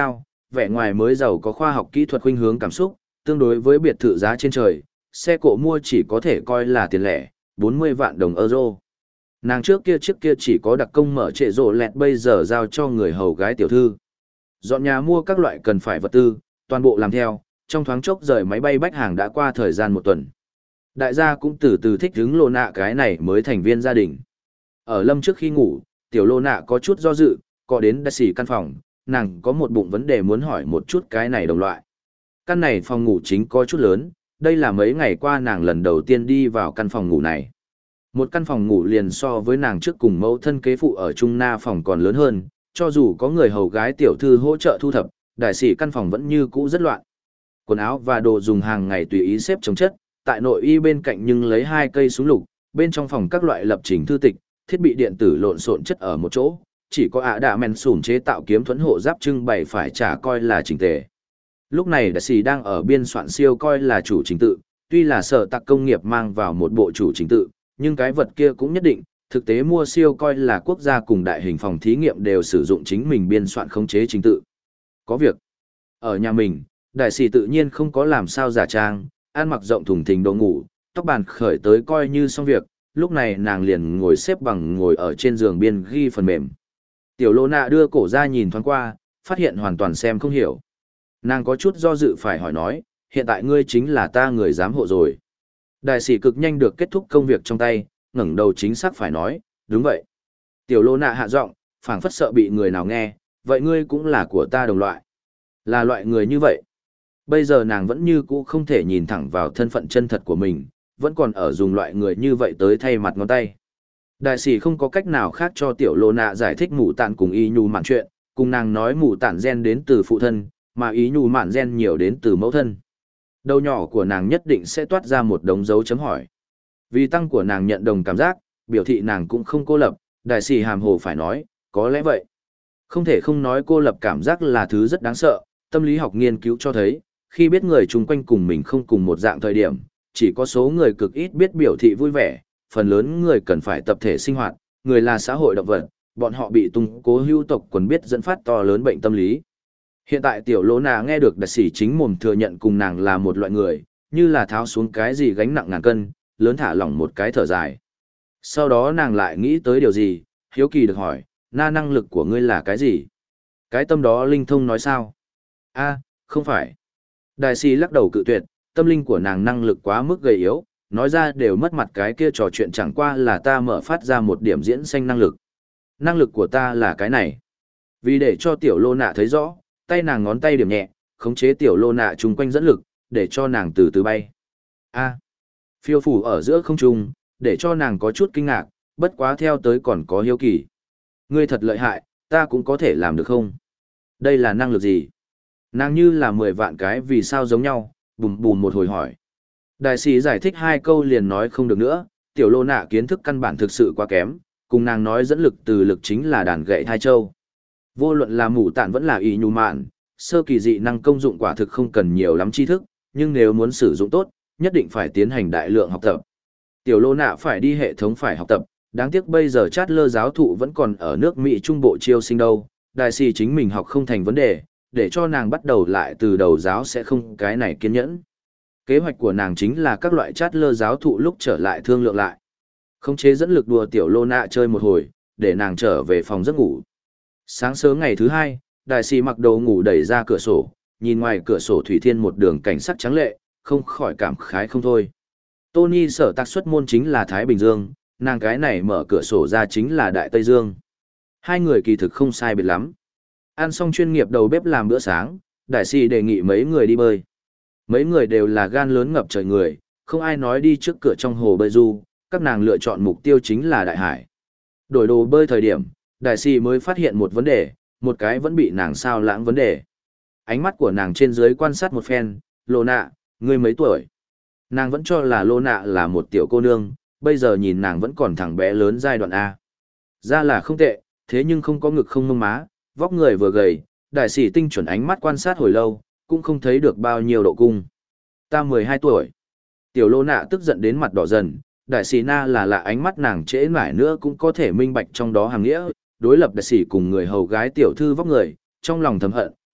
vẻ ngoài mới giàu có khoa học kỹ thuật khuynh hướng cảm xúc, tương đối với biệt thự giá trên trời, xe cộ mua chỉ có thể coi là tiền lẻ, bốn mươi vạn đồng euro. Nàng trước kia trước kia chỉ có đặc công mở trệ rộ lẹt bây giờ giao cho người hầu gái tiểu thư. Dọn nhà mua các loại cần phải vật tư, toàn bộ làm theo, trong thoáng chốc rời máy bay bách hàng đã qua thời gian một tuần. Đại gia cũng từ từ thích hứng lô nạ cái này mới thành viên gia đình. Ở lâm trước khi ngủ, tiểu lô nạ có chút do dự, có đến đại sĩ căn phòng, nàng có một bụng vấn đề muốn hỏi một chút cái này đồng loại. Căn này phòng ngủ chính có chút lớn, đây là mấy ngày qua nàng lần đầu tiên đi vào căn phòng ngủ này. Một căn phòng ngủ liền so với nàng trước cùng mẫu thân kế phụ ở Trung Na phòng còn lớn hơn, cho dù có người hầu gái tiểu thư hỗ trợ thu thập, đại sĩ căn phòng vẫn như cũ rất loạn. Quần áo và đồ dùng hàng ngày tùy ý xếp chồng chất, tại nội y bên cạnh nhưng lấy hai cây súng lục, bên trong phòng các loại lập trình thư tịch, thiết bị điện tử lộn xộn chất ở một chỗ, chỉ có ạ đạ men sủn chế tạo kiếm thuẫn hộ giáp trưng bày phải trả coi là chỉnh tề. Lúc này đại sĩ đang ở biên soạn siêu coi là chủ trình tự, tuy là sở tạc công nghiệp mang vào một bộ chủ trình tự, nhưng cái vật kia cũng nhất định, thực tế mua siêu coi là quốc gia cùng đại hình phòng thí nghiệm đều sử dụng chính mình biên soạn khống chế trình tự. Có việc. Ở nhà mình, đại sĩ tự nhiên không có làm sao giả trang, ăn mặc rộng thùng thình đồ ngủ, tóc bàn khởi tới coi như xong việc, lúc này nàng liền ngồi xếp bằng ngồi ở trên giường biên ghi phần mềm. Tiểu lô nạ đưa cổ ra nhìn thoáng qua, phát hiện hoàn toàn xem không hiểu. Nàng có chút do dự phải hỏi nói, hiện tại ngươi chính là ta người giám hộ rồi. Đại sĩ cực nhanh được kết thúc công việc trong tay, ngẩng đầu chính xác phải nói, đúng vậy. Tiểu lô nạ hạ giọng, phảng phất sợ bị người nào nghe, vậy ngươi cũng là của ta đồng loại. Là loại người như vậy. Bây giờ nàng vẫn như cũ không thể nhìn thẳng vào thân phận chân thật của mình, vẫn còn ở dùng loại người như vậy tới thay mặt ngón tay. Đại sĩ không có cách nào khác cho tiểu lô nạ giải thích mù tản cùng ý nhu mạn chuyện, cùng nàng nói mù tản gen đến từ phụ thân, mà ý nhu mạn gen nhiều đến từ mẫu thân. Đầu nhỏ của nàng nhất định sẽ toát ra một đống dấu chấm hỏi. Vì tăng của nàng nhận đồng cảm giác, biểu thị nàng cũng không cô lập, đại sĩ hàm hồ phải nói, có lẽ vậy. Không thể không nói cô lập cảm giác là thứ rất đáng sợ, tâm lý học nghiên cứu cho thấy, khi biết người chung quanh cùng mình không cùng một dạng thời điểm, chỉ có số người cực ít biết biểu thị vui vẻ, phần lớn người cần phải tập thể sinh hoạt, người là xã hội động vật, bọn họ bị tung cố hữu tộc quần biết dẫn phát to lớn bệnh tâm lý. Hiện tại tiểu lỗ nà nghe được đại sĩ chính mồm thừa nhận cùng nàng là một loại người, như là tháo xuống cái gì gánh nặng ngàn cân, lớn thả lỏng một cái thở dài. Sau đó nàng lại nghĩ tới điều gì, hiếu kỳ được hỏi, na năng lực của ngươi là cái gì? Cái tâm đó linh thông nói sao? A, không phải. Đại sĩ lắc đầu cự tuyệt, tâm linh của nàng năng lực quá mức gầy yếu, nói ra đều mất mặt cái kia trò chuyện chẳng qua là ta mở phát ra một điểm diễn xanh năng lực. Năng lực của ta là cái này. Vì để cho tiểu lô nạ thấy rõ, tay nàng ngón tay điểm nhẹ, khống chế tiểu lô nạ chung quanh dẫn lực, để cho nàng từ từ bay. A. Phiêu phủ ở giữa không trung, để cho nàng có chút kinh ngạc, bất quá theo tới còn có hiếu kỳ. Ngươi thật lợi hại, ta cũng có thể làm được không? Đây là năng lực gì? Nàng như là mười vạn cái vì sao giống nhau, bùm bùm một hồi hỏi. Đại sĩ giải thích hai câu liền nói không được nữa, tiểu lô nạ kiến thức căn bản thực sự quá kém, cùng nàng nói dẫn lực từ lực chính là đàn gậy thai châu. Vô luận là mù tản vẫn là ý nhu mạn, sơ kỳ dị năng công dụng quả thực không cần nhiều lắm tri thức, nhưng nếu muốn sử dụng tốt, nhất định phải tiến hành đại lượng học tập. Tiểu lô nạ phải đi hệ thống phải học tập, đáng tiếc bây giờ chát lơ giáo thụ vẫn còn ở nước Mỹ trung bộ chiêu sinh đâu, đại sĩ chính mình học không thành vấn đề, để cho nàng bắt đầu lại từ đầu giáo sẽ không cái này kiên nhẫn. Kế hoạch của nàng chính là các loại chát lơ giáo thụ lúc trở lại thương lượng lại. Khống chế dẫn lực đùa tiểu lô nạ chơi một hồi, để nàng trở về phòng giấc ngủ. Sáng sớm ngày thứ hai, đại sĩ mặc đồ ngủ đẩy ra cửa sổ, nhìn ngoài cửa sổ thủy thiên một đường cảnh sắc trắng lệ, không khỏi cảm khái không thôi. Tony sở tác xuất môn chính là Thái Bình Dương, nàng cái này mở cửa sổ ra chính là Đại Tây Dương. Hai người kỳ thực không sai biệt lắm. Ăn xong chuyên nghiệp đầu bếp làm bữa sáng, đại sĩ đề nghị mấy người đi bơi. Mấy người đều là gan lớn ngập trời người, không ai nói đi trước cửa trong hồ bơi du, các nàng lựa chọn mục tiêu chính là đại hải. Đổi đồ bơi thời điểm, đại sĩ mới phát hiện một vấn đề, một cái vẫn bị nàng sao lãng vấn đề. Ánh mắt của nàng trên dưới quan sát một phen, lô nạ, ngươi mấy tuổi? Nàng vẫn cho là lô nạ là một tiểu cô nương, bây giờ nhìn nàng vẫn còn thằng bé lớn giai đoạn A. Ra là không tệ, thế nhưng không có ngực không mông má, vóc người vừa gầy, đại sĩ tinh chuẩn ánh mắt quan sát hồi lâu, cũng không thấy được bao nhiêu độ cung. Ta mười hai tuổi. Tiểu lô nạ tức giận đến mặt đỏ dần, đại sĩ na là lạ ánh mắt nàng trễ mãi nữa cũng có thể minh bạch trong đó hàng nghĩa, đối lập đại sĩ cùng người hầu gái tiểu thư vóc người, trong lòng thầm hận,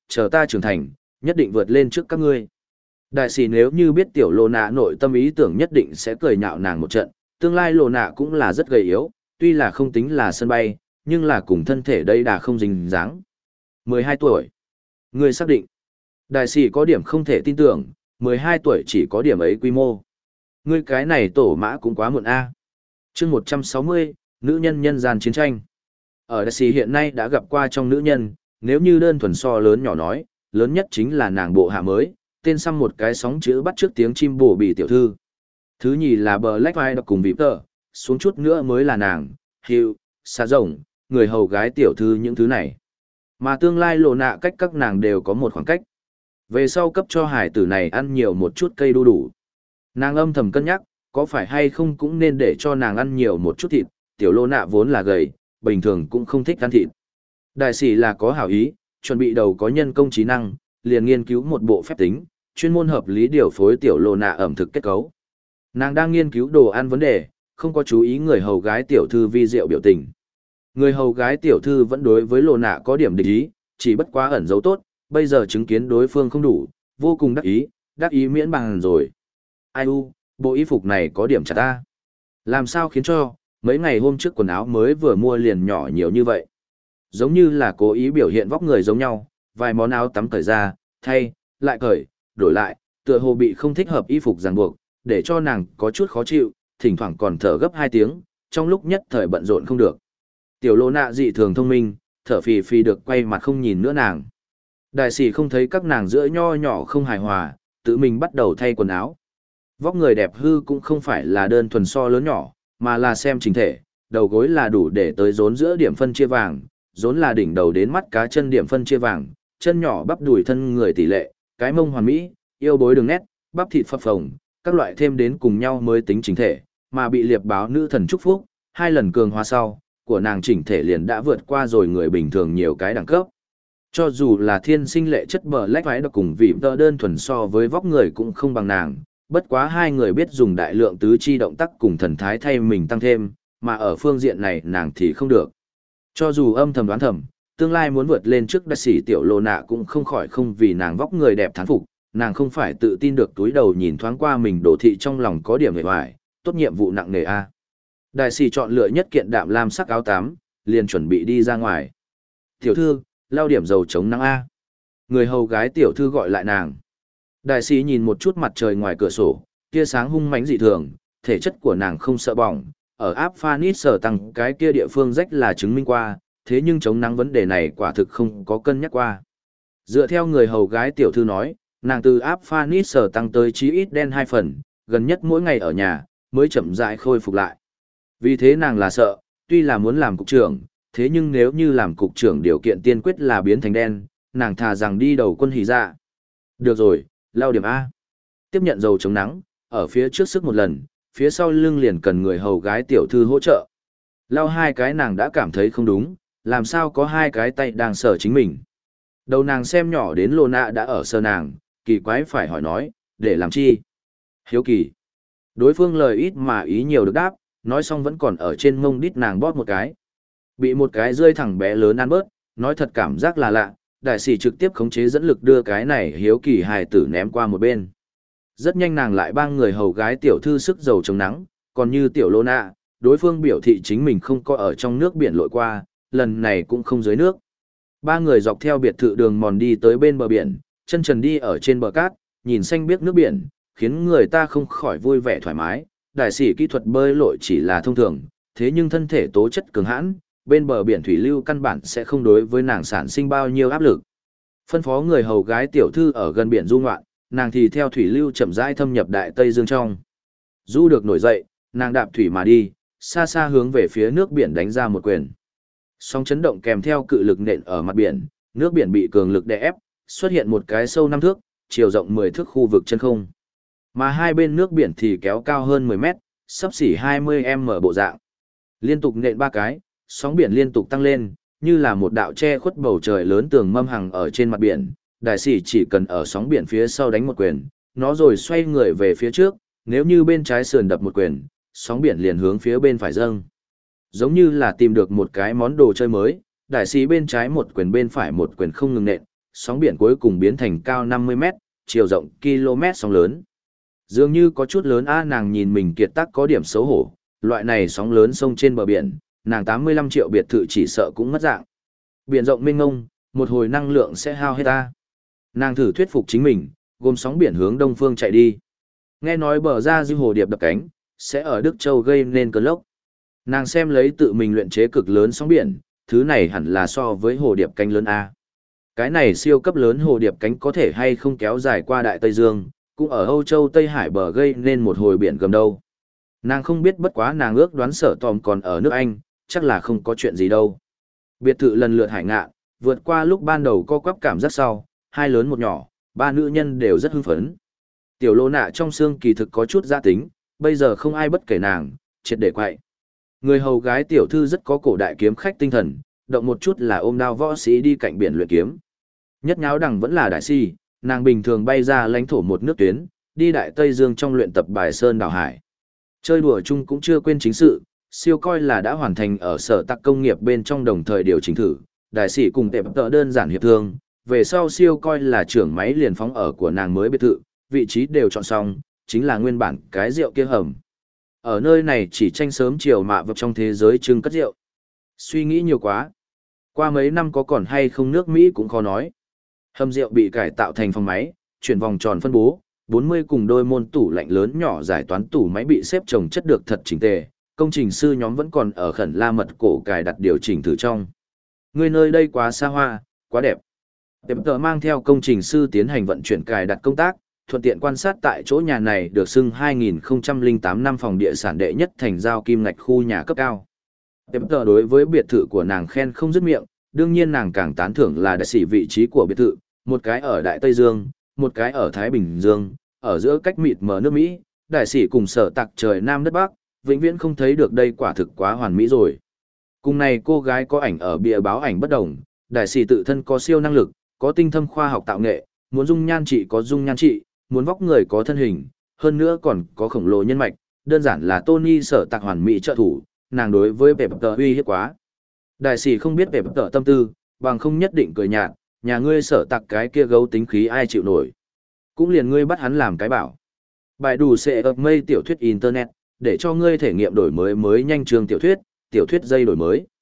chờ ta trưởng thành, nhất định vượt lên trước các ngươi. Đại sĩ nếu như biết tiểu lô nạ nội tâm ý tưởng nhất định sẽ cười nhạo nàng một trận, tương lai lô nạ cũng là rất gầy yếu, tuy là không tính là sân bay, nhưng là cùng thân thể đây đã không dính dáng. mười hai tuổi. Ngươi xác định. Đại sĩ có điểm không thể tin tưởng, mười hai tuổi chỉ có điểm ấy quy mô. Ngươi cái này tổ mã cũng quá muộn a. Chương một trăm sáu mươi, nữ nhân nhân gian chiến tranh. Ở đại sĩ hiện nay đã gặp qua trong nữ nhân, nếu như đơn thuần so lớn nhỏ nói, lớn nhất chính là nàng bộ hạ mới, tên xăm một cái sóng chữ bắt trước tiếng chim bổ bì tiểu thư. Thứ nhì là bờ lách vai đọc cùng vịp tờ, xuống chút nữa mới là nàng, hiệu, xa rồng, người hầu gái tiểu thư những thứ này. Mà tương lai lộ nạ cách các nàng đều có một khoảng cách. Về sau cấp cho hải tử này ăn nhiều một chút cây đu đủ. Nàng âm thầm cân nhắc, có phải hay không cũng nên để cho nàng ăn nhiều một chút thịt, tiểu lô nạ vốn là gầy, bình thường cũng không thích ăn thịt. Đại sĩ là có hảo ý, chuẩn bị đầu có nhân công trí năng, liền nghiên cứu một bộ phép tính, chuyên môn hợp lý điều phối tiểu lô nạ ẩm thực kết cấu. Nàng đang nghiên cứu đồ ăn vấn đề, không có chú ý người hầu gái tiểu thư vi diệu biểu tình. Người hầu gái tiểu thư vẫn đối với lô nạ có điểm địch ý, chỉ bất quá ẩn giấu tốt, bây giờ chứng kiến đối phương không đủ, vô cùng đắc ý, đắc ý miễn bằng rồi. Ai u, bộ y phục này có điểm chặt ta. Làm sao khiến cho, mấy ngày hôm trước quần áo mới vừa mua liền nhỏ nhiều như vậy. Giống như là cố ý biểu hiện vóc người giống nhau, vài món áo tắm cởi ra, thay, lại cởi, đổi lại, tựa hồ bị không thích hợp y phục ràng buộc, để cho nàng có chút khó chịu, thỉnh thoảng còn thở gấp hai tiếng, trong lúc nhất thời bận rộn không được. Tiểu lô nạ dị thường thông minh, thở phì phì được quay mặt không nhìn nữa nàng. Đại sĩ không thấy các nàng giữa nho nhỏ không hài hòa, tự mình bắt đầu thay quần áo. Vóc người đẹp hư cũng không phải là đơn thuần so lớn nhỏ, mà là xem trình thể, đầu gối là đủ để tới rốn giữa điểm phân chia vàng, rốn là đỉnh đầu đến mắt cá chân điểm phân chia vàng, chân nhỏ bắp đùi thân người tỷ lệ, cái mông hoàn mỹ, yêu bối đường nét, bắp thịt phập phồng, các loại thêm đến cùng nhau mới tính chính thể, mà bị liệp báo nữ thần chúc phúc, hai lần cường hóa sau, của nàng chỉnh thể liền đã vượt qua rồi người bình thường nhiều cái đẳng cấp. Cho dù là thiên sinh lệ chất bờ lách váy đọc cùng vị tơ đơn thuần so với vóc người cũng không bằng nàng, bất quá hai người biết dùng đại lượng tứ chi động tác cùng thần thái thay mình tăng thêm, mà ở phương diện này nàng thì không được. Cho dù âm thầm đoán thầm, tương lai muốn vượt lên trước đại sĩ tiểu lô nạ cũng không khỏi không vì nàng vóc người đẹp thán phục, nàng không phải tự tin được túi đầu nhìn thoáng qua mình đổ thị trong lòng có điểm hề hoài, tốt nhiệm vụ nặng nề a. Đại sĩ chọn lựa nhất kiện đạm lam sắc áo tắm, liền chuẩn bị đi ra ngoài. Tiểu thư, lau điểm dầu chống nắng a. Người hầu gái tiểu thư gọi lại nàng. Đại sĩ nhìn một chút mặt trời ngoài cửa sổ, tia sáng hung mãnh dị thường, thể chất của nàng không sợ bỏng, ở áp Phanis sở tăng cái kia địa phương rách là chứng minh qua, thế nhưng chống nắng vấn đề này quả thực không có cân nhắc qua. Dựa theo người hầu gái tiểu thư nói, nàng từ áp Phanis sở tăng tới chí ít đen hai phần, gần nhất mỗi ngày ở nhà, mới chậm rãi khôi phục lại. Vì thế nàng là sợ, tuy là muốn làm cục trưởng, thế nhưng nếu như làm cục trưởng điều kiện tiên quyết là biến thành đen, nàng thà rằng đi đầu quân hỉ dạ. Được rồi, lau điểm A. Tiếp nhận dầu chống nắng, ở phía trước sức một lần, phía sau lưng liền cần người hầu gái tiểu thư hỗ trợ. Lau hai cái nàng đã cảm thấy không đúng, làm sao có hai cái tay đang sờ chính mình. Đầu nàng xem nhỏ đến lô nạ đã ở sờ nàng, kỳ quái phải hỏi nói, để làm chi? Hiếu kỳ. Đối phương lời ít mà ý nhiều được đáp, nói xong vẫn còn ở trên mông đít nàng bóp một cái. Bị một cái rơi thẳng bé lớn ăn bớt, nói thật cảm giác là lạ, đại sĩ trực tiếp khống chế dẫn lực đưa cái này hiếu kỳ hài tử ném qua một bên. Rất nhanh nàng lại bang người hầu gái tiểu thư sức dầu chống nắng, còn như tiểu lô nạ, đối phương biểu thị chính mình không có ở trong nước biển lội qua, lần này cũng không dưới nước. Ba người dọc theo biệt thự đường mòn đi tới bên bờ biển, chân trần đi ở trên bờ cát, nhìn xanh biếc nước biển, khiến người ta không khỏi vui vẻ thoải mái. Đại sĩ kỹ thuật bơi lội chỉ là thông thường, thế nhưng thân thể tố chất cường hãn, bên bờ biển thủy lưu căn bản sẽ không đối với nàng sản sinh bao nhiêu áp lực. Phân phó người hầu gái tiểu thư ở gần biển du ngoạn, nàng thì theo thủy lưu chậm rãi thâm nhập đại tây dương trong. Du được nổi dậy, nàng đạp thủy mà đi, xa xa hướng về phía nước biển đánh ra một quyền. Sóng chấn động kèm theo cự lực nện ở mặt biển, nước biển bị cường lực đè ép, xuất hiện một cái sâu năm thước, chiều rộng mười thước khu vực chân không. Mà hai bên nước biển thì kéo cao hơn mười mét, sấp xỉ hai mươi mét bộ dạng. Liên tục nện ba cái, sóng biển liên tục tăng lên, như là một đạo che khuất bầu trời lớn tường mâm hằng ở trên mặt biển. Đại sĩ chỉ cần ở sóng biển phía sau đánh một quyền, nó rồi xoay người về phía trước, nếu như bên trái sườn đập một quyền, sóng biển liền hướng phía bên phải dâng. Giống như là tìm được một cái món đồ chơi mới, đại sĩ bên trái một quyền bên phải một quyền không ngừng nện, sóng biển cuối cùng biến thành cao năm mươi mét, chiều rộng km sóng lớn. Dường như có chút lớn a nàng nhìn mình kiệt tác có điểm xấu hổ, loại này sóng lớn sông trên bờ biển, nàng tám mươi lăm triệu biệt thự chỉ sợ cũng mất dạng. Biển rộng mênh mông, một hồi năng lượng sẽ hao hết ta. Nàng thử thuyết phục chính mình, gồm sóng biển hướng đông phương chạy đi. Nghe nói bờ ra dư hồ điệp đập cánh, sẽ ở Đức Châu gây nên cơn lốc. Nàng xem lấy tự mình luyện chế cực lớn sóng biển, thứ này hẳn là so với hồ điệp cánh lớn A. Cái này siêu cấp lớn hồ điệp cánh có thể hay không kéo dài qua Đại Tây Dương, cũng ở Âu Châu Tây Hải bờ gây nên một hồi biển gầm đâu. Nàng không biết, bất quá nàng ước đoán Sở Tòm còn ở nước Anh, chắc là không có chuyện gì đâu. Biệt thự lần lượt hải ngạn, vượt qua lúc ban đầu co quắp cảm giác sau, hai lớn một nhỏ, ba nữ nhân đều rất hưng phấn. Tiểu Lô Nạ trong xương kỳ thực có chút gia tính, bây giờ không ai bất kể nàng, triệt để quậy. Người hầu gái tiểu thư rất có cổ đại kiếm khách tinh thần, động một chút là ôm đao võ sĩ đi cạnh biển luyện kiếm. Nhất nháo đẳng vẫn là đại si, nàng bình thường bay ra lãnh thổ một nước tuyến, đi Đại Tây Dương trong luyện tập bài sơn đảo hải. Chơi đùa chung cũng chưa quên chính sự, siêu coi là đã hoàn thành ở sở tạc công nghiệp bên trong đồng thời điều chỉnh thử, đại sĩ cùng tệp tợ đơn giản hiệp thương, về sau siêu coi là trưởng máy liền phóng ở của nàng mới biệt thự, vị trí đều chọn xong, chính là nguyên bản cái rượu kia hầm. Ở nơi này chỉ tranh sớm chiều mạ vật trong thế giới trưng cất rượu. Suy nghĩ nhiều quá. Qua mấy năm có còn hay không nước Mỹ cũng khó nói. Hầm rượu bị cải tạo thành phòng máy, chuyển vòng tròn phân bố, bốn mươi cùng đôi môn tủ lạnh lớn nhỏ giải toán tủ máy bị xếp chồng chất được thật chỉnh tề. Công trình sư nhóm vẫn còn ở khẩn la mật cổ cài đặt điều chỉnh thử trong. Người nơi đây quá xa hoa, quá đẹp. Tiệm tờ mang theo công trình sư tiến hành vận chuyển cài đặt công tác, thuận tiện quan sát tại chỗ nhà này được xưng hai nghìn không trăm lẻ tám năm phòng địa sản đệ nhất thành giao kim ngạch khu nhà cấp cao. Tiệm tờ đối với biệt thự của nàng khen không dứt miệng, đương nhiên nàng càng tán thưởng là đại sĩ vị trí của biệt thự, một cái ở Đại Tây Dương, một cái ở Thái Bình Dương, ở giữa cách mịt mờ nước Mỹ, đại sĩ cùng sở tạc trời Nam đất Bắc, vĩnh viễn không thấy được đây quả thực quá hoàn mỹ rồi. Cùng này cô gái có ảnh ở bìa báo ảnh bất đồng, đại sĩ tự thân có siêu năng lực, có tinh thâm khoa học tạo nghệ, muốn dung nhan trị có dung nhan trị, muốn vóc người có thân hình, hơn nữa còn có khổng lồ nhân mạch, đơn giản là Tony sở tạc hoàn mỹ trợ thủ, nàng đối với Pep tờ uy hiếp quá. Đại sĩ không biết Pep tờ tâm tư, bằng không nhất định cười nhạt, nhà ngươi sở tạc cái kia gấu tính khí ai chịu nổi. Cũng liền ngươi bắt hắn làm cái bảo. Bài đủ sẽ ập mây tiểu thuyết internet, để cho ngươi thể nghiệm đổi mới mới nhanh trường tiểu thuyết, tiểu thuyết dây đổi mới.